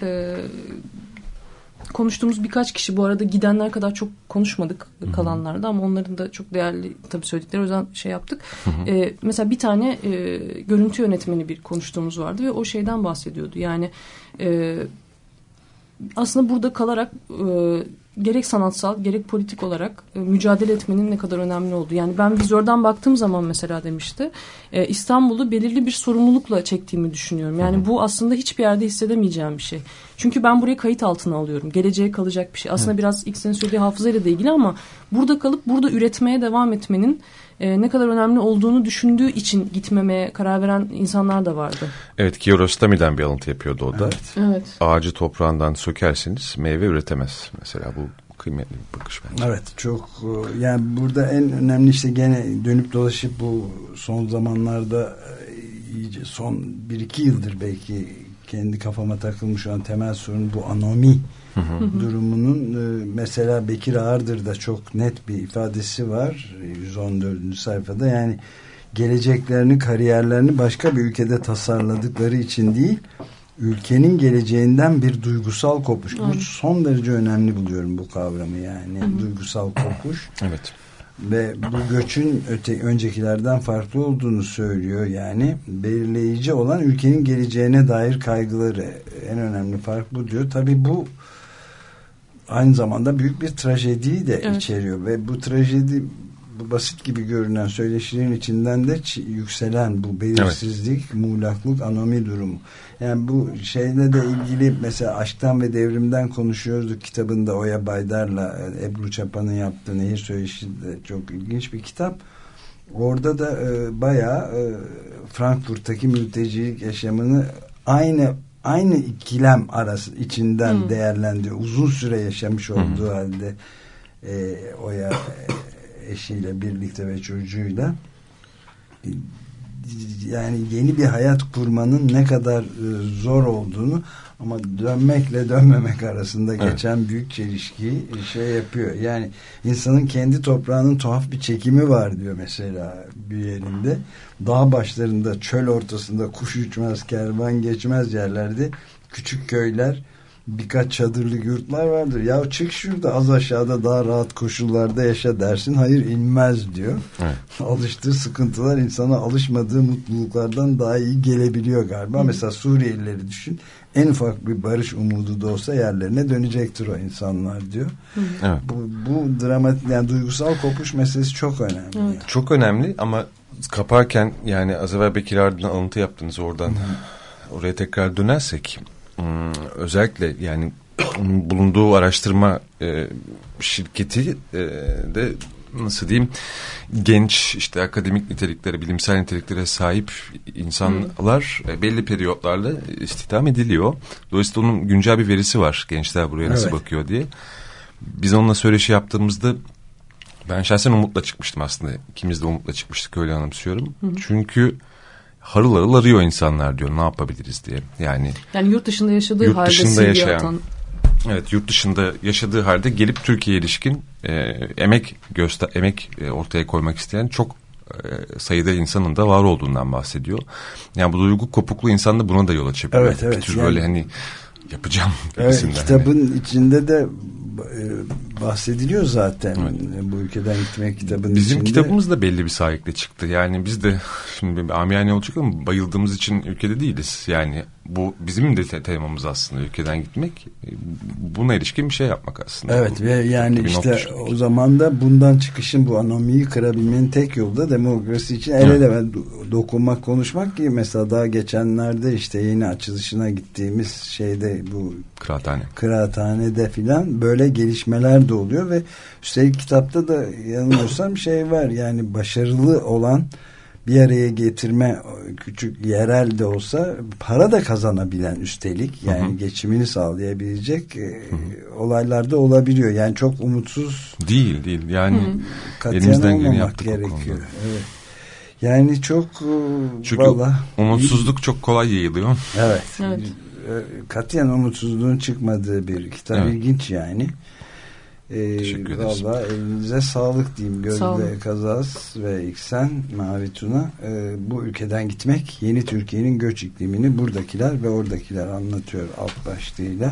Konuştuğumuz birkaç kişi, bu arada gidenler kadar çok konuşmadık kalanlarda ama onların da çok değerli tabii söyledikleri, o yüzden yaptık. Mesela bir tane görüntü yönetmeni bir konuştuğumuz vardı ve o şeyden bahsediyordu. Yani aslında burada kalarak gerek sanatsal gerek politik olarak mücadele etmenin ne kadar önemli olduğu. Yani ben vizörden baktığım zaman mesela demişti, İstanbul'u belirli bir sorumlulukla çektiğimi düşünüyorum. Yani bu aslında hiçbir yerde hissedemeyeceğim bir şey. Çünkü ben burayı kayıt altına alıyorum. Geleceğe kalacak bir şey. Aslında biraz ilk senin söylediği hafızayla da ilgili ama burada kalıp burada üretmeye devam etmenin ne kadar önemli olduğunu düşündüğü için gitmemeye karar veren insanlar da vardı. Evet, Kiarostami'den bir alıntı yapıyordu o da. Evet. Ağacı toprağından sökerseniz meyve üretemez. Mesela bu kıymetli bir bakış bence. Evet, çok yani burada en önemli işte gene dönüp dolaşıp bu son zamanlarda iyice son 1-2 yıldır belki kendi kafama takılmış olan temel sorun bu anomi durumunun mesela Bekir Ağırdır'da çok net bir ifadesi var 114. sayfada. Yani geleceklerini, kariyerlerini başka bir ülkede tasarladıkları için değil, ülkenin geleceğinden bir duygusal kopuş. Bu son derece önemli buluyorum bu kavramı, yani duygusal kopuş. Evet. Ve bu göçün öncekilerden farklı olduğunu söylüyor. Yani belirleyici olan ülkenin geleceğine dair kaygıları, en önemli fark bu diyor. Tabii bu aynı zamanda büyük bir trajediyi de içeriyor ve bu trajedi, bu basit gibi görünen söyleşilerin içinden de yükselen bu belirsizlik, muğlaklık, anomi durumu. Yani bu şeyle de ilgili mesela Aşktan ve Devrim'den konuşuyorduk kitabında, Oya Baydar'la Ebru Çapa'nın yaptığı Nehir Söyleşi de çok ilginç bir kitap. Orada da bayağı Frankfurt'taki mültecilik yaşamını aynı ikilem arası içinden değerlendiriyor. Uzun süre yaşamış olduğu halde Oya eşiyle birlikte ve çocuğuyla, yani yeni bir hayat kurmanın ne kadar zor olduğunu, ama dönmekle dönmemek arasında geçen büyük çelişkiyi şey yapıyor. Yani insanın kendi toprağının tuhaf bir çekimi var diyor mesela bir yerinde. Dağ başlarında, çöl ortasında, kuş uçmaz, kervan geçmez yerlerde küçük köyler, birkaç çadırlı yurtlar vardır. Ya çık şurada az aşağıda daha rahat koşullarda yaşa dersin. Hayır, inmez diyor. Evet. Alıştığı sıkıntılar insana alışmadığı mutluluklardan daha iyi gelebiliyor galiba. Mesela Suriyelileri düşün. En ufak bir barış umudu da olsa yerlerine dönecektir o insanlar diyor. Evet. Bu dramatik, yani duygusal kopuş meselesi çok önemli. Evet. Yani. Çok önemli ama kaparken, yani az evvel Bekir Ardın'a alıntı yaptınız oradan. Oraya tekrar dönersek, özellikle yani onun bulunduğu araştırma şirketi de nasıl diyeyim, genç, işte akademik niteliklere, bilimsel niteliklere sahip insanlar belli periyotlarla istihdam ediliyor. Dolayısıyla onun güncel bir verisi var, gençler buraya nasıl bakıyor diye. Biz onunla söyleşi yaptığımızda ben şahsen umutla çıkmıştım aslında. İkimiz de umutla çıkmıştık, öyle anımsıyorum. Çünkü harıl harıl arıyor insanlar diyor, ne yapabiliriz diye. Yani yurt dışında yaşadığı halde CV atan. Evet, yurt dışında yaşadığı halde gelip Türkiye'ye ilişkin emek ortaya koymak isteyen çok sayıda insanın da var olduğundan bahsediyor. Yani bu duygu kopukluğu insanda buna da yol açabiliyor. Evet, bir tür yani, böyle hani yapacağım. Evet, kitabın içinde de bahsediliyor zaten. Bu ülkeden gitmek kitabın bizim içinde. kitabımız da belli bir sahiple çıktı. Yani biz de şimdi amiyane olacak ama bayıldığımız için ülkede değiliz. Yani bu bizim de temamız aslında, ülkeden gitmek. Buna ilişkin bir şey yapmak aslında. Evet, ve yani işte o zaman da bundan çıkışın, bu anomiyi kırabilmenin tek yolu da demokrasi için el ele dokunmak, konuşmak ki mesela daha geçenlerde işte yeni açılışına gittiğimiz şeyde, bu kıraathanede filan böyle gelişmeler de oluyor ve üstelik kitapta da yanılmıyorsam şey var, yani başarılı olan, bir araya getirme, küçük yerel de olsa para da kazanabilen, üstelik yani geçimini sağlayabilecek olaylar da olabiliyor. Yani çok umutsuz değil yani elimizden geleni yaptık gerekiyor. Evet. Yani çok çünkü umutsuzluk çok kolay yayılıyor. Evet. Katiyen umutsuzluğun çıkmadığı bir kitap. İlginç yani. Teşekkür ederiz. Valla elinize sağlık diyeyim. Gözde Kazas ve İksen Mavi Tuna. Bu ülkeden gitmek, yeni Türkiye'nin göç iklimini buradakiler ve oradakiler anlatıyor alt başlığıyla.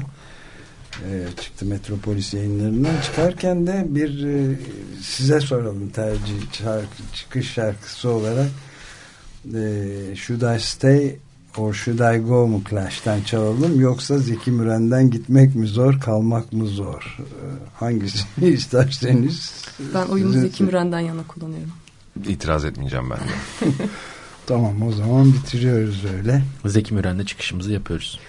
Çıktı Metropolis Yayınları'ndan. Çıkarken de bir size soralım, çıkış şarkısı olarak Should I Stay or Should I Go mu Clash'ten çalalım, yoksa Zeki Müren'den gitmek mi zor, kalmak mı zor? Hangisini isterseniz. Ben oyumu Zeki Müren'den yana kullanıyorum. İtiraz etmeyeceğim ben de. Tamam, o zaman bitiriyoruz öyle. Zeki Müren'le çıkışımızı yapıyoruz.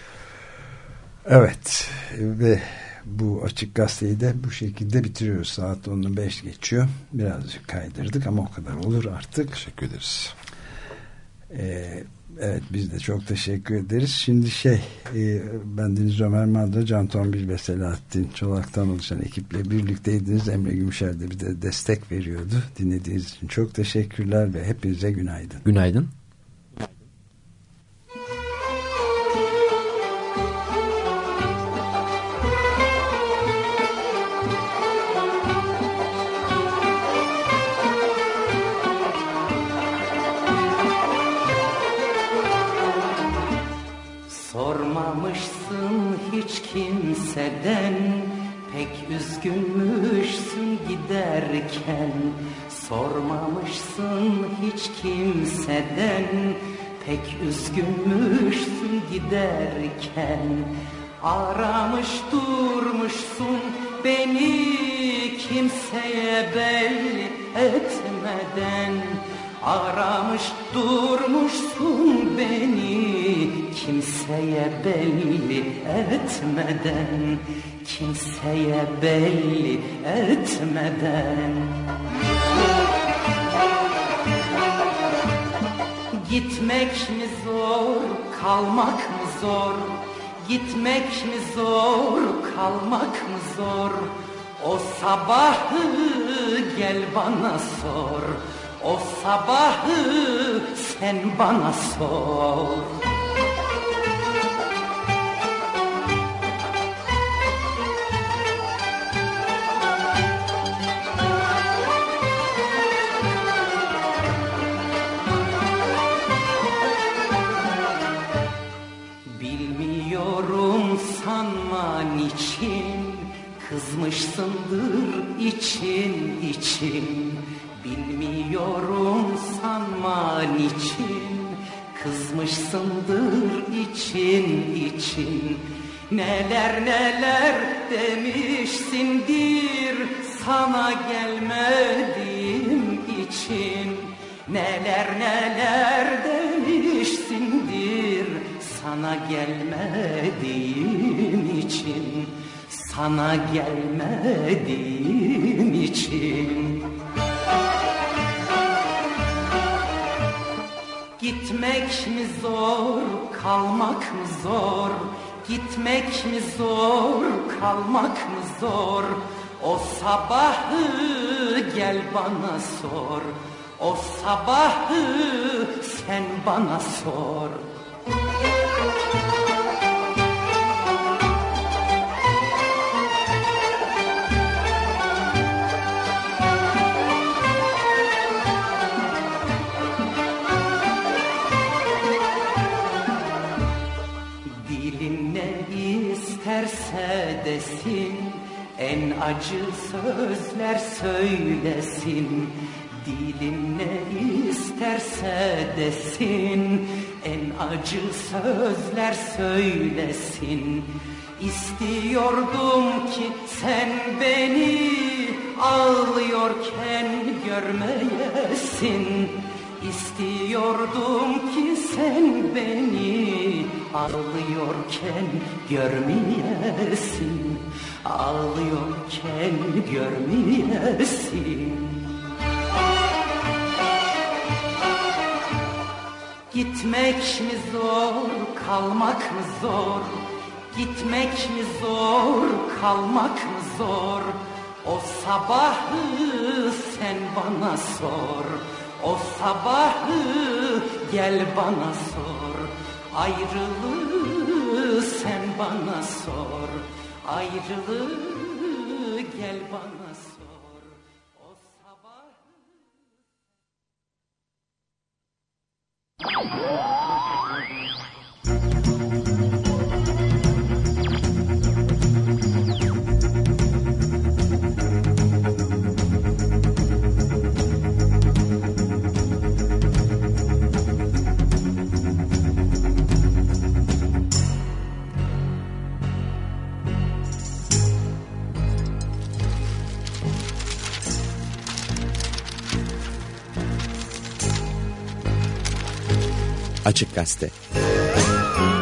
Evet, ve bu Açık Gazete'yi de bu şekilde bitiriyoruz. Saat 10'u 5 geçiyor. Birazcık kaydırdık ama o kadar olur artık. Teşekkür ederiz. Evet, biz de çok teşekkür ederiz. Şimdi bendeniz Ömer Madra, Can Tombil ve Selahattin Çolak'tan oluşan ekiple birlikteydiniz. Emre Gümüşer de bir de destek veriyordu. Dinlediğiniz için çok teşekkürler ve hepinize günaydın. Günaydın. hiç kimseden, pek üzgünmüşsün giderken. Sormamışsın hiç kimseden, pek üzgünmüşsün giderken. Aramış durmuşsun beni kimseye belli etmeden. Aramış durmuşsun beni kimseye belli etmeden. Kimseye belli etmeden. Gitmek mi zor, kalmak mı zor? Gitmek mi zor, kalmak mı zor? O sabahı gel bana sor. O sabahı sen bana sor. Bilmiyorum sanma niçin, kızmışsındır için için. Bilmiyorum sanma niçin, kızmışsındır için için. Neler neler demişsindir sana gelmediğim için. Neler neler demişsindir sana gelmediğim için. Sana gelmediğim için. Gitmek mi zor, kalmak mı zor? Gitmek mi zor, kalmak mı zor? O sabahı gel bana sor. O sabahı sen bana sor. İsterse desin, en acı sözler söylesin. Dilin ne isterse desin, en acı sözler söylesin. İstiyordum ki sen beni ağlıyorken görmeyesin. İstiyordum ki sen beni ağlıyorken görmeyesin. Ağlıyorken görmeyesin. Gitmek mi zor, kalmak mı zor? Gitmek mi zor, kalmak mı zor? O sabahı sen bana sor. O sabahı gel bana sor. Ayrılığı sen bana sor. Ayrılığı gel bana sor. O sabahı... Açık Gazete.